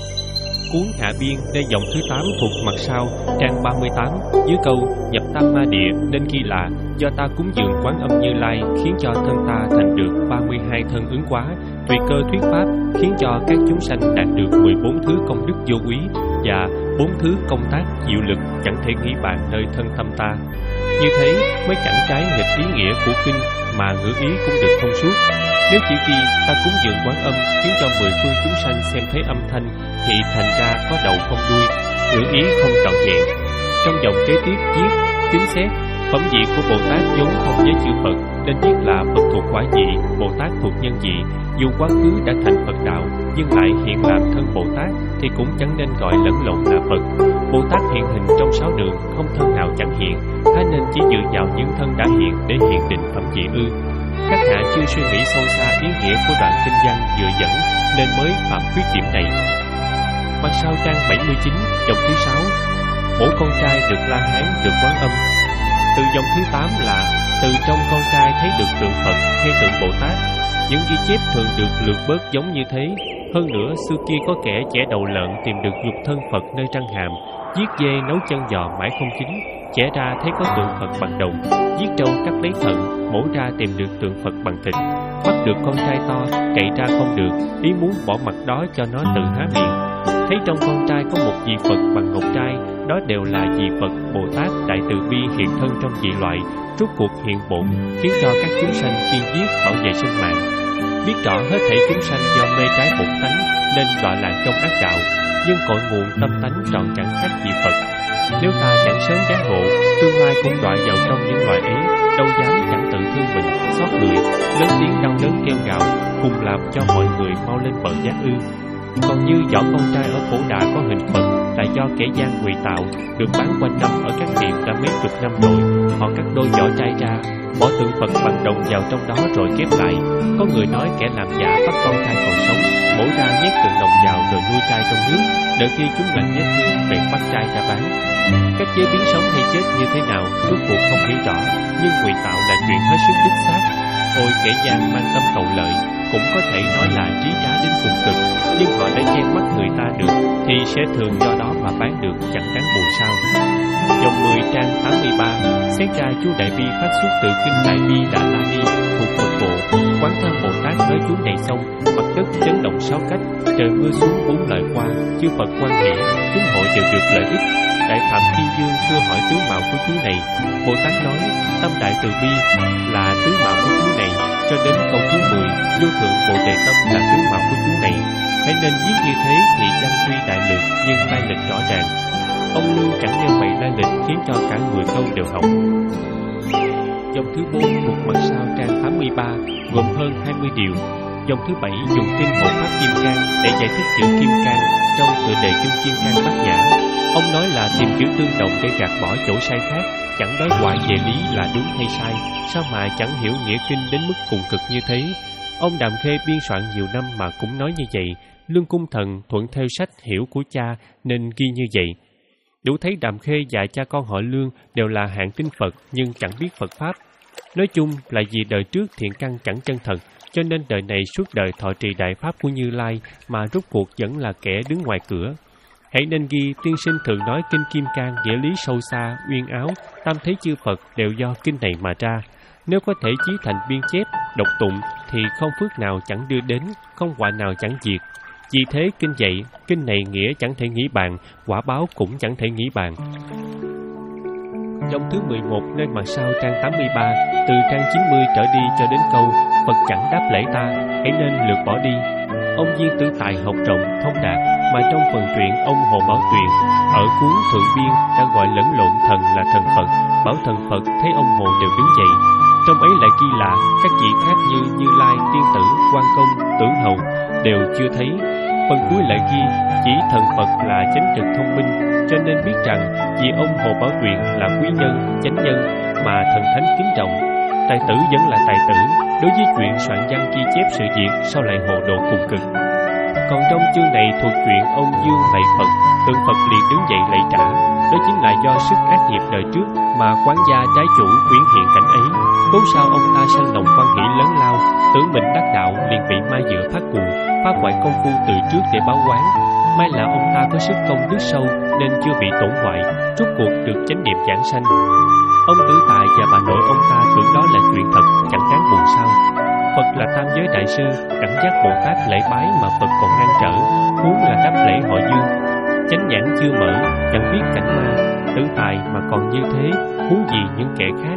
Cuốn Hạ Biên nơi dòng thứ tám thuộc mặt sau trang ba mươi tám, dưới câu nhập tam ma địa nên ghi là do ta cúng dường Quán Âm Như Lai khiến cho thân ta thành được ba mươi hai thân ứng quá, tùy cơ thuyết pháp khiến cho các chúng sanh đạt được mười bốn thứ công đức vô quý và bốn thứ công tác diệu lực chẳng thể nghĩ bàn nơi thân tâm ta. Như thế mới chẳng trái nghịch ý nghĩa của kinh mà ngữ ý cũng được thông suốt. Nếu chỉ ghi ta cúng dường Quán Âm khiến cho mười phương chúng sanh xem thấy âm thanh thì thành ra có đầu không đuôi, ngữ ý không trọn vẹn. Trong dòng kế tiếp viết chính xét phẩm vị của Bồ Tát vốn không với chư Phật nên viết là Phật thuộc quả vị, Bồ Tát thuộc nhân vị. Dù quá khứ đã thành Phật đạo nhưng lại hiện làm thân Bồ Tát thì cũng chẳng nên gọi lẫn lộn là Phật. Bồ Tát hiện hình trong sáu đường, không thân nào chẳng hiện, thế nên chỉ dựa vào những thân đã hiện để hiện định phẩm vị ư? Các hạ chưa suy nghĩ sâu xa ý nghĩa của đoạn kinh văn vừa dẫn nên mới phạm khuyết điểm này. Mặt sau trang bảy mươi chín, dòng thứ sáu, mỗi con trai được La Hán được Quán Âm. Từ dòng thứ tám là từ trong con trai thấy được tượng Phật hay tượng Bồ Tát. Những ghi chép thường được lược bớt giống như thế. Hơn nữa, xưa kia có kẻ chẻ đầu lợn tìm được nhục thân Phật nơi răng hàm, giết dê nấu chân giò mãi không chín, chẻ ra thấy có tượng Phật bằng đồng, giết trâu cắt lấy thận, mổ ra tìm được tượng Phật bằng thịt. Bắt được con trai to, cậy ra không được, ý muốn bỏ mặt đó cho nó tự há miệng. Thấy trong con trai có một vị Phật bằng ngọc trai, đó đều là vị Phật Bồ Tát Đại Từ Bi hiện thân trong dị loại, rốt cuộc hiện bổn, khiến cho các chúng sanh kiên giết bảo vệ sinh mạng. Biết rõ hết thảy chúng sanh do mê trái bổn tánh nên đọa lạc trong ác đạo, nhưng cội nguồn tâm tánh trọn chẳng khác gì Phật. Nếu ta chẳng sớm giác ngộ, tương lai cũng đọa vào trong những loại ấy, đâu dám chẳng tự thương mình, xót người, lớn tiếng đau đớn kêu gào, cùng làm cho mọi người mau lên bờ giác ư. Còn như vỏ con trai ở Phổ Đà có hình Phật là do kẻ gian ngụy tạo, được bán quanh năm ở các tiệm đã mấy chục năm rồi. Họ cắt đôi vỏ trai ra, bỏ tượng Phật bằng đồng vào trong đó rồi ghép lại. Có người nói kẻ làm giả bắt con trai còn sống, bổ ra nhét tượng đồng vào rồi nuôi trai trong nước, đợi khi chúng lành vết thương bèn bắt trai ra bán. Cách chế biến sống hay chết như thế nào, rốt cuộc không hiểu rõ, nhưng ngụy tạo là chuyện hết sức đích xác. Ôi kẻ gian mang tâm cầu lợi, cũng có thể nói là trí trá đến cùng cực, nhưng họ đã che mắt người ta được, thì sẽ thường do đó mà bán được chẳng đáng buồn sao. Dòng mười trang tám mươi ba, xét ra chú Đại Bi phát xuất từ kinh Đại Bi Đà La Ni thuộc Phật Bộ, Quán Thân Bồ Tát nói chú này xong, mặt đất chấn động sáu cách, trời mưa xuống bốn lợi qua, chư Phật quan hỷ, chúng hội đều được lợi ích. Đại Phạm Thiên Dương thưa hỏi tướng mạo của chú này. Bồ Tát nói, tâm đại từ bi là tướng mạo của chú này, cho đến câu thứ mười, vô thượng Bồ Đề tâm là tướng mạo của chú này. Hãy nên viết như thế thì văn tuy đại lược nhưng lai lịch rõ ràng. Ông Lương chẳng nêu bày lai lịch khiến cho cả mười câu đều hỏng. Dòng thứ bốn thuộc mặt sau trang tám mươi ba gồm hơn hai mươi điều. Dòng thứ bảy dùng kinh Hộ Pháp Kim Cang để giải thích chữ Kim Cang trong tựa đề kinh Kim Cang Bát Nhã. Ông nói là tìm chữ tương đồng để gạt bỏ chỗ sai khác, chẳng nói hoài về lý là đúng hay sai, sao mà chẳng hiểu nghĩa kinh đến mức cùng cực như thế. Ông Đàm Khê biên soạn nhiều năm mà cũng nói như vậy. Lương Cung Thần thuận theo sách hiểu của cha nên ghi như vậy. Đủ thấy Đàm Khê và cha con họ Lương đều là hạng tin Phật nhưng chẳng biết Phật Pháp. Nói chung là vì đời trước thiện căn chẳng chân thật, cho nên đời này suốt đời thọ trì đại pháp của Như Lai mà rốt cuộc vẫn là kẻ đứng ngoài cửa. Hãy nên ghi tiên sinh thường nói kinh Kim Cang nghĩa lý sâu xa, uyên áo, tam thế chư Phật đều do kinh này mà ra. Nếu có thể chí thành biên chép, độc tụng thì không phước nào chẳng đưa đến, không họa nào chẳng diệt. Vì thế kinh dạy, kinh này nghĩa chẳng thể nghĩ bàn, quả báo cũng chẳng thể nghĩ bàn. Dòng thứ mười một nơi mặt sau trang tám mươi ba, từ trang chín mươi trở đi cho đến câu Phật chẳng đáp lễ ta, hãy nên lược bỏ đi. Ông Viên Tử Tài học rộng, thông đạt, mà trong phần truyện ông Hồ Bảo Tuyền ở cuốn Thượng Biên đã gọi lẫn lộn thần là thần Phật, bảo thần Phật thấy ông Hồ đều đứng dậy. Trong ấy lại ghi là các vị khác như Như Lai, Tiên Tử, Quan Công, Tưởng Hầu đều chưa thấy. Phần cuối lại ghi chỉ thần Phật là chánh trực thông minh, cho nên biết rằng vì ông Hồ Bảo Tuyền là quý nhân, chánh nhân mà thần thánh kính trọng. Tài tử vẫn là tài tử, đối với chuyện soạn văn ghi chép sự việc sao lại hồ đồ cùng cực. Còn trong chương này thuộc chuyện ông Dương lạy Phật, tượng Phật liền đứng dậy lạy trả. Đó chính là do sức ác nghiệp đời trước mà quán gia trái chủ quyến hiện cảnh ấy. Cố sao ông ta sanh lòng quan hỷ lớn lao, tưởng mình đắc đạo liền bị ma dựa phát cuồng, phá hoại công phu từ trước để báo oán. May là ông ta có sức công đức sâu nên chưa bị tổn hoại, rốt cuộc được chánh niệm giảng sanh. Ông Tử Tài và bà nội ông ta tưởng đó là chuyện thật, chẳng đáng buồn sao. Phật là tam giới đại sư, đẳng giác Bồ Tát lễ bái mà Phật còn ngăn trở, huống là đáp lễ họ Dương. Chánh nhãn chưa mở, chẳng biết cảnh ma, Tử Tài mà còn như thế, huống gì những kẻ khác.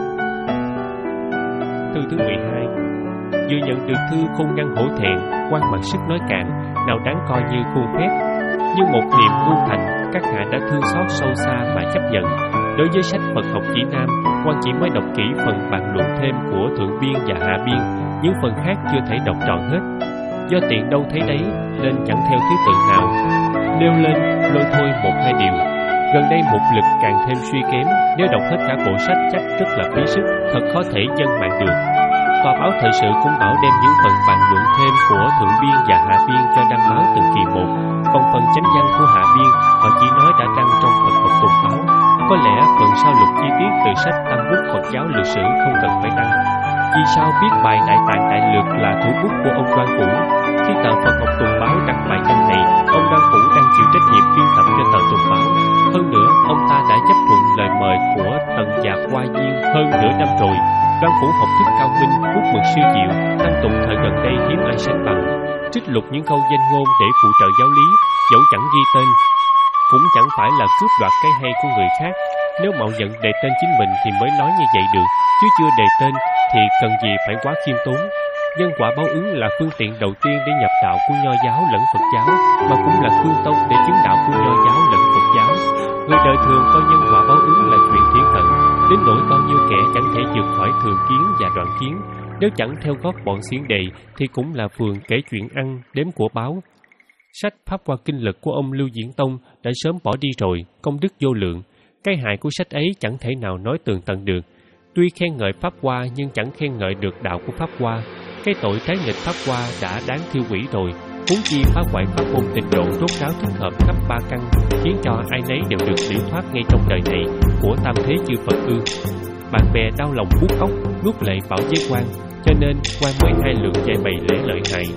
Thư thứ mười hai. Vừa nhận được thư không ngăn hổ thẹn, quan mặt sức nói cạn, nào đáng coi như khuôn phép. Như một niềm tu thành, các hạ đã thương xót sâu xa mà chấp nhận. Đối với sách Phật học chỉ nam, quan chỉ mới đọc kỹ phần bàn luận thêm của Thượng Biên và Hạ Biên, những phần khác chưa thể đọc trọn hết. Do tiện đâu thấy đấy, nên chẳng theo thứ tự nào. Nêu lên, lôi thôi một hai điều. Gần đây một lực càng thêm suy kém, nếu đọc hết cả bộ sách chắc rất là phí sức, thật khó thể dân mạng được. Tòa báo Thời sự cũng bảo đem những phần bàn luận thêm của Thượng Biên và Hạ Biên cho đăng báo từng kỳ một, còn phần chánh văn của Hạ Biên họ chỉ nói đã đăng trong Phật học tuần báo. Có lẽ phần sao lục chi tiết từ sách Tăng Bút Phật giáo lịch sử không cần phải đăng. Vì sao biết bài Đại Tạng Đại Lược là thủ bút của ông Đoan Phủ? Khi tờ Phật học tuần báo đăng bài văn này, ông Đoan Phủ đang chịu trách nhiệm biên tập cho tờ tuần báo. Hơn nữa, ông ta đã chấp thuận lời mời của Tần Giạc Hoa Viên hơn nửa năm rồi. Đoan Phủ học thức cao minh, bút mực siêu diệu, tăng tụng thời gần đây hiếm ai sánh bằng. Trích lục những câu danh ngôn để phụ trợ giáo lý, dẫu chẳng ghi tên, cũng chẳng phải là cướp đoạt cái hay của người khác. Nếu mạo nhận đề tên chính mình thì mới nói như vậy được, chứ chưa đề tên thì cần gì phải quá khiêm tốn. Nhân quả báo ứng là phương tiện đầu tiên để nhập đạo của Nho giáo lẫn Phật giáo, mà cũng là phương tông để chứng đạo của Nho giáo lẫn Phật giáo. Người đời thường coi nhân quả báo ứng là chuyện thiên thần, đến nỗi bao nhiêu kẻ chẳng thể vượt khỏi thường kiến và đoạn kiến. Nếu chẳng theo gót bọn xiển đệ thì cũng là phường kể chuyện ăn, đếm của báo. Sách Pháp Hoa Kinh Lực của ông Lưu Diễn Tông đã sớm bỏ đi rồi, công đức vô lượng. Cái hại của sách ấy chẳng thể nào nói tường tận được. Tuy khen ngợi Pháp Hoa nhưng chẳng khen ngợi được đạo của Pháp Hoa. Cái tội trái nghịch Pháp Hoa đã đáng thiêu hủy rồi, huống chi phá hoại pháp môn tịnh độ rốt ráo thích hợp khắp ba căn, khiến cho ai nấy đều được liễu thoát ngay trong đời này của tam thế chư Phật ư. Bạn bè đau lòng buốt khóc, nuốt lệ bảo với quan, cho nên quan mới hai lượt giải bày lễ lợi hại.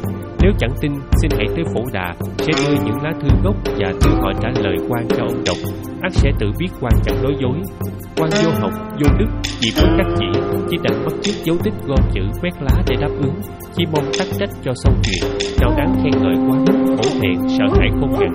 Nếu chẳng tin, xin hãy tới Phổ Đà, sẽ đưa những lá thư gốc và thư hỏi trả lời quan cho ông đọc. Ắt sẽ tự biết quan chẳng nói dối. Quan vô học, vô đức, chỉ có các chỉ, chỉ đành bắt chước dấu tích gom chữ quét lá để đáp ứng. Chỉ mong tắc trách cho xong chuyện, nào đáng khen ngợi quá mức, hổ thẹn, sợ hãi không ngần.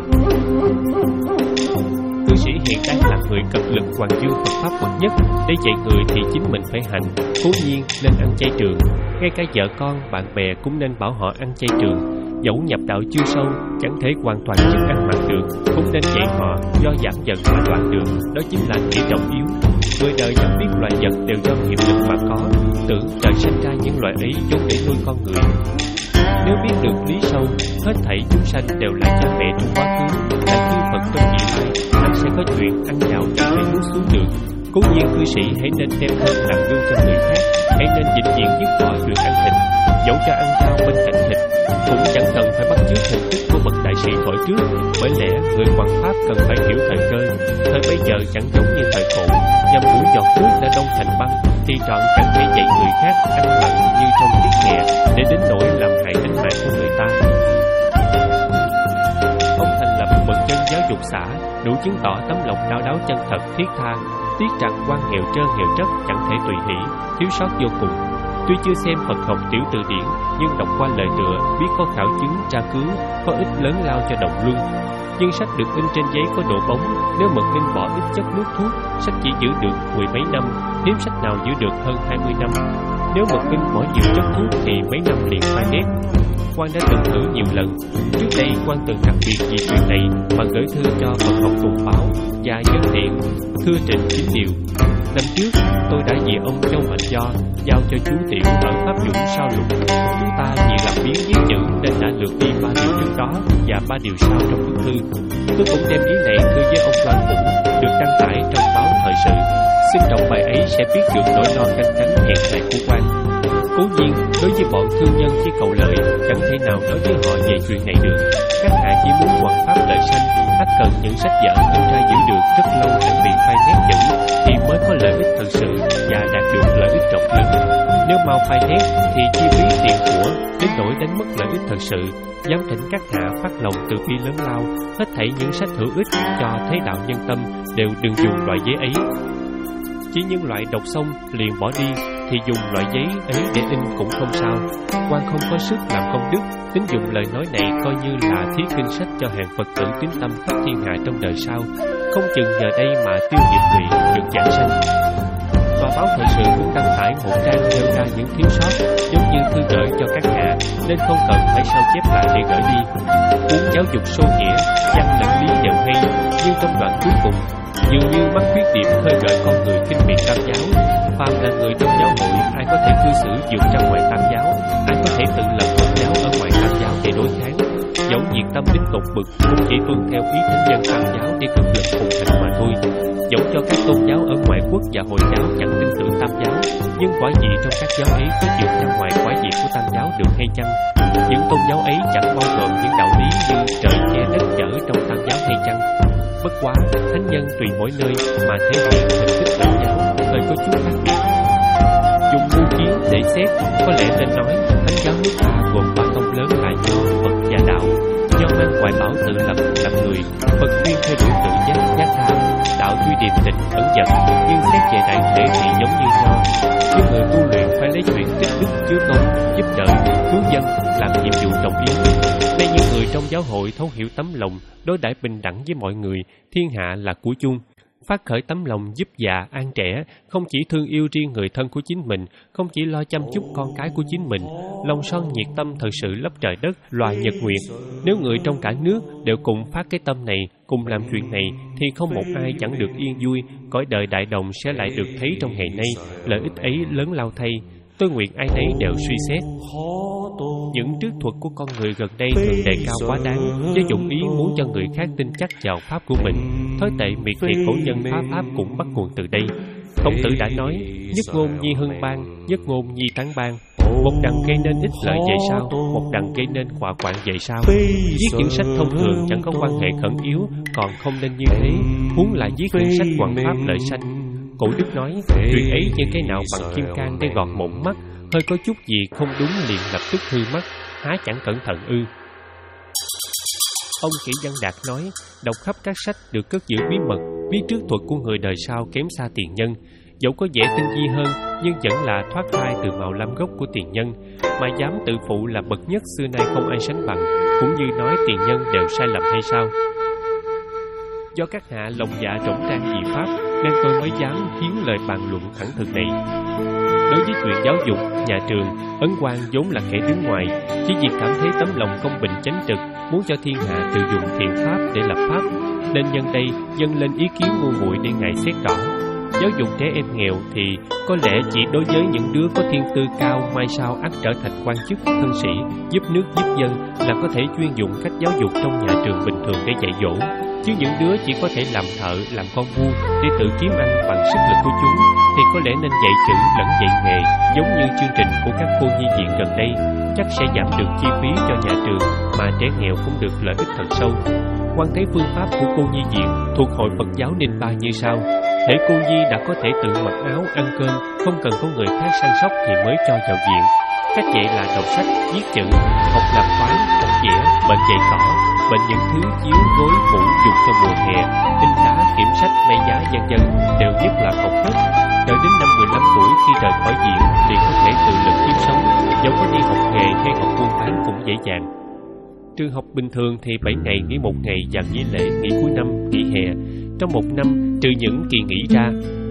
Cư sĩ hiện đang là người cật lực hoàn dương Phật pháp bậc nhất, để dạy người thì chính mình phải hành, cố nhiên nên ăn chay trường. Ngay cả vợ con, bạn bè cũng nên bảo họ ăn chay trường. Dẫu nhập đạo chưa sâu, chẳng thể hoàn toàn chức ăn mặc được, cũng nên dạy họ do giảm dần mà đoạn đường. Đó chính là nghĩa trọng yếu. Người đời chẳng biết loài vật đều do nghiệp lực mà có, tưởng trời sinh ra những loài ấy vốn để nuôi con người. Nếu biết được lý sâu, hết thảy chúng sanh đều là cha mẹ trong quá khứ, là chư Phật trong vị lai, anh sẽ có chuyện ăn vào chẳng thể nuốt xuống được. Cố nhiên cư sĩ hãy nên đem thân làm gương cho người khác, hãy nên vĩnh viễn dứt bỏ chuyện ăn thịt. Dẫu cho ăn rau bên cạnh thịt, cũng chẳng cần phải bắt chước hình thức của bậc đại sĩ thổi trước. Bởi lẽ người hoằng pháp cần phải hiểu thời cơ. Thời bây giờ chẳng giống như thời cổ, nhằm mũi giọt nước đã đông thành băng, thì trọn chẳng thể dạy người khác ăn mặn như trong tiết nhẹ, để đến nỗi làm hại tính mạng của người ta. Ông thành lập bậc chân giáo dục xã, đủ chứng tỏ tấm lòng đau đáu chân thật thiết tha. Tiếc rằng quan nghèo trơ nghèo trất chẳng thể tùy hỷ, thiếu sót vô cùng. Tuy chưa xem Phật học tiểu từ điển, nhưng đọc qua lời tựa biết có khảo chứng tra cứu, có ích lớn lao cho đồng luân. Nhưng sách được in trên giấy có độ bóng, nếu mực in bỏ ít chất nước thuốc, sách chỉ giữ được mười mấy năm, hiếm sách nào giữ được hơn hai mươi năm. Nếu mực in bỏ nhiều chất thuốc thì mấy năm liền phai nét. Quan đã từng thử nhiều lần. Trước đây Quan từng đặc biệt vì chuyện này mà gửi thư cho Phật học Tùng Báo và Dân Thiện, thưa trình chính điều. Năm trước tôi đã vì ông Châu Mạnh Do giao cho chú Tiểu ở Pháp Dũng sao lục. Chúng ta vì làm biến viết chữ nên đã lược đi ba điều trước đó và ba điều sau trong bức thư. Tôi cũng đem ý này thư với ông Đoan Vũ, được đăng tải trong báo Thời Sự. Xin đọc bài ấy sẽ biết được nỗi lo canh cánh hèn này của Quan. Cố nhiên, đối với bọn thương nhân chỉ cầu lợi, chẳng thể nào nói với họ về chuyện này được. Các hạ chỉ muốn hoàn pháp lợi sanh, ắt cần những sách vở in ra giữ được rất lâu chẳng bị phai nét chữ, thì mới có lợi ích thực sự và đạt được lợi ích rộng lớn. Nếu mau phai nét thì chi phí tiền của, đến nỗi đánh mất lợi ích thực sự. Dám thỉnh các hạ phát lòng từ bi lớn lao, hết thảy những sách hữu ích cho thế đạo nhân tâm đều đừng dùng loại giấy ấy. Chỉ những loại đọc xong liền bỏ đi thì dùng loại giấy ấy để in cũng không sao. Quan không có sức làm công đức, tính dùng lời nói này coi như là thí kinh sách cho hàng Phật tử tín tâm khắp thiên hạ trong đời sau, không chừng nhờ đây mà tiêu diệt lụy được giảng sanh. Và báo Thời Sự cũng đăng tải một trang nêu ra những thiếu sót giống như thư gửi cho các hạ, nên không cần phải sao chép lại để gửi đi. Cuốn giáo dục sâu nghĩa, văn lẫn lý đều hay, nhưng trong đoạn cuối cùng dường như mắc khuyết điểm khơi gợi con người khinh miệt Tam giáo. Phàm là người trong giáo hội, ai có thể cư xử vượt ra ngoài Tam giáo, ai có thể tự lập tôn giáo ở ngoài Tam giáo để đối kháng. Dẫu nhiệt tâm đến tột bực cũng chỉ tuân theo ý thánh nhân Tam giáo để cực lực cùng thành mà thôi. Dẫu cho các tôn giáo ở ngoại quốc và Hồi giáo chẳng tin tưởng Tam giáo, nhưng quả gì trong các giáo ấy có vượt ra ngoài quả gì của Tam giáo được hay chăng? Những tôn giáo ấy chẳng bao gồm những đạo lý như trời che đất chở trong Tam giáo hay chăng? Bất quá, thánh nhân tùy mỗi nơi mà thể hiện hình thức đạo giáo hơi có chút khác biệt. Dùng mưu kiến để xét, có lẽ nên nói thánh giáo nước ta gồm ba tông lớn là Nho, Phật và Đạo. Nho mang ngoại bảo tự lập làm người, Phật khuyên theo đuổi tự giác giác tha, Đạo tuy điềm tĩnh ẩn dật, nhưng xét về đại thể thì giống như Nho. Những người tu luyện phải lấy chuyện tích đức chứa công, giúp đỡ, cứu dân làm nhiệm vụ trọng yếu. Nên những người trong giáo hội thấu hiểu tấm lòng, đối đãi bình đẳng với mọi người, thiên hạ là của chung. Phát khởi tấm lòng giúp già, an trẻ, không chỉ thương yêu riêng người thân của chính mình, không chỉ lo chăm chút con cái của chính mình, lòng son nhiệt tâm thật sự lấp trời đất, loài nhật nguyệt. Nếu người trong cả nước đều cùng phát cái tâm này, cùng làm chuyện này, thì không một ai chẳng được yên vui, cõi đời đại đồng sẽ lại được thấy trong ngày nay, lợi ích ấy lớn lao thay. Tôi nguyện ai nấy đều suy xét. Những trước thuật của con người gần đây thường đề cao quá đáng, với dụng ý muốn cho người khác tin chắc vào pháp của mình. Thói tệ miệt thị cổ nhân phá pháp cũng bắt nguồn từ đây. Khổng Tử đã nói: nhất ngôn nhi hưng bang, nhất ngôn nhi tán bang. Một đằng gây nên ích lợi về sau, một đằng gây nên họa hoạn về sau. Viết những sách thông thường chẳng có quan hệ khẩn yếu, còn không nên như thế, huống là viết những sách hoằng pháp lợi sanh. Cổ Đức nói, chuyện ấy như cái nào bằng kim cang để gọt mụn mắt, hơi có chút gì không đúng liền lập tức hư mất. há chẳng cẩn thận ư? Ông Kỷ Văn Đạt nói, đọc khắp các sách được cất giữ bí mật, biết trước thuật của người đời sau kém xa tiền nhân. Dẫu có vẻ tinh vi hơn, nhưng vẫn là thoát thai từ màu lam gốc của tiền nhân, mà dám tự phụ là bậc nhất xưa nay không ai sánh bằng, cũng như nói tiền nhân đều sai lầm hay sao? Do các hạ lòng dạ rỗng rang vì pháp, nên tôi mới dám hiến lời bàn luận thẳng thừng này. Đối với chuyện giáo dục, nhà trường, Ấn Quang vốn là kẻ đứng ngoài, chỉ vì cảm thấy tấm lòng công bình chánh trực, muốn cho thiên hạ tự dùng thiện pháp để lập pháp, nên nhân đây dâng lên ý kiến ngu muội để ngài xét rõ. Giáo dục trẻ em nghèo thì có lẽ chỉ đối với những đứa có thiên tư cao mai sau ắt trở thành quan chức, thân sĩ, giúp nước giúp dân là có thể chuyên dụng cách giáo dục trong nhà trường bình thường để dạy dỗ. Chứ những đứa chỉ có thể làm thợ, làm con buôn để tự kiếm ăn bằng sức lực của chúng thì có lẽ nên dạy chữ lẫn dạy nghề, giống như chương trình của các cô nhi viện gần đây, chắc sẽ giảm được chi phí cho nhà trường mà trẻ nghèo cũng được lợi ích thật sâu. Quan thấy phương pháp của cô nhi viện thuộc Hội Phật giáo Ninh Ba như sau: hễ cô nhi đã có thể tự mặc áo, ăn cơm, không cần có người khác săn sóc thì mới cho vào viện. Cách dạy là đọc sách, viết chữ, học làm toán, học vẽ, bệnh dạy cỏ, bệnh những thứ chiếu gối mũ dùng cho mùa hè, in đá, kiểm sách, may giá vân vân đều nhất là học hết. Đợi đến năm mười lăm tuổi khi rời khỏi viện thì có thể tự lực kiếm sống, dẫu có đi học nghề hay học buôn bán cũng dễ dàng. Trường học bình thường thì bảy ngày nghỉ một ngày và nghỉ lễ, nghỉ cuối năm, nghỉ hè. Trong một năm trừ những kỳ nghỉ ra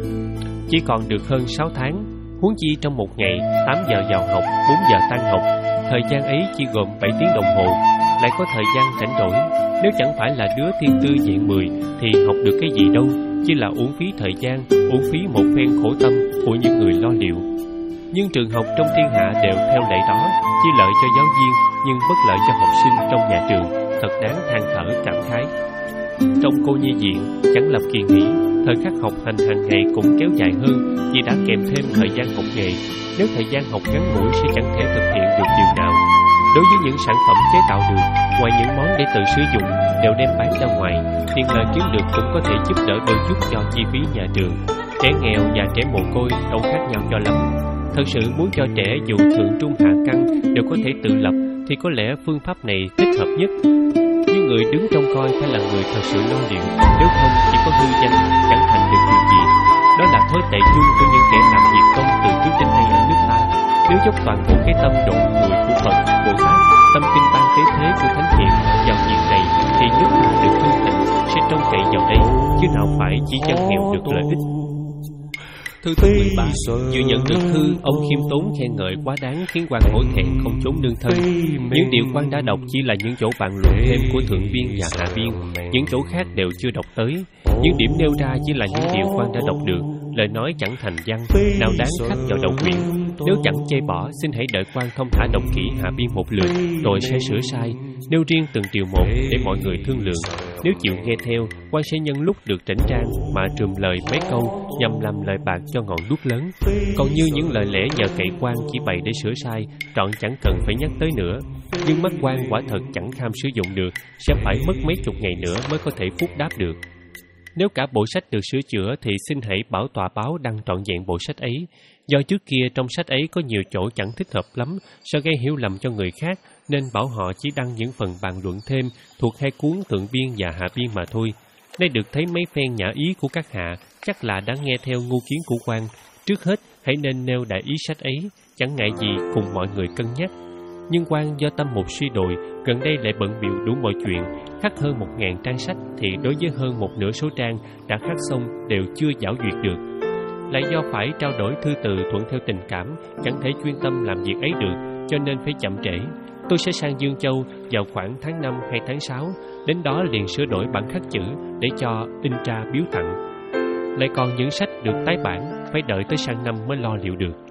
chỉ còn được hơn sáu tháng. Huống chi trong một ngày tám giờ vào học, bốn giờ tan học, thời gian ấy chỉ gồm bảy tiếng đồng hồ, lại có thời gian rảnh rỗi. Nếu chẳng phải là đứa thiên tư dạng mười thì học được cái gì đâu, chỉ là uổng phí thời gian, uổng phí một phen khổ tâm của những người lo liệu. Nhưng trường học trong thiên hạ đều theo lệ đó, chỉ lợi cho giáo viên nhưng bất lợi cho học sinh trong nhà trường, thật đáng than thở cảm khái. Trong cô nhi viện chẳng lập kỳ nghỉ, thời khắc học hành hàng ngày cũng kéo dài hơn vì đã kèm thêm thời gian học nghề. Nếu thời gian học ngắn ngủi sẽ chẳng thể thực hiện được điều nào. Đối với những sản phẩm chế tạo được, ngoài những món để tự sử dụng đều đem bán ra ngoài, tiền lời kiếm được cũng có thể giúp đỡ đôi chút cho chi phí nhà trường. Trẻ nghèo và trẻ mồ côi đâu khác nhau cho lắm. Thật sự muốn cho trẻ dù thượng trung hạ căn đều có thể tự lập thì có lẽ phương pháp này thích hợp nhất. Nhưng người đứng trông coi phải là người thật sự lo liệu, nếu không chỉ có hư danh chẳng thành được chuyện gì. Đó là thói tệ chung của những kẻ làm việc công từ trước đến nay ở nước ta. Nếu dốc toàn bộ cái tâm độ người của Phật, Bồ Tát, tâm kinh ban tế thế của Thánh Hiền vào việc này thì nước ta được hưng thịnh sẽ trông cậy vào đây, chứ nào phải chỉ dân nghèo được lợi ích. Thư thứ mười ba, vừa nhận được thư, ông khiêm tốn khen ngợi quá đáng khiến quan hổ thẹn không trốn nương thân. Những điều quan đã đọc chỉ là những chỗ bàn luận thêm của thượng viên và hạ viên, những chỗ khác đều chưa đọc tới. Những điểm nêu ra chỉ là những điều quan đã đọc được, lời nói chẳng thành văn, nào đáng khắc vào đầu quyển. Nếu chẳng chê bỏ, xin hãy đợi quan thông thả đọc kỹ hạ biên một lượt, rồi sẽ sửa sai, nêu riêng từng điều một để mọi người thương lượng. Nếu chịu nghe theo, quan sẽ nhân lúc được chỉnh trang mà trùm lời mấy câu nhằm làm lời bạc cho ngọn đuốc lớn. Còn như những lời lẽ nhờ cậy quan chỉ bày để sửa sai, trọn chẳng cần phải nhắc tới nữa. Nhưng mắt quan quả thật chẳng tham sử dụng được, sẽ phải mất mấy chục ngày nữa mới có thể phúc đáp được. Nếu cả bộ sách được sửa chữa thì xin hãy bảo tòa báo đăng trọn vẹn bộ sách ấy. Do trước kia trong sách ấy có nhiều chỗ chẳng thích hợp lắm, sợ gây hiểu lầm cho người khác, nên bảo họ chỉ đăng những phần bàn luận thêm thuộc hai cuốn thượng biên và hạ biên mà thôi. Nay được thấy mấy phen nhã ý của các hạ, chắc là đã nghe theo ngu kiến của quan. Trước hết hãy nên nêu đại ý sách ấy, chẳng ngại gì cùng mọi người cân nhắc. Nhưng quan do tâm một suy đồi, gần đây lại bận bịu đủ mọi chuyện, khắc hơn một ngàn trang sách thì đối với hơn một nửa số trang đã khắc xong đều chưa giảo duyệt được. Lại do phải trao đổi thư từ thuận theo tình cảm, chẳng thể chuyên tâm làm việc ấy được, cho nên phải chậm trễ. Tôi sẽ sang Dương Châu vào khoảng tháng năm hay tháng sáu, đến đó liền sửa đổi bản khắc chữ để cho in ra biếu tặng. Lại còn những sách được tái bản, phải đợi tới sang năm mới lo liệu được.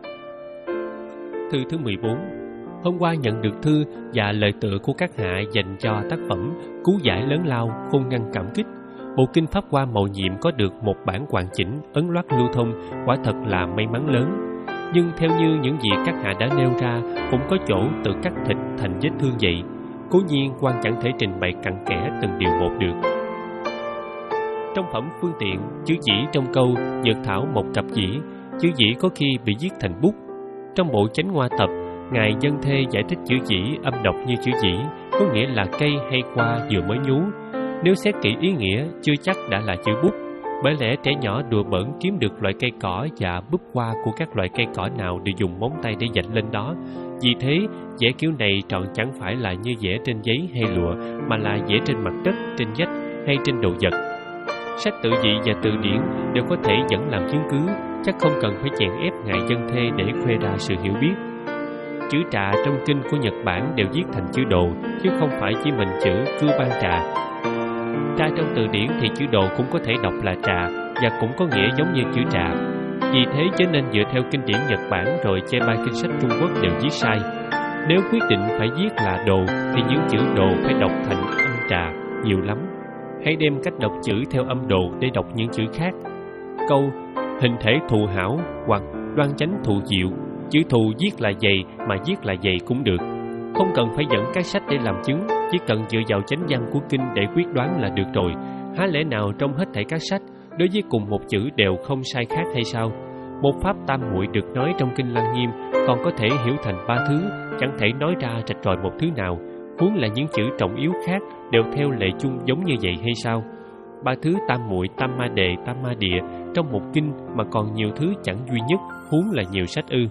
Thư thứ mười bốn. Hôm qua nhận được thư và lời tựa của các hạ dành cho tác phẩm Cứu giải lớn lao, khôn ngăn cảm kích. Bộ kinh Pháp Hoa mầu nhiệm có được một bản hoàn chỉnh, ấn loát lưu thông, quả thật là may mắn lớn. Nhưng theo như những gì các hạ đã nêu ra, cũng có chỗ tự cắt thịt thành vết thương vậy. Cố nhiên quan chẳng thể trình bày cặn kẽ từng điều một được. Trong phẩm phương tiện, chữ dĩ trong câu dược thảo một cặp dĩ, chữ dĩ có khi bị viết thành bút. Trong bộ chánh hoa tập, Ngài Dân Thê giải thích chữ dĩ âm đọc như chữ dĩ, có nghĩa là cây hay hoa vừa mới nhú. Nếu xét kỹ ý nghĩa, chưa chắc đã là chữ búp. Bởi lẽ trẻ nhỏ đùa bỡn kiếm được loại cây cỏ và búp hoa của các loại cây cỏ nào đều dùng móng tay để vạch lên đó. Vì thế, vẽ kiểu này trọn chẳng phải là như vẽ trên giấy hay lụa, mà là vẽ trên mặt đất, trên vách hay trên đồ vật. Sách tự dị và từ điển đều có thể dẫn làm chứng cứ, chắc không cần phải chèn ép Ngài Dân Thê để khoe ra sự hiểu biết. Chữ trà trong kinh của Nhật Bản đều viết thành chữ đồ, chứ không phải chỉ mình chữ cư ban trà. Trà trong từ điển thì chữ đồ cũng có thể đọc là trà, và cũng có nghĩa giống như chữ trà. Vì thế cho nên dựa theo kinh điển Nhật Bản rồi chê bai kinh sách Trung Quốc đều viết sai. Nếu quyết định phải viết là đồ thì những chữ đồ phải đọc thành âm trà, nhiều lắm. Hãy đem cách đọc chữ theo âm đồ để đọc những chữ khác. Câu hình thể thù hảo hoặc đoan chánh thù diệu, chữ thù viết là dày mà viết là dày cũng được. Không cần phải dẫn các sách để làm chứng, chỉ cần dựa vào chánh văn của kinh để quyết đoán là được rồi. Há lẽ nào trong hết thảy các sách, đối với cùng một chữ đều không sai khác hay sao? Một pháp tam muội được nói trong kinh Lăng Nghiêm còn có thể hiểu thành ba thứ, chẳng thể nói ra rạch ròi một thứ nào, huống là những chữ trọng yếu khác đều theo lệ chung giống như vậy hay sao? Ba thứ tam muội, tam ma đề, tam ma địa trong một kinh mà còn nhiều thứ chẳng duy nhất, huống là nhiều sách ư?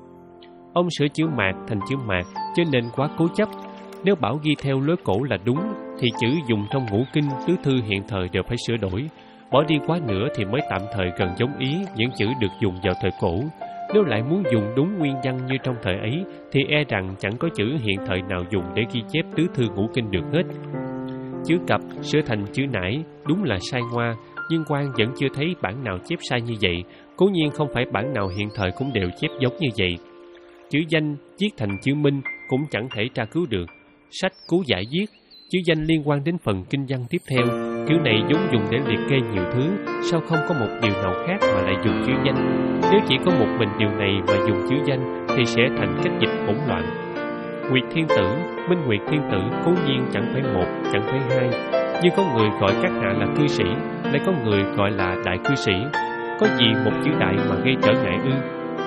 Ông sửa chữ mạt thành chữ mạt, cho nên quá cố chấp. Nếu bảo ghi theo lối cổ là đúng, thì chữ dùng trong ngũ kinh tứ thư hiện thời đều phải sửa đổi. Bỏ đi quá nữa thì mới tạm thời gần giống ý những chữ được dùng vào thời cổ. Nếu lại muốn dùng đúng nguyên văn như trong thời ấy, thì e rằng chẳng có chữ hiện thời nào dùng để ghi chép tứ thư ngũ kinh được hết. Chữ cặp sửa thành chữ nải đúng là sai ngoa, nhưng quan vẫn chưa thấy bản nào chép sai như vậy. Cố nhiên không phải bản nào hiện thời cũng đều chép giống như vậy. Chữ danh viết thành chữ minh cũng chẳng thể tra cứu được. Sách Cứu Giải viết chữ danh liên quan đến phần kinh văn tiếp theo. Chữ này vốn dùng để liệt kê nhiều thứ, sao không có một điều nào khác mà lại dùng chữ danh? Nếu chỉ có một mình điều này mà dùng chữ danh thì sẽ thành cách dịch hỗn loạn. Nguyệt Thiên Tử, Minh Nguyệt Thiên Tử cố nhiên chẳng phải một, chẳng phải hai, nhưng có người gọi các hạ là cư sĩ, lại có người gọi là đại cư sĩ. Có gì một chữ đại mà gây trở ngại ư?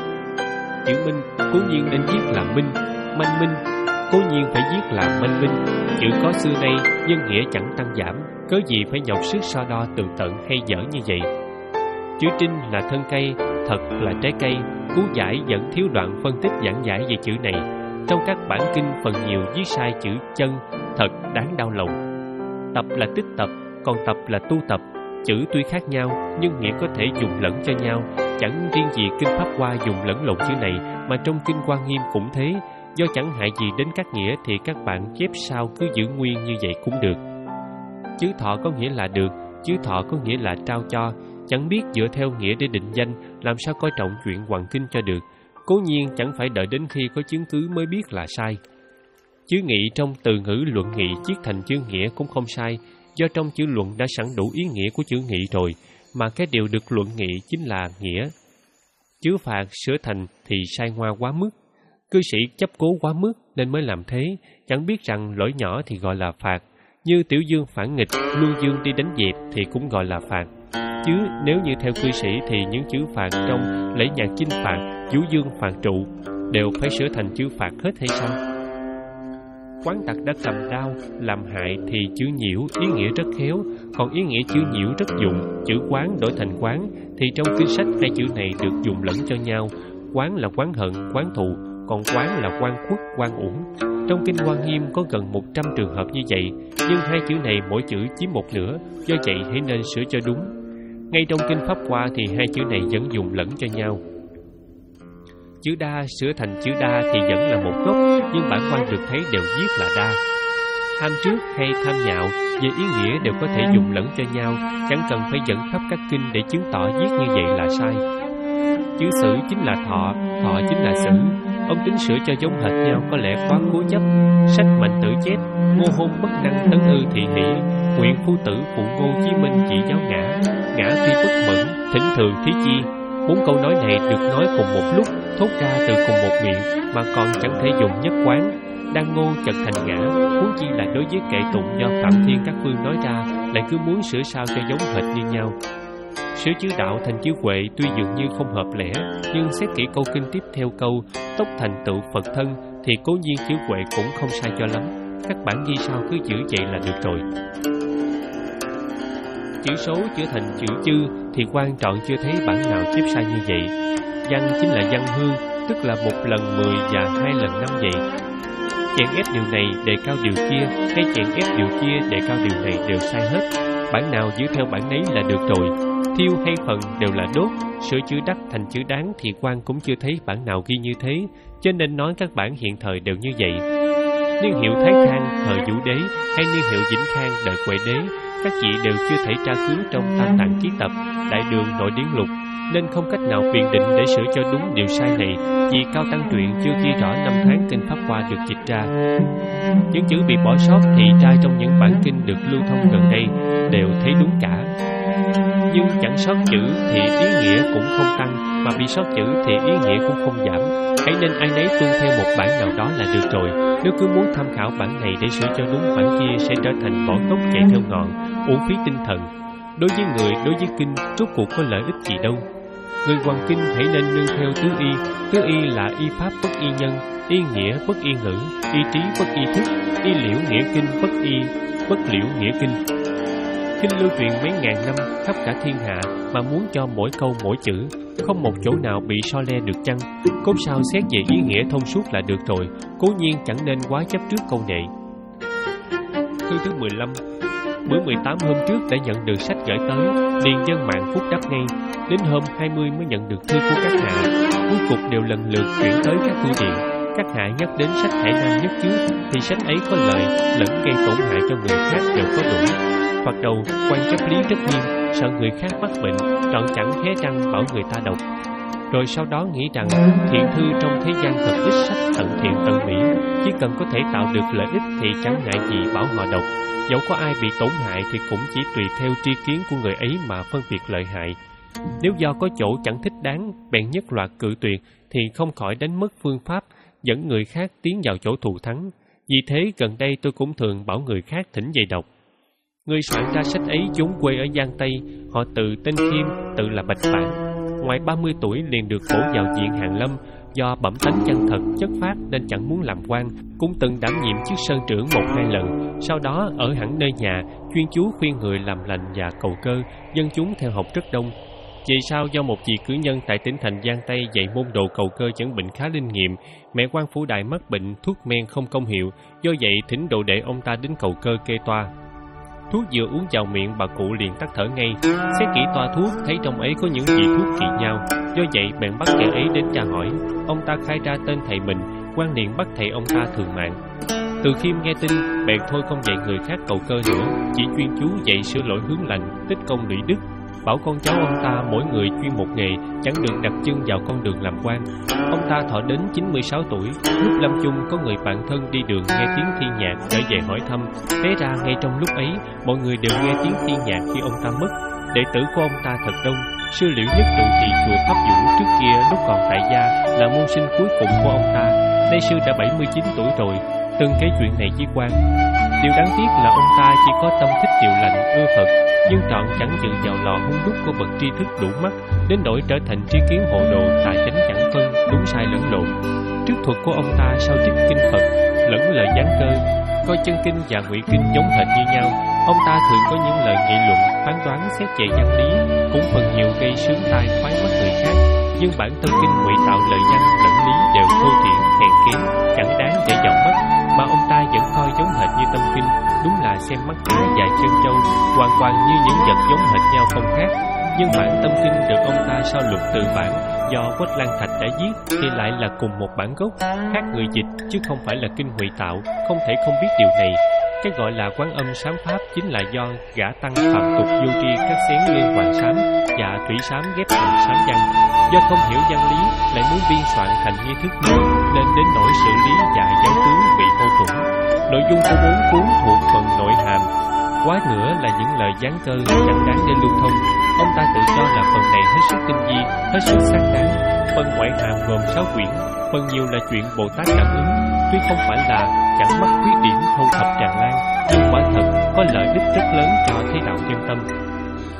Chữ Minh cố nhiên nên viết là Minh, Manh Minh cố nhiên phải viết là Manh Minh. Chữ có xưa nay nhưng nghĩa chẳng tăng giảm, cớ gì phải nhọc sức so đo tường tận hay dở như vậy? Chữ Trinh là thân cây, thật là trái cây. Cứu Giải vẫn thiếu đoạn phân tích giảng giải về chữ này. Trong các bản kinh phần nhiều viết sai chữ chân, thật đáng đau lòng. Tập là tích tập, còn tập là tu tập. Chữ tuy khác nhau nhưng nghĩa có thể dùng lẫn cho nhau. Chẳng riêng gì kinh Pháp Hoa dùng lẫn lộn chữ này, mà trong kinh Quan Nghiêm cũng thế. Do chẳng hại gì đến các nghĩa thì các bạn chép sao cứ giữ nguyên như vậy cũng được. Chữ thọ có nghĩa là được, chữ thọ có nghĩa là trao cho. Chẳng biết dựa theo nghĩa để định danh, làm sao coi trọng chuyện hoàng kinh cho được. Cố nhiên chẳng phải đợi đến khi có chứng cứ mới biết là sai. Chữ nghị trong từ ngữ luận nghị viết thành chữ nghĩa cũng không sai, do trong chữ luận đã sẵn đủ ý nghĩa của chữ nghị rồi, mà cái điều được luận nghị chính là nghĩa. Chữ phạt sửa thành thì sai ngoa quá mức. Cư sĩ chấp cố quá mức nên mới làm thế, chẳng biết rằng lỗi nhỏ thì gọi là phạt. Như Tiểu Dương phản nghịch, Lưu Dương đi đánh dẹp thì cũng gọi là phạt. Chứ nếu như theo cư sĩ thì những chữ phạt trong lễ nhạc chinh phạt, Vũ Dương phạt trụ đều phải sửa thành chữ phạt hết hay sao? Quán tặc đã cầm đao làm hại thì chữ nhiễu ý nghĩa rất khéo, còn ý nghĩa chữ nhiễu rất dụng. Chữ quán đổi thành quán thì trong kinh sách hai chữ này được dùng lẫn cho nhau. Quán là quán hận, quán thù, còn quán là quan khuất, quan uổng. Trong kinh Quan Nghiêm có gần một trăm trường hợp như vậy, nhưng hai chữ này mỗi chữ chiếm một nửa, do vậy hãy nên sửa cho đúng. Ngay trong kinh Pháp Hoa thì hai chữ này vẫn dùng lẫn cho nhau. Chữ đa sửa thành chữ đa thì vẫn là một gốc, nhưng bản quan được thấy đều viết là đa. Tham trước hay tham nhạo về ý nghĩa đều có thể dùng lẫn cho nhau, chẳng cần phải dẫn khắp các kinh để chứng tỏ viết như vậy là sai. Chữ sử chính là thọ, thọ chính là sử. Ông tính sửa cho giống hệt nhau có lẽ quá cố chấp. Sách Mạnh Tử chép: ngô hôn bất năng tấn ư thị hỷ, nguyện phu tử phụ Ngô Chí Minh chỉ giáo ngã, ngã tuy bất mẫn, thỉnh thường thí chi. Bốn câu nói này được nói cùng một lúc, thốt ra từ cùng một miệng, mà còn chẳng thể dùng nhất quán. Đang ngô chợt thành ngã, huống chi là đối với kệ tụng do Phạm Thiên Các Phương nói ra, lại cứ muốn sửa sao cho giống hệt như nhau. Sửa chữ đạo thành chữ Huệ tuy dường như không hợp lẽ, nhưng xét kỹ câu kinh tiếp theo câu tốc thành tựu Phật thân thì cố nhiên chữ Huệ cũng không sai cho lắm. Các bản ghi sao cứ giữ vậy là được rồi. Chữ số trở thành chữ chư thì quan trọng chưa thấy bản nào chép sai như vậy. Văn chính là văn hương, tức là một lần mười và hai lần năm vậy. Chèn ép điều này đề cao điều kia, hay chèn ép điều kia đề cao điều này đều sai hết. Bản nào giữ theo bản nấy là được rồi. Thiêu hay phần đều là đốt. Sửa chữ đắc thành chữ đáng thì quan cũng chưa thấy bản nào ghi như thế, cho nên nói các bản hiện thời đều như vậy. Niên hiệu Thái Khang thời Vũ Đế hay niên hiệu Vĩnh Khang đời Huệ Đế, các vị đều chưa thể tra cứu trong Tam Tạng Ký Tập, Đại Đường Nội Điển Lục, nên không cách nào biện định để sửa cho đúng điều sai này, vì Cao Tăng truyện chưa ghi rõ năm tháng kinh Pháp Hoa được dịch ra. Những chữ bị bỏ sót thì tra trong những bản kinh được lưu thông gần đây đều thấy đúng cả. Nhưng chẳng sót chữ thì ý nghĩa cũng không tăng, mà bị sót chữ thì ý nghĩa cũng không giảm. Hãy nên ai nấy tuân theo một bản nào đó là được rồi. Nếu cứ muốn tham khảo bản này để sửa cho đúng bản kia sẽ trở thành bỏ gốc chạy theo ngọn, uổng phí tinh thần. Đối với người, đối với kinh, rốt cuộc có lợi ích gì đâu. Người hoàn kinh hãy nên nương theo tứ y. Tứ y là y pháp bất y nhân, y nghĩa bất y ngữ, y trí bất y thức, y liễu nghĩa kinh bất y bất liễu nghĩa kinh. Kinh lưu truyền mấy ngàn năm khắp cả thiên hạ, mà muốn cho mỗi câu mỗi chữ không một chỗ nào bị so le được chăng? Cốt sao xét về ý nghĩa thông suốt là được rồi, cố nhiên chẳng nên quá chấp trước câu nệ. Thư thứ mười lăm. Bữa mười tám hôm trước đã nhận được sách gửi tới, liền dân mạng phúc đáp ngay. Đến hôm hai mươi mới nhận được thư của các hạ. Cuối cùng đều lần lượt chuyển tới các thư viện. Các hạ nhắc đến sách Hải Nam nhất trước, thì sách ấy có lợi lẫn gây tổn hại cho người khác đều có đủ. Hoặc đầu quan chấp lý rất nghiêm, sợ người khác mắc bệnh, chọn chẳng hé răng bảo người ta đọc. Rồi sau đó nghĩ rằng thiện thư trong thế gian thật ít sách tận thiện tận mỹ, chỉ cần có thể tạo được lợi ích thì chẳng ngại gì bảo họ đọc. Dẫu có ai bị tổn hại thì cũng chỉ tùy theo tri kiến của người ấy mà phân biệt lợi hại. Nếu do có chỗ chẳng thích đáng, bèn nhất loạt cự tuyệt, thì không khỏi đánh mất phương pháp, dẫn người khác tiến vào chỗ thù thắng. Vì thế gần đây tôi cũng thường bảo người khác thỉnh về đọc. Người soạn ra sách ấy vốn quê ở Giang Tây, họ tự tên Khiêm, tự là Bạch Bản. Ngoài ba mươi tuổi liền được bổ vào viện Hàn Lâm, do bẩm tánh chân thật, chất phát nên chẳng muốn làm quan, cũng từng đảm nhiệm chức sơn trưởng một hai lần. Sau đó ở hẳn nơi nhà, chuyên chú khuyên người làm lành và cầu cơ, dân chúng theo học rất đông. Vậy sao do một vị cử nhân tại tỉnh thành Giang Tây dạy môn đồ cầu cơ chẳng bệnh khá linh nghiệm, mẹ quan phủ đại mắc bệnh, thuốc men không công hiệu, do vậy thỉnh đồ đệ ông ta đến cầu cơ kê toa. Thuốc vừa uống vào miệng bà cụ liền tắt thở ngay. Xét kỹ toa thuốc thấy trong ấy có những vị thuốc kỳ nhau, do vậy bèn bắt kẻ ấy đến tra hỏi. Ông ta khai ra tên thầy mình, quan liền bắt thầy ông ta thường mạng. Từ Khiêm nghe tin bèn thôi không dạy người khác cầu cơ nữa, chỉ chuyên chú dạy sửa lỗi hướng lành, tích công lũy đức, bảo con cháu ông ta mỗi người chuyên một nghề, chẳng được đặt chân vào con đường làm quan. Ông ta thọ đến chín mươi sáu tuổi, lúc lâm chung có người bạn thân đi đường nghe tiếng thi nhạc trở về hỏi thăm. Té ra ngay trong lúc ấy, mọi người đều nghe tiếng thi nhạc khi ông ta mất. Đệ tử của ông ta thật đông, sư Liễu Nhất trụ trì chùa Pháp Dũng trước kia lúc còn tại gia là môn sinh cuối cùng của ông ta. Nay sư đã bảy mươi chín tuổi rồi, từng kể chuyện này với quan. Điều đáng tiếc là ông ta chỉ có tâm thích điều lành, ưa Phật, nhưng trọn chẳng dự vào lò hung đúc của bậc tri thức đủ mắt, đến nỗi trở thành tri kiến hồ đồ tà chánh chẳng phân, đúng sai lẫn lộn. Trước thuật của ông ta sau trích kinh Phật lẫn lời gián cơ, coi chân kinh và ngụy kinh giống hệt như nhau. Ông ta thường có những lời nghị luận, phán đoán xét về văn lý, cũng phần nhiều gây sướng tai khoái mắt người khác. Nhưng bản tâm kinh ngụy tạo lời văn lẫn lý đều thô thiển, hèn kém, chẳng đáng để vào mắt, mà ông ta vẫn coi giống hệt như tâm kinh, đúng là xem mắt cá và chân châu, hoàn toàn như những vật giống hệt nhau không khác. Nhưng bản tâm kinh được ông ta sao lục từ bản do Quách Lan Thạch đã viết thì lại là cùng một bản gốc, khác người dịch chứ không phải là kinh ngụy tạo, không thể không biết điều này. Cái gọi là Quán Âm sám pháp chính là do gã tăng phạm tục vô tri cắt xén liên hoàn sám và thủy sám ghép thành sám văn. Do không hiểu văn lý lại muốn biên soạn thành nghi thức mới, nên đến nỗi xử lý và giáo tướng bị mâu thuẫn. Nội dung của bốn cuốn thuộc phần nội hàm, quá nữa là những lời gián cơ chẳng đáng để lưu thông. Ông ta tự cho là phần này hết sức tinh vi, hết sức xác đáng. Phần ngoại hàm gồm sáu quyển, phần nhiều là chuyện Bồ Tát cảm ứng, tuy không phải là chẳng mắc khuyết điểm thâu thập tràn lan, nhưng quả thật có lợi ích rất lớn cho thế đạo nhân tâm.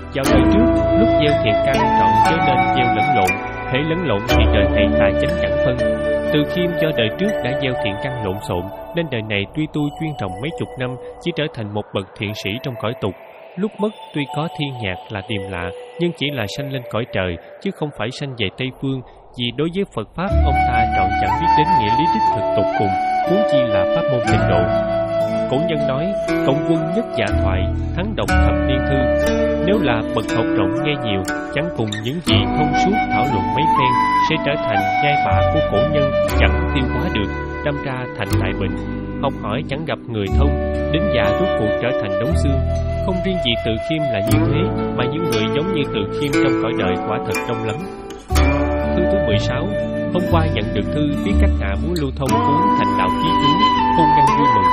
Vào đời trước, lúc gieo thiện căn chọn chớ nên gieo lẫn lộn, hễ lẫn lộn thì trời thầy tài chánh chẳng phân. Từ Khiêm do đời trước đã gieo thiện căn lộn xộn, nên đời này tuy tu chuyên trồng mấy chục năm, chỉ trở thành một bậc thiện sĩ trong cõi tục. Lúc mất tuy có thiên nhạc là điềm lạ, nhưng chỉ là sanh lên cõi trời, chứ không phải sanh về Tây Phương. Vì đối với Phật Pháp, ông ta trọn chẳng biết đến nghĩa lý đích thực tột cùng, huống chi là pháp môn tịnh độ. Cổ nhân nói, cộng quân nhất dạ thoại, thắng độc thập niên thư. Nếu là bậc học rộng nghe nhiều, chẳng cùng những vị thông suốt thảo luận mấy phen, sẽ trở thành nhai bả của cổ nhân, chẳng tiêu hóa được, đâm ra thành đại bệnh. Học hỏi chẳng gặp người thông, đến già rốt cuộc trở thành đống xương. Không riêng gì Từ Khiêm là như thế, mà những người giống như Từ Khiêm trong cõi đời quả thật đông lắm. Thư thứ mười sáu. Hôm qua nhận được thư biết các hạ muốn lưu thông cuốn Thành Đạo Chí Chú, không ngăn vui mừng.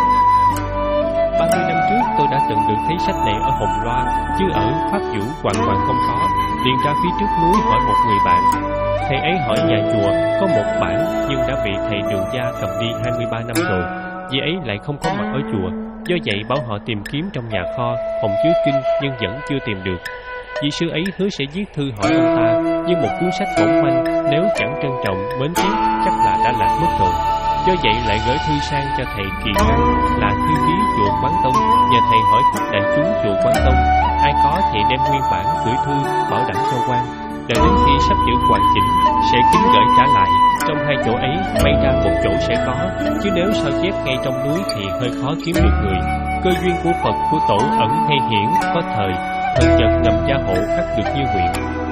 Ba mươi năm trước tôi đã từng được thấy sách này ở Hồng Loa, chứ ở Pháp Vũ hoàn toàn không có. Liền ra phía trước núi hỏi một người bạn. Thầy ấy hỏi nhà chùa có một bản, nhưng đã bị thầy Đường Gia cầm đi hai mươi ba năm rồi. Vì ấy lại không có mặt ở chùa, do vậy bảo họ tìm kiếm trong nhà kho, phòng chứa kinh, nhưng vẫn chưa tìm được. Vị sư ấy hứa sẽ viết thư hỏi ông ta, nhưng một cuốn sách mỏng manh, nếu chẳng trân trọng, mến tiếc, chắc là đã lạc mất rồi. Do vậy lại gửi thư sang cho thầy Kỳ Năng, là thư ký chùa Quán Tông, nhờ thầy hỏi khắp đại chúng chùa Quán Tông, ai có thì đem nguyên bản gửi thư bảo đảm cho quan. Đợi đến khi sắp giữ hoàn chỉnh, sẽ kính gửi trả lại. Trong hai chỗ ấy, may ra một chỗ sẽ có, chứ nếu sao chép ngay trong núi thì hơi khó kiếm được người. Cơ duyên của Phật của Tổ ẩn hay hiển, có thời, thần vật ngầm gia hộ khắc được như nguyện.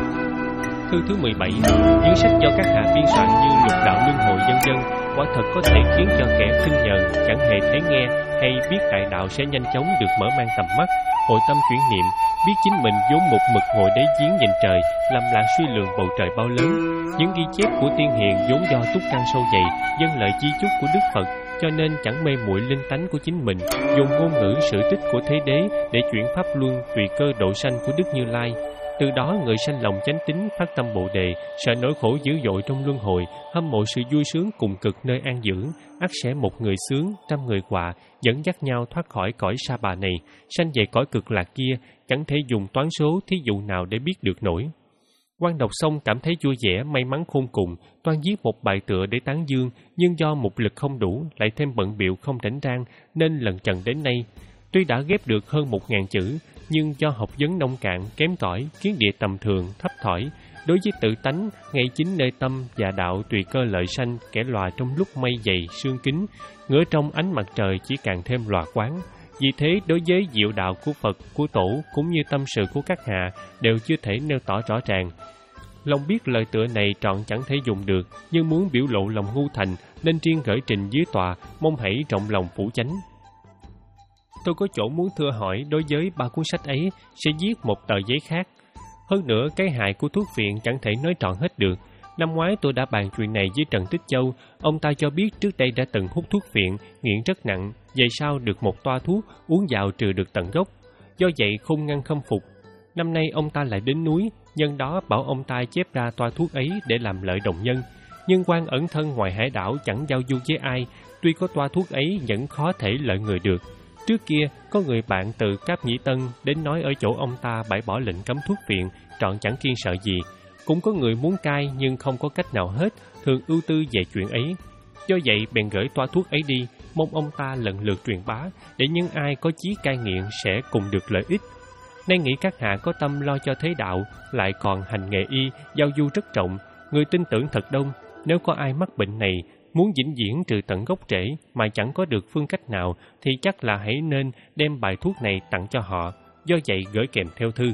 Thư thứ mười bảy. Những sách do các hạ biên soạn như Lục Đạo Luân Hồi vân vân, quả thật có thể khiến cho kẻ khinh nhờn chẳng hề thấy nghe hay biết đại đạo sẽ nhanh chóng được mở mang tầm mắt, hội tâm chuyển niệm, biết chính mình vốn một mực ngồi đáy giếng nhìn trời, làm lạc suy lường bầu trời bao lớn. Những ghi chép của tiên hiền vốn do túc căn sâu dày, dân lời chi chúc của Đức Phật, cho nên chẳng mê muội linh tánh của chính mình, dùng ngôn ngữ sự tích của thế đế để chuyển pháp luân tùy cơ độ sanh của Đức Như Lai. Từ đó người sanh lòng chánh tín, phát tâm Bồ đề, sợ nỗi khổ dữ dội trong luân hồi, hâm mộ sự vui sướng cùng cực nơi an dưỡng, ắt sẽ một người sướng, trăm người họa, dẫn dắt nhau thoát khỏi cõi sa bà này, sanh về cõi cực lạc kia, chẳng thể dùng toán số thí dụ nào để biết được nổi. Quan đọc xong cảm thấy vui vẻ, may mắn khôn cùng, toan viết một bài tựa để tán dương, nhưng do mục lực không đủ, lại thêm bận bịu không rảnh rang, nên lần trần đến nay. Tuy đã ghép được hơn một ngàn chữ, nhưng do học vấn nông cạn, kém cỏi, kiến địa tầm thường, thấp thỏi, đối với tự tánh, ngay chính nơi tâm và đạo tùy cơ lợi sanh, kẻ lòa trong lúc mây dày, sương kín, ngửa trong ánh mặt trời chỉ càng thêm lòa quán. Vì thế, đối với diệu đạo của Phật, của Tổ, cũng như tâm sự của các hạ, đều chưa thể nêu tỏ rõ ràng. Lòng biết lời tựa này trọn chẳng thể dùng được, nhưng muốn biểu lộ lòng ngu thành, nên riêng gửi trình dưới tòa, mong hãy rộng lòng phủ chánh. Tôi có chỗ muốn thưa hỏi đối với ba cuốn sách ấy sẽ viết một tờ giấy khác. Hơn nữa, cái hại của thuốc phiện chẳng thể nói trọn hết được. Năm ngoái tôi đã bàn chuyện này với Trần Tích Châu, ông ta cho biết trước đây đã từng hút thuốc phiện, nghiện rất nặng, về sau được một toa thuốc, uống vào trừ được tận gốc. Do vậy không ngăn khâm phục. Năm nay ông ta lại đến núi, nhân đó bảo ông ta chép ra toa thuốc ấy để làm lợi đồng nhân. Nhưng quan ẩn thân ngoài hải đảo chẳng giao du với ai, tuy có toa thuốc ấy vẫn khó thể lợi người được. Trước kia, có người bạn từ Cáp Nhĩ Tân đến nói ở chỗ ông ta bãi bỏ lệnh cấm thuốc phiện, trọn chẳng kiên sợ gì. Cũng có người muốn cai nhưng không có cách nào hết, thường ưu tư về chuyện ấy. Do vậy bèn gửi toa thuốc ấy đi, mong ông ta lần lượt truyền bá, để những ai có chí cai nghiện sẽ cùng được lợi ích. Nay nghĩ các hạ có tâm lo cho thế đạo, lại còn hành nghề y, giao du rất rộng, người tin tưởng thật đông. Nếu có ai mắc bệnh này, muốn vĩnh viễn trừ tận gốc rễ mà chẳng có được phương cách nào, thì chắc là hãy nên đem bài thuốc này tặng cho họ. Do vậy gửi kèm theo thư.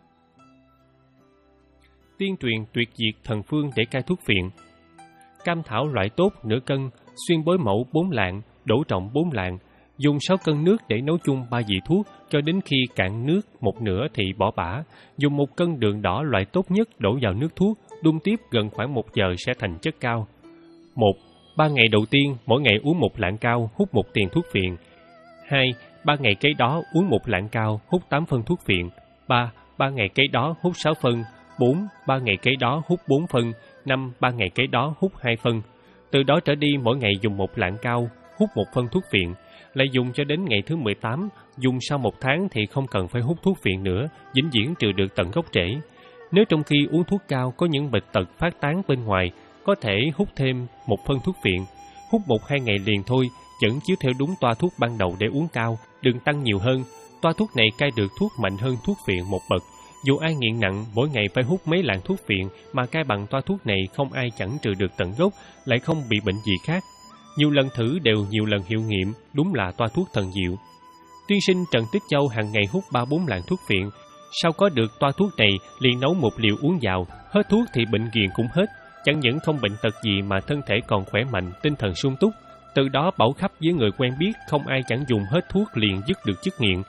Tiên truyền tuyệt diệt thần phương để cai thuốc phiện. Cam thảo loại tốt nửa cân, xuyên bối mẫu bốn lạng, đổ trọng bốn lạng. Dùng sáu cân nước để nấu chung ba vị thuốc, cho đến khi cạn nước một nửa thì bỏ bã. Dùng một cân đường đỏ loại tốt nhất đổ vào nước thuốc, đun tiếp gần khoảng một giờ sẽ thành chất cao. Một. Ba ngày đầu tiên, mỗi ngày uống một lạng cao, hút một tiền thuốc phiện. Hai. Ba ngày kế đó uống một lạng cao, hút tám phân thuốc phiện. Ba. Ba ngày kế đó hút sáu phân. Bốn. Ba ngày kế đó hút bốn phân. Năm. Ba ngày kế đó hút hai phân. Từ đó trở đi mỗi ngày dùng một lạng cao, hút một phân thuốc phiện, lại dùng cho đến ngày thứ mười tám, dùng sau một tháng thì không cần phải hút thuốc phiện nữa, vĩnh viễn trừ được tận gốc rễ. Nếu trong khi uống thuốc cao có những bệnh tật phát tán bên ngoài, có thể hút thêm một phân thuốc phiện. Hút một hai ngày liền thôi, vẫn chiếu theo đúng toa thuốc ban đầu để uống cao, đừng tăng nhiều hơn. Toa thuốc này cai được thuốc mạnh hơn thuốc phiện một bậc. Dù ai nghiện nặng, mỗi ngày phải hút mấy lạng thuốc phiện mà cai bằng toa thuốc này không ai chẳng trừ được tận gốc, lại không bị bệnh gì khác. Nhiều lần thử đều nhiều lần hiệu nghiệm, đúng là toa thuốc thần diệu. Tiên sinh Trần Tích Châu hàng ngày hút ba bốn lạng thuốc phiện. Sau có được toa thuốc này, liền nấu một liều uống vào, hết thuốc thì bệnh ghiền cũng hết. Chẳng những không bệnh tật gì mà thân thể còn khỏe mạnh, tinh thần sung túc. Từ đó bảo khắp với người quen biết, không ai chẳng dùng hết thuốc liền dứt được chức nghiện.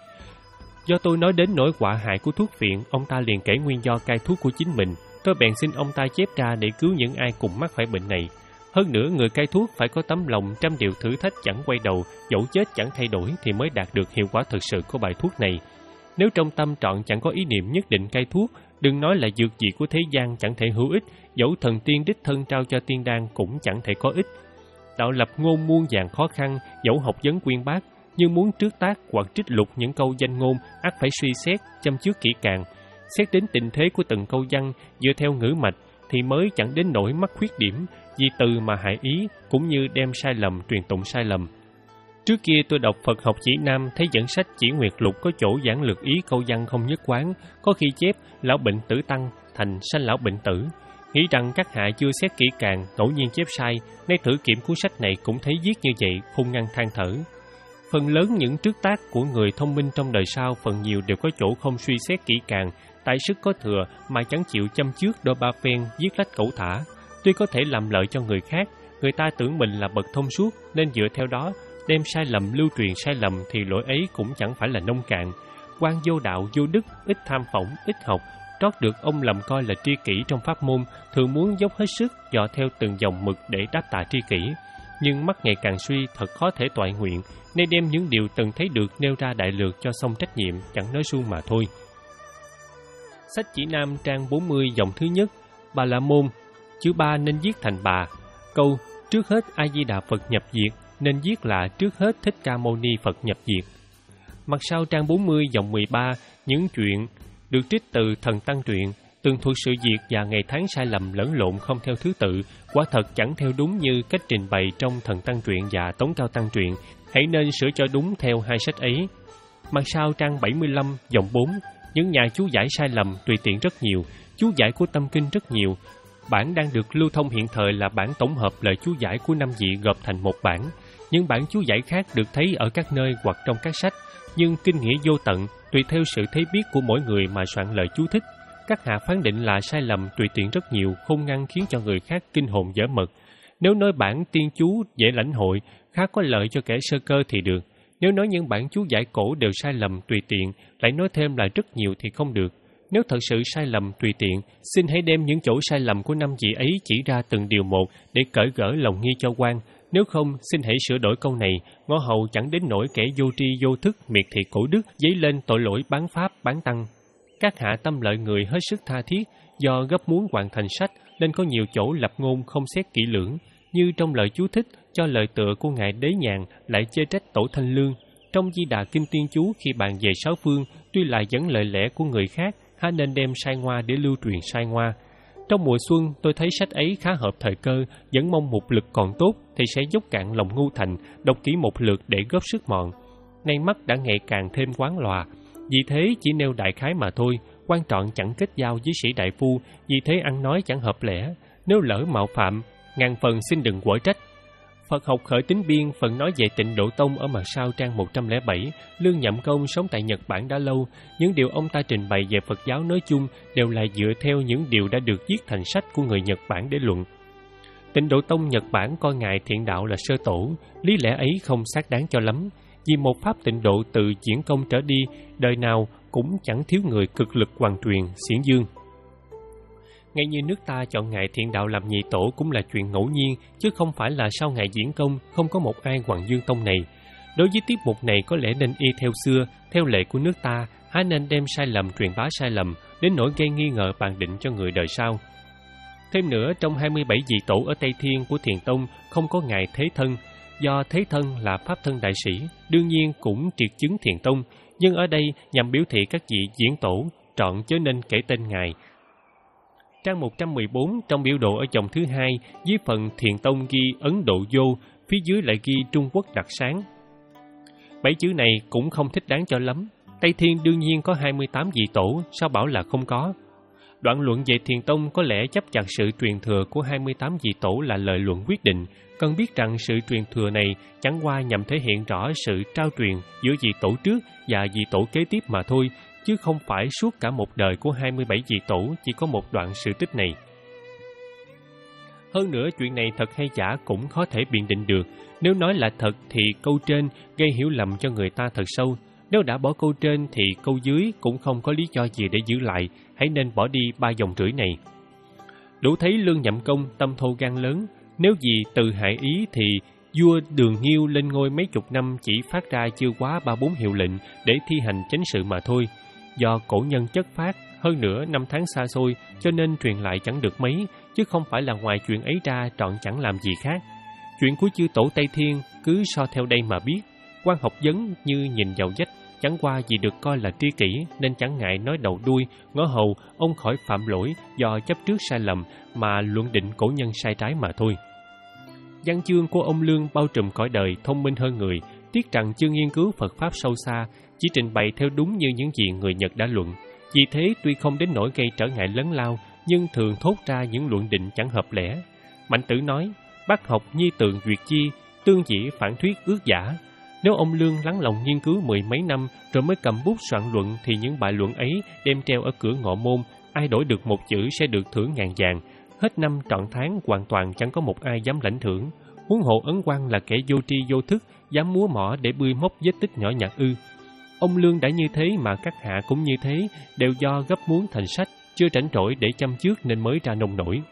Do tôi nói đến nỗi họa hại của thuốc phiện, ông ta liền kể nguyên do cai thuốc của chính mình. Tôi bèn xin ông ta chép ra để cứu những ai cùng mắc phải bệnh này. Hơn nữa, người cai thuốc phải có tấm lòng trăm điều thử thách chẳng quay đầu, dẫu chết chẳng thay đổi thì mới đạt được hiệu quả thực sự của bài thuốc này. Nếu trong tâm trọn chẳng có ý niệm nhất định cai thuốc, đừng nói là dược gì của thế gian chẳng thể hữu ích, dẫu thần tiên đích thân trao cho tiên đan cũng chẳng thể có ích. Đạo lập ngôn muôn vàn khó khăn, dẫu học vấn quyên bác, nhưng muốn trước tác hoặc trích lục những câu danh ngôn, ắt phải suy xét, chăm trước kỹ càng, xét đến tình thế của từng câu văn, dựa theo ngữ mạch, thì mới chẳng đến nỗi mắc khuyết điểm, vì từ mà hại ý, cũng như đem sai lầm truyền tụng sai lầm. Trước kia tôi đọc Phật học chỉ nam, thấy dẫn sách chỉ nguyệt lục có chỗ giảng lược ý câu văn không nhất quán, có khi chép lão bệnh tử tăng thành sanh lão bệnh tử. Nghĩ rằng các hạ chưa xét kỹ càng, ngẫu nhiên chép sai, nay thử kiểm cuốn sách này cũng thấy viết như vậy, không ngăn than thở. Phần lớn những trước tác của người thông minh trong đời sau phần nhiều đều có chỗ không suy xét kỹ càng, tại sức có thừa mà chẳng chịu chăm trước đôi ba phen, viết lách cẩu thả. Tuy có thể làm lợi cho người khác, người ta tưởng mình là bậc thông suốt nên dựa theo đó, đem sai lầm lưu truyền sai lầm thì lỗi ấy cũng chẳng phải là nông cạn. Quan vô đạo vô đức, ít tham phỏng, ít học, trót được ông lầm coi là tri kỷ trong pháp môn, thường muốn dốc hết sức dò theo từng dòng mực để đáp tạ tri kỷ. Nhưng mắt ngày càng suy, thật khó thể toại nguyện, nên đem những điều từng thấy được nêu ra đại lược cho xong trách nhiệm, chẳng nói suông mà thôi. Sách chỉ nam trang bốn mươi dòng thứ nhất, Bà La Môn, chữ ba nên viết thành bà. Câu trước hết A Di Đà Phật nhập diệt nên viết là trước hết Thích Ca Mâu Ni Phật nhập diệt. Mặt sau trang bốn mươi dòng mười ba, những chuyện được trích từ Thần Tăng truyện, tường thuật sự việc và ngày tháng sai lầm lẫn lộn không theo thứ tự, quả thật chẳng theo đúng như cách trình bày trong Thần Tăng truyện và Tống Cao Tăng truyện, hãy nên sửa cho đúng theo hai sách ấy. Mặt sau trang bảy mươi lăm dòng bốn, những nhà chú giải sai lầm tùy tiện rất nhiều, chú giải của Tâm Kinh rất nhiều. Bản đang được lưu thông hiện thời là bản tổng hợp lời chú giải của năm vị gộp thành một bản. Những bản chú giải khác được thấy ở các nơi hoặc trong các sách, nhưng kinh nghĩa vô tận, tùy theo sự thấy biết của mỗi người mà soạn lời chú thích. Các hạ phán định là sai lầm tùy tiện rất nhiều, không ngăn khiến cho người khác kinh hồn dở mật. Nếu nói bản tiên chú dễ lãnh hội, khá có lợi cho kẻ sơ cơ thì được. Nếu nói những bản chú giải cổ đều sai lầm tùy tiện, lại nói thêm là rất nhiều thì không được. Nếu thật sự sai lầm tùy tiện, xin hãy đem những chỗ sai lầm của năm vị ấy chỉ ra từng điều một để cởi gỡ lòng nghi cho quan. Nếu không, xin hãy sửa đổi câu này, ngõ hầu chẳng đến nỗi kẻ vô tri vô thức miệt thị cổ đức, dấy lên tội lỗi bán pháp bán tăng. Các hạ tâm lợi người hết sức tha thiết, do gấp muốn hoàn thành sách nên có nhiều chỗ lập ngôn không xét kỹ lưỡng, như trong lời chú thích cho lời tựa của ngài Đế Nhàn lại chê trách Tổ Thanh Lương. Trong Di Đà Kinh Tiên Chú khi bàn về sáu phương, tuy là dẫn lời lẽ của người khác, há nên đem sai ngoa để lưu truyền sai ngoa. Trong mùa xuân, tôi thấy sách ấy khá hợp thời cơ, vẫn mong một lực còn tốt thì sẽ dốc cạn lòng ngu thành, đọc kỹ một lượt để góp sức mọn. Nay mắt đã ngày càng thêm quán lòa, vì thế chỉ nêu đại khái mà thôi, quan trọng chẳng kết giao với sĩ đại phu, vì thế ăn nói chẳng hợp lẽ. Nếu lỡ mạo phạm, ngàn phần xin đừng quở trách. Phật học khởi tính biên, phần nói về Tịnh Độ Tông ở mặt sau trang một trăm lẻ bảy, Lương Nhậm Công sống tại Nhật Bản đã lâu, những điều ông ta trình bày về Phật giáo nói chung đều là dựa theo những điều đã được viết thành sách của người Nhật Bản để luận. Tịnh Độ Tông Nhật Bản coi ngài Thiện Đạo là sơ tổ, lý lẽ ấy không xác đáng cho lắm, vì một pháp tịnh độ từ Diễn Công trở đi, đời nào cũng chẳng thiếu người cực lực hoàn truyền, xiển dương. Ngay như nước ta chọn ngài Thiện Đạo làm nhị tổ cũng là chuyện ngẫu nhiên, chứ không phải là sau ngài Diễn Công không có một ai Hoàng Dương Tông này. Đối với tiết mục này có lẽ nên y theo xưa, theo lệ của nước ta, há nên đem sai lầm truyền bá sai lầm, đến nỗi gây nghi ngờ bàn định cho người đời sau. Thêm nữa, trong hai mươi bảy vị tổ ở Tây Thiên của Thiền Tông không có ngài Thế Thân, Do thế thân là pháp thân đại sĩ, đương nhiên cũng triệt chứng thiền tông, nhưng ở đây nhằm biểu thị các vị diễn tổ, trọn chớ nên kể tên ngài. Trang một trăm mười bốn trong biểu đồ ở dòng thứ hai, dưới phần thiền tông ghi Ấn Độ Vô, phía dưới lại ghi Trung Quốc Đặc Sáng. Bảy chữ này cũng không thích đáng cho lắm. Tây Thiên đương nhiên có hai mươi tám vị tổ, sao bảo là không có? Đoạn luận về thiền tông có lẽ chấp chặt sự truyền thừa của hai mươi tám vị tổ là lời luận quyết định, cần biết rằng sự truyền thừa này chẳng qua nhằm thể hiện rõ sự trao truyền giữa vị tổ trước và vị tổ kế tiếp mà thôi, chứ không phải suốt cả một đời của hai mươi bảy vị tổ chỉ có một đoạn sự tích này. Hơn nữa, chuyện này thật hay giả cũng khó thể biện định được. Nếu nói là thật thì câu trên gây hiểu lầm cho người ta thật sâu. Nếu đã bỏ câu trên thì câu dưới cũng không có lý do gì để giữ lại, hãy nên bỏ đi ba dòng rưỡi này. Đủ thấy Lương Nhậm Công tâm thô gan lớn, nếu vì từ hại ý thì vua Đường Nghiêu lên ngôi mấy chục năm chỉ phát ra chưa quá ba bốn hiệu lệnh để thi hành chánh sự mà thôi. Do cổ nhân chất phát, hơn nữa năm tháng xa xôi cho nên truyền lại chẳng được mấy, chứ không phải là ngoài chuyện ấy ra trọn chẳng làm gì khác. Chuyện của chư tổ Tây Thiên cứ so theo đây mà biết. Quan học vấn như nhìn vào vách, chẳng qua vì được coi là tri kỷ nên chẳng ngại nói đầu đuôi, ngõ hầu ông khỏi phạm lỗi do chấp trước sai lầm mà luận định cổ nhân sai trái mà thôi. Văn chương của ông Lương bao trùm cõi đời, thông minh hơn người, tiếc rằng chưa nghiên cứu Phật Pháp sâu xa, chỉ trình bày theo đúng như những gì người Nhật đã luận. Vì thế tuy không đến nỗi gây trở ngại lớn lao, nhưng thường thốt ra những luận định chẳng hợp lẽ. Mạnh Tử nói, bác học nhi tường duyệt chi, tương dĩ phản thuyết ước giả. Nếu ông Lương lắng lòng nghiên cứu mười mấy năm rồi mới cầm bút soạn luận thì những bài luận ấy đem treo ở cửa ngọ môn, ai đổi được một chữ sẽ được thưởng ngàn vàng. Hết năm trọn tháng hoàn toàn chẳng có một ai dám lãnh thưởng. Huống hộ Ấn Quang là kẻ vô tri vô thức, dám múa mỏ để bươi móc vết tích nhỏ nhặt ư. Ông Lương đã như thế mà các hạ cũng như thế, đều do gấp muốn thành sách, chưa rảnh rỗi để chăm trước nên mới ra nông nổi.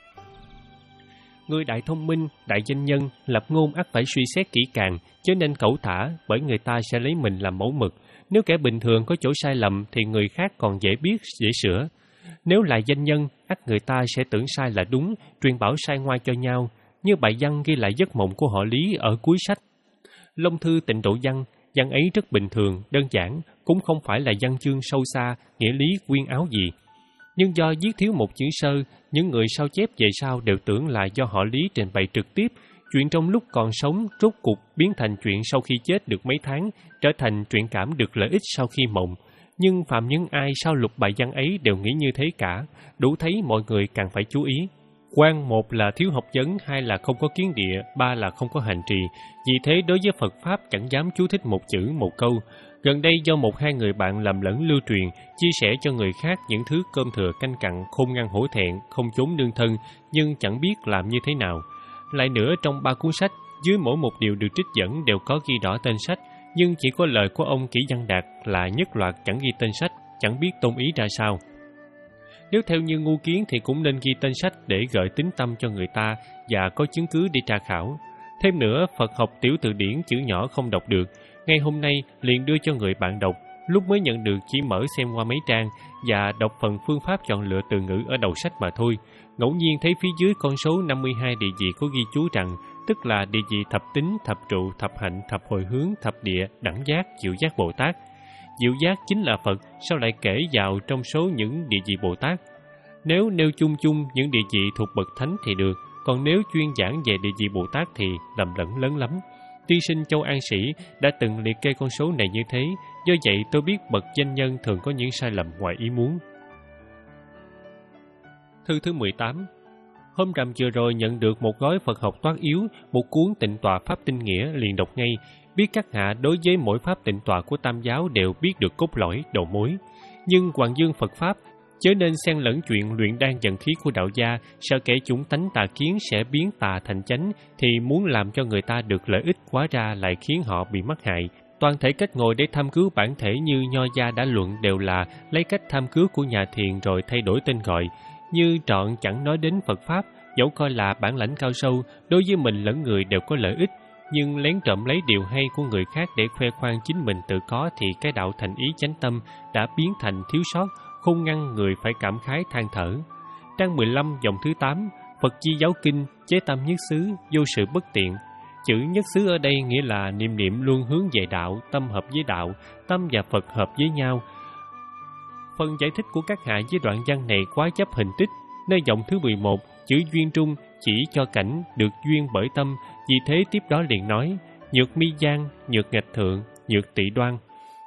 Người đại thông minh, đại danh nhân, lập ngôn ắt phải suy xét kỹ càng, chứ nên cẩu thả, bởi người ta sẽ lấy mình làm mẫu mực. Nếu kẻ bình thường có chỗ sai lầm thì người khác còn dễ biết, dễ sửa. Nếu là danh nhân, ắt người ta sẽ tưởng sai là đúng, truyền bảo sai ngoai cho nhau, như bài văn ghi lại giấc mộng của họ Lý ở cuối sách. Long Thư Tịnh Độ Văn, văn ấy rất bình thường, đơn giản, cũng không phải là văn chương sâu xa, nghĩa lý quyên áo gì. Nhưng do viết thiếu một chữ sơ, những người sao chép về sau đều tưởng là do họ Lý trình bày trực tiếp, chuyện trong lúc còn sống rốt cuộc biến thành chuyện sau khi chết được mấy tháng, trở thành truyện cảm được lợi ích sau khi mộng. Nhưng phạm những ai sau lục bài văn ấy đều nghĩ như thế cả, đủ thấy mọi người càng phải chú ý. Quan một là thiếu học vấn, hai là không có kiến địa, ba là không có hành trì. Vì thế đối với Phật Pháp chẳng dám chú thích một chữ một câu. Gần đây do một hai người bạn lầm lẫn lưu truyền, chia sẻ cho người khác những thứ cơm thừa canh cặn, khôn ngăn hổ thẹn, không trốn nương thân, nhưng chẳng biết làm như thế nào. Lại nữa, trong ba cuốn sách, dưới mỗi một điều được trích dẫn đều có ghi rõ tên sách, nhưng chỉ có lời của ông Kỷ Văn Đạt là nhất loạt chẳng ghi tên sách, chẳng biết tôn ý ra sao. Nếu theo như ngu kiến thì cũng nên ghi tên sách để gợi tín tâm cho người ta và có chứng cứ để tra khảo. Thêm nữa, Phật học tiểu từ điển chữ nhỏ không đọc được. Ngay hôm nay liền đưa cho người bạn đọc, lúc mới nhận được chỉ mở xem qua mấy trang và đọc phần phương pháp chọn lựa từ ngữ ở đầu sách mà thôi. Ngẫu nhiên thấy phía dưới con số năm mươi hai địa vị có ghi chú rằng, tức là địa vị thập tính, thập trụ, thập hạnh, thập hồi hướng, thập địa, đẳng giác, diệu giác Bồ Tát. Diệu giác chính là Phật, sao lại kể vào trong số những địa vị Bồ Tát? Nếu nêu chung chung những địa vị thuộc bậc thánh thì được, còn nếu chuyên giảng về địa vị Bồ Tát thì lầm lẫn lớn lắm. Tiên sinh Châu An Sĩ đã từng liệt kê con số này như thế, do vậy tôi biết bậc danh nhân thường có những sai lầm ngoài ý muốn. Thư thứ mười tám. Hôm rằm vừa rồi nhận được một gói Phật học toát yếu, một cuốn tịnh tọa Pháp Tinh Nghĩa liền đọc ngay, biết các hạ đối với mỗi pháp tịnh tọa của Tam giáo đều biết được cốt lõi, đầu mối. Nhưng Hoàng Dương Phật Pháp, chớ nên xen lẫn chuyện luyện đan dần khí của đạo gia, sợ kẻ chủng tánh tà kiến sẽ biến tà thành chánh, thì muốn làm cho người ta được lợi ích quá ra lại khiến họ bị mắc hại. Toàn thể cách ngồi để tham cứu bản thể như Nho gia đã luận đều là lấy cách tham cứu của nhà thiền rồi thay đổi tên gọi, như trọn chẳng nói đến Phật Pháp, dẫu coi là bản lãnh cao sâu, đối với mình lẫn người đều có lợi ích, nhưng lén trộm lấy điều hay của người khác để khoe khoang chính mình tự có thì cái đạo thành ý chánh tâm đã biến thành thiếu sót, không ngăn người phải cảm khái than thở. Trang mười lăm dòng thứ tám, Phật Chi Giáo Kinh, chế tam nhất xứ, vô sự bất tiện. Chữ nhất xứ ở đây nghĩa là niệm niệm luôn hướng về đạo, tâm hợp với đạo, tâm và Phật hợp với nhau. Phần giải thích của các hạ với đoạn văn này quá chấp hình tích. Nơi dòng thứ mười một, chữ duyên trung chỉ cho cảnh được duyên bởi tâm, vì thế tiếp đó liền nói nhược mi gian, nhược ngạch thượng, nhược tỵ đoan.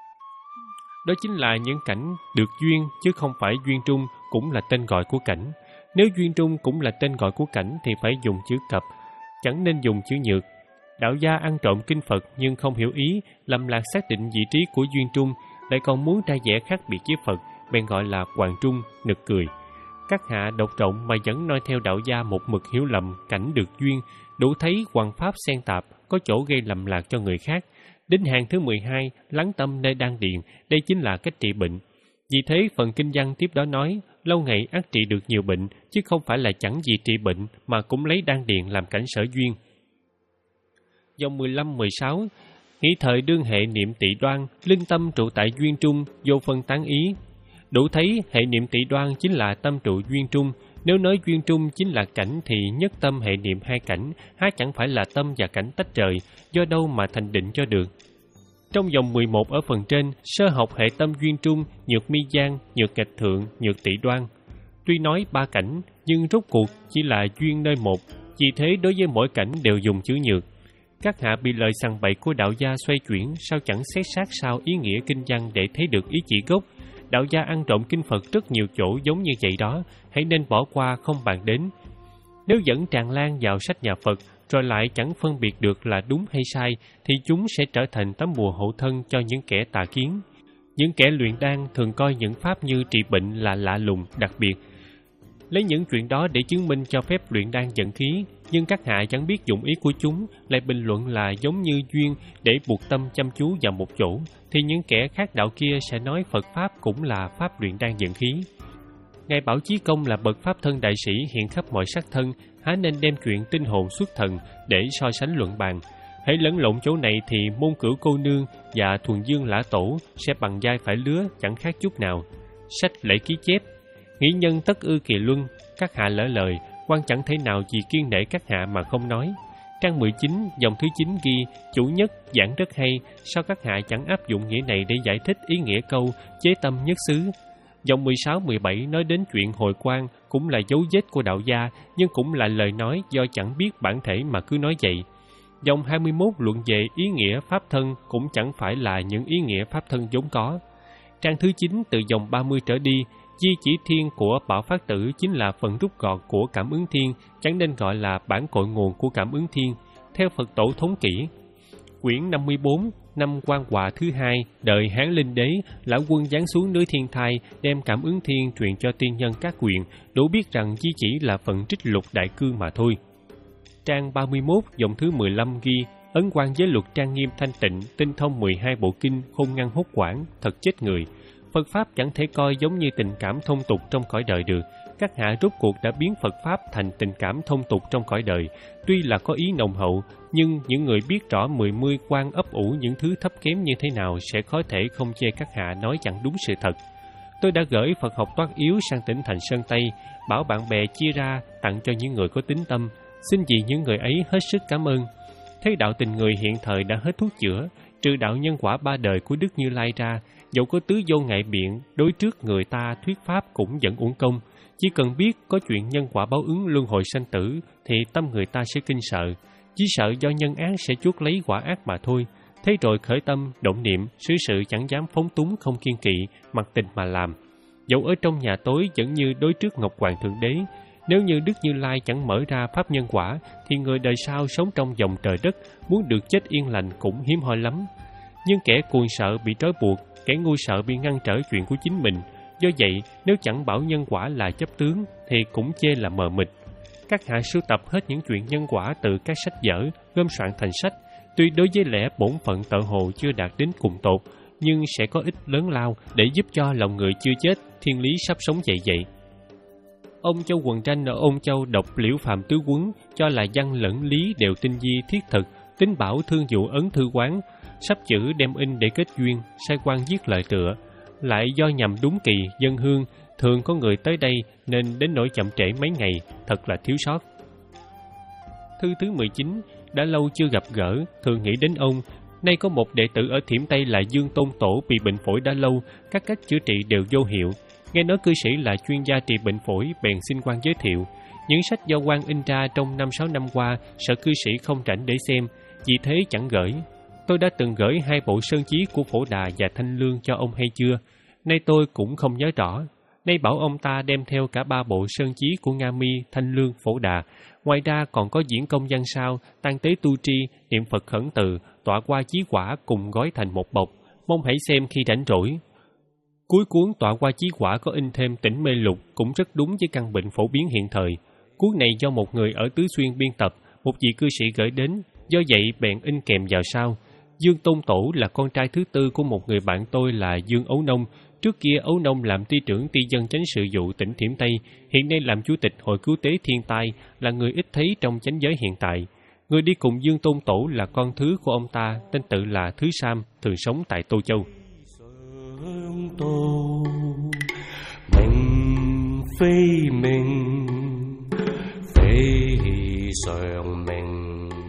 Đó chính là những cảnh được duyên, chứ không phải duyên trung cũng là tên gọi của cảnh. Nếu duyên trung cũng là tên gọi của cảnh thì phải dùng chữ cập, chẳng nên dùng chữ nhược. Đạo gia ăn trộm kinh Phật nhưng không hiểu ý, lầm lạc xác định vị trí của duyên trung, lại còn muốn ra vẻ khác biệt với Phật, bèn gọi là hoàng trung, nực cười. Các hạ độc trộm mà vẫn nói theo đạo gia một mực hiểu lầm cảnh được duyên, đủ thấy hoàng pháp xen tạp, có chỗ gây lầm lạc cho người khác. Đến hàng thứ mười hai, lắng tâm nơi đan điền, đây chính là cách trị bệnh. Vì thế phần kinh văn tiếp đó nói, lâu ngày ắt trị được nhiều bệnh, chứ không phải là chẳng gì trị bệnh mà cũng lấy đan điền làm cảnh sở duyên. Dòng mười lăm mười sáu, nghĩ thời đương hệ niệm tỵ đoan, linh tâm trụ tại duyên trung, vô phân tán ý. Đủ thấy hệ niệm tỵ đoan chính là tâm trụ duyên trung. Nếu nói duyên trung chính là cảnh thì nhất tâm hệ niệm hai cảnh, há chẳng phải là tâm và cảnh tách rời, do đâu mà thành định cho được. Trong dòng mười một ở phần trên, sơ học hệ tâm duyên trung, nhược mi gian, nhược ngạch thượng, nhược tỵ đoan. Tuy nói ba cảnh, nhưng rốt cuộc chỉ là duyên nơi một, vì thế đối với mỗi cảnh đều dùng chữ nhược. Các hạ bị lời sằng bậy của đạo gia xoay chuyển, sao chẳng xét sát sao ý nghĩa kinh văn để thấy được ý chỉ gốc. Đạo gia ăn trộm kinh Phật rất nhiều chỗ giống như vậy đó, hãy nên bỏ qua không bàn đến. Nếu dẫn tràn lan vào sách nhà Phật, rồi lại chẳng phân biệt được là đúng hay sai, thì chúng sẽ trở thành tấm bùa hộ thân cho những kẻ tà kiến. Những kẻ luyện đan thường coi những pháp như trị bệnh là lạ lùng, đặc biệt, lấy những chuyện đó để chứng minh cho phép luyện đan dẫn khí, nhưng các hạ chẳng biết dụng ý của chúng, lại bình luận là giống như duyên để buộc tâm chăm chú vào một chỗ, thì những kẻ khác đạo kia sẽ nói Phật Pháp cũng là pháp luyện đan dẫn khí. Ngài Bảo Chí Công là bậc pháp thân đại sĩ hiện khắp mọi sắc thân, há nên đem chuyện tinh hồn xuất thần để so sánh luận bàn. Hãy lẫn lộn chỗ này thì Môn Cửu Cô Nương và Thuần Dương Lã Tổ sẽ bằng vai phải lứa, chẳng khác chút nào. Sách lễ ký chép, nghĩ nhân tất ư kỳ luân, các hạ lỡ lời, quan chẳng thể nào vì kiên nể các hạ mà không nói. Trang mười chín, dòng thứ chín ghi, chủ nhất giảng rất hay, sao các hạ chẳng áp dụng nghĩa này để giải thích ý nghĩa câu chế tâm nhất xứ. Dòng mười sáu mười bảy nói đến chuyện hồi quang, cũng là dấu vết của đạo gia, nhưng cũng là lời nói do chẳng biết bản thể mà cứ nói vậy. Dòng hai mươi mốt luận về ý nghĩa pháp thân cũng chẳng phải là những ý nghĩa pháp thân vốn có. Trang thứ chín từ dòng ba mươi trở đi, di chỉ thiên của Bảo Phát Tử chính là phần rút gọn của cảm ứng thiên, chẳng nên gọi là bản cội nguồn của cảm ứng thiên, theo Phật tổ thống kỷ. Quyển năm mươi bốn, năm Quan Hòa thứ hai, đời Hán Linh Đế, lão quân giáng xuống núi Thiên Thai, đem cảm ứng thiên truyền cho tiên nhân các quyền, đủ biết rằng di chỉ là phần trích lục đại cương mà thôi. Trang ba mươi mốt, dòng thứ mười lăm ghi, ấn quan giới luật trang nghiêm thanh tịnh, tinh thông mười hai bộ kinh, khôn ngăn hốt quảng, thật chết người. Phật Pháp chẳng thể coi giống như tình cảm thông tục trong cõi đời được. Các hạ rốt cuộc đã biến Phật Pháp thành tình cảm thông tục trong cõi đời. Tuy là có ý nồng hậu, nhưng những người biết rõ mười mươi quan ấp ủ những thứ thấp kém như thế nào sẽ khó thể không chê các hạ nói chẳng đúng sự thật. Tôi đã gửi Phật học toát yếu sang tỉnh thành Sơn Tây, bảo bạn bè chia ra tặng cho những người có tín tâm. Xin vì những người ấy hết sức cảm ơn. Thế đạo tình người hiện thời đã hết thuốc chữa, trừ đạo nhân quả ba đời của Đức Như Lai ra, dẫu có tứ vô ngại biện, đối trước người ta thuyết pháp cũng vẫn uổng công. Chỉ cần biết có chuyện nhân quả báo ứng luân hồi sanh tử, thì tâm người ta sẽ kinh sợ. Chỉ sợ do nhân ác sẽ chuốc lấy quả ác mà thôi. Thế rồi khởi tâm, động niệm, xử sự chẳng dám phóng túng không kiên kỵ, mặc tình mà làm. Dẫu ở trong nhà tối vẫn như đối trước Ngọc Hoàng Thượng Đế. Nếu như Đức Như Lai chẳng mở ra pháp nhân quả, thì người đời sau sống trong vòng trời đất, muốn được chết yên lành cũng hiếm hoi lắm. Nhưng kẻ cuồng sợ bị trói buộc, kẻ ngu sợ bị ngăn trở chuyện của chính mình. Do vậy, nếu chẳng bảo nhân quả là chấp tướng, thì cũng chê là mờ mịt. Các hạ sưu tập hết những chuyện nhân quả từ các sách vở, gom soạn thành sách. Tuy đối với lẽ bổn phận tợ hồ chưa đạt đến cùng tột, nhưng sẽ có ích lớn lao để giúp cho lòng người chưa chết, thiên lý sắp sống dậy dậy. Ông Châu Quần Tranh ở Ôn Châu đọc Liễu Phạm Tứ Quấn, cho là văn lẫn lý đều tinh di thiết thực, tính bảo thương vụ ấn thư quán, sắp chữ đem in để kết duyên, sai quan viết lời tựa. Lại do nhằm đúng kỳ, dân hương, thường có người tới đây nên đến nỗi chậm trễ mấy ngày, thật là thiếu sót. thư thứ mười chín. Đã lâu chưa gặp gỡ, thường nghĩ đến ông. Nay có một đệ tử ở Thiểm Tây là Dương Tôn Tổ bị bệnh phổi đã lâu, các cách chữa trị đều vô hiệu. Nghe nói cư sĩ là chuyên gia trị bệnh phổi, bèn xin quan giới thiệu. Những sách do quan in ra trong năm sáu năm qua, sợ cư sĩ không rảnh để xem, vì thế chẳng gửi. Tôi đã từng gửi hai bộ sơn chí của Phổ Đà và Thanh Lương cho ông hay chưa? Nay tôi cũng không nhớ rõ. Nay bảo ông ta đem theo cả ba bộ sơn chí của Nga Mi, Thanh Lương, Phổ Đà. Ngoài ra còn có diễn công văn sao, tang tế tu tri, niệm Phật khẩn từ, tọa qua chí quả cùng gói thành một bọc. Mong hãy xem khi rảnh rỗi. Cuối cuốn tọa qua chí quả có in thêm Tỉnh Mê Lục, cũng rất đúng với căn bệnh phổ biến hiện thời. Cuốn này do một người ở Tứ Xuyên biên tập, một vị cư sĩ gửi đến, do vậy bèn in kèm vào sau. Dương Tôn Tổ là con trai thứ tư của một người bạn tôi là Dương Ấu Nông. Trước kia Ấu Nông làm ty trưởng ty dân chánh sự vụ tỉnh Thiểm Tây, hiện nay làm chủ tịch Hội Cứu tế Thiên tai, là người ít thấy trong chánh giới hiện tại. Người đi cùng Dương Tôn Tổ là con thứ của ông ta, tên tự là Thứ Sam, thường sống tại Tô Châu. Mình phi mình, phi sàng mình.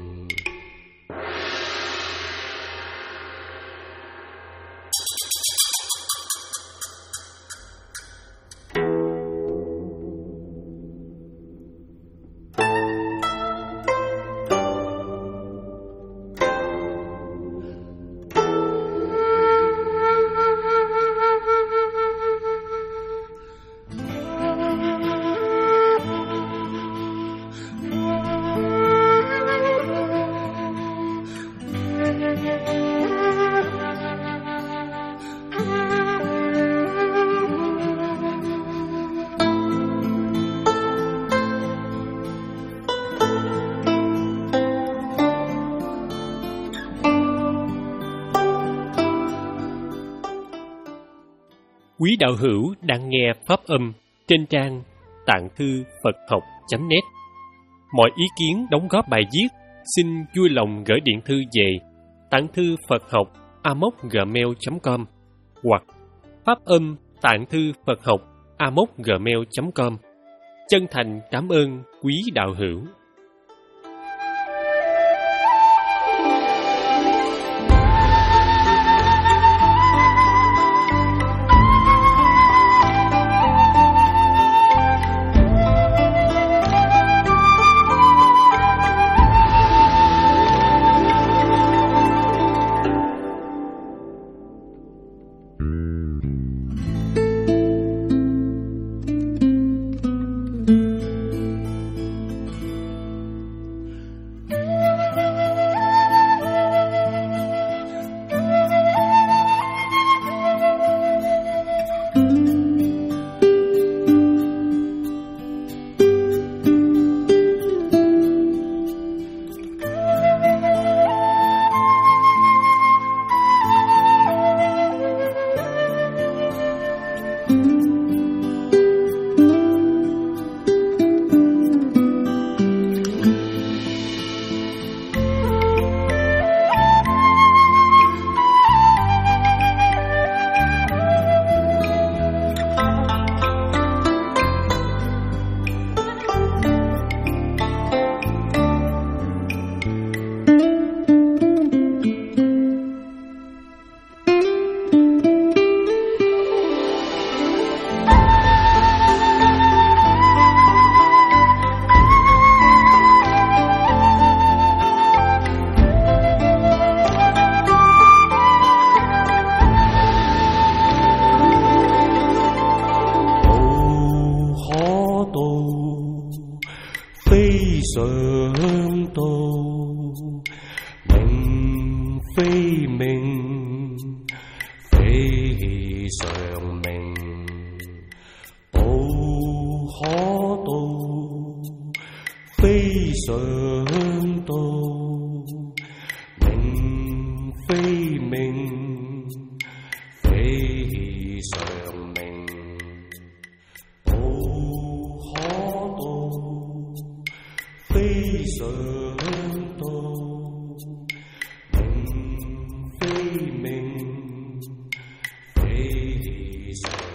Quý đạo hữu đang nghe pháp âm trên trang tạng thư Phật học chấm net. Mọi ý kiến đóng góp bài viết xin vui lòng gửi điện thư về tạng thư Phật học a m o c gmail chấm com hoặc pháp âm tạng thư Phật học a m o c gmail chấm com. Chân thành cảm ơn quý đạo hữu. Sớm tô mình phi mình phi sàng mình bố khó tô phi sớm tô mình phi mình phi sàng mình bố khó tô phi sớm tô mình phi mình phi sớm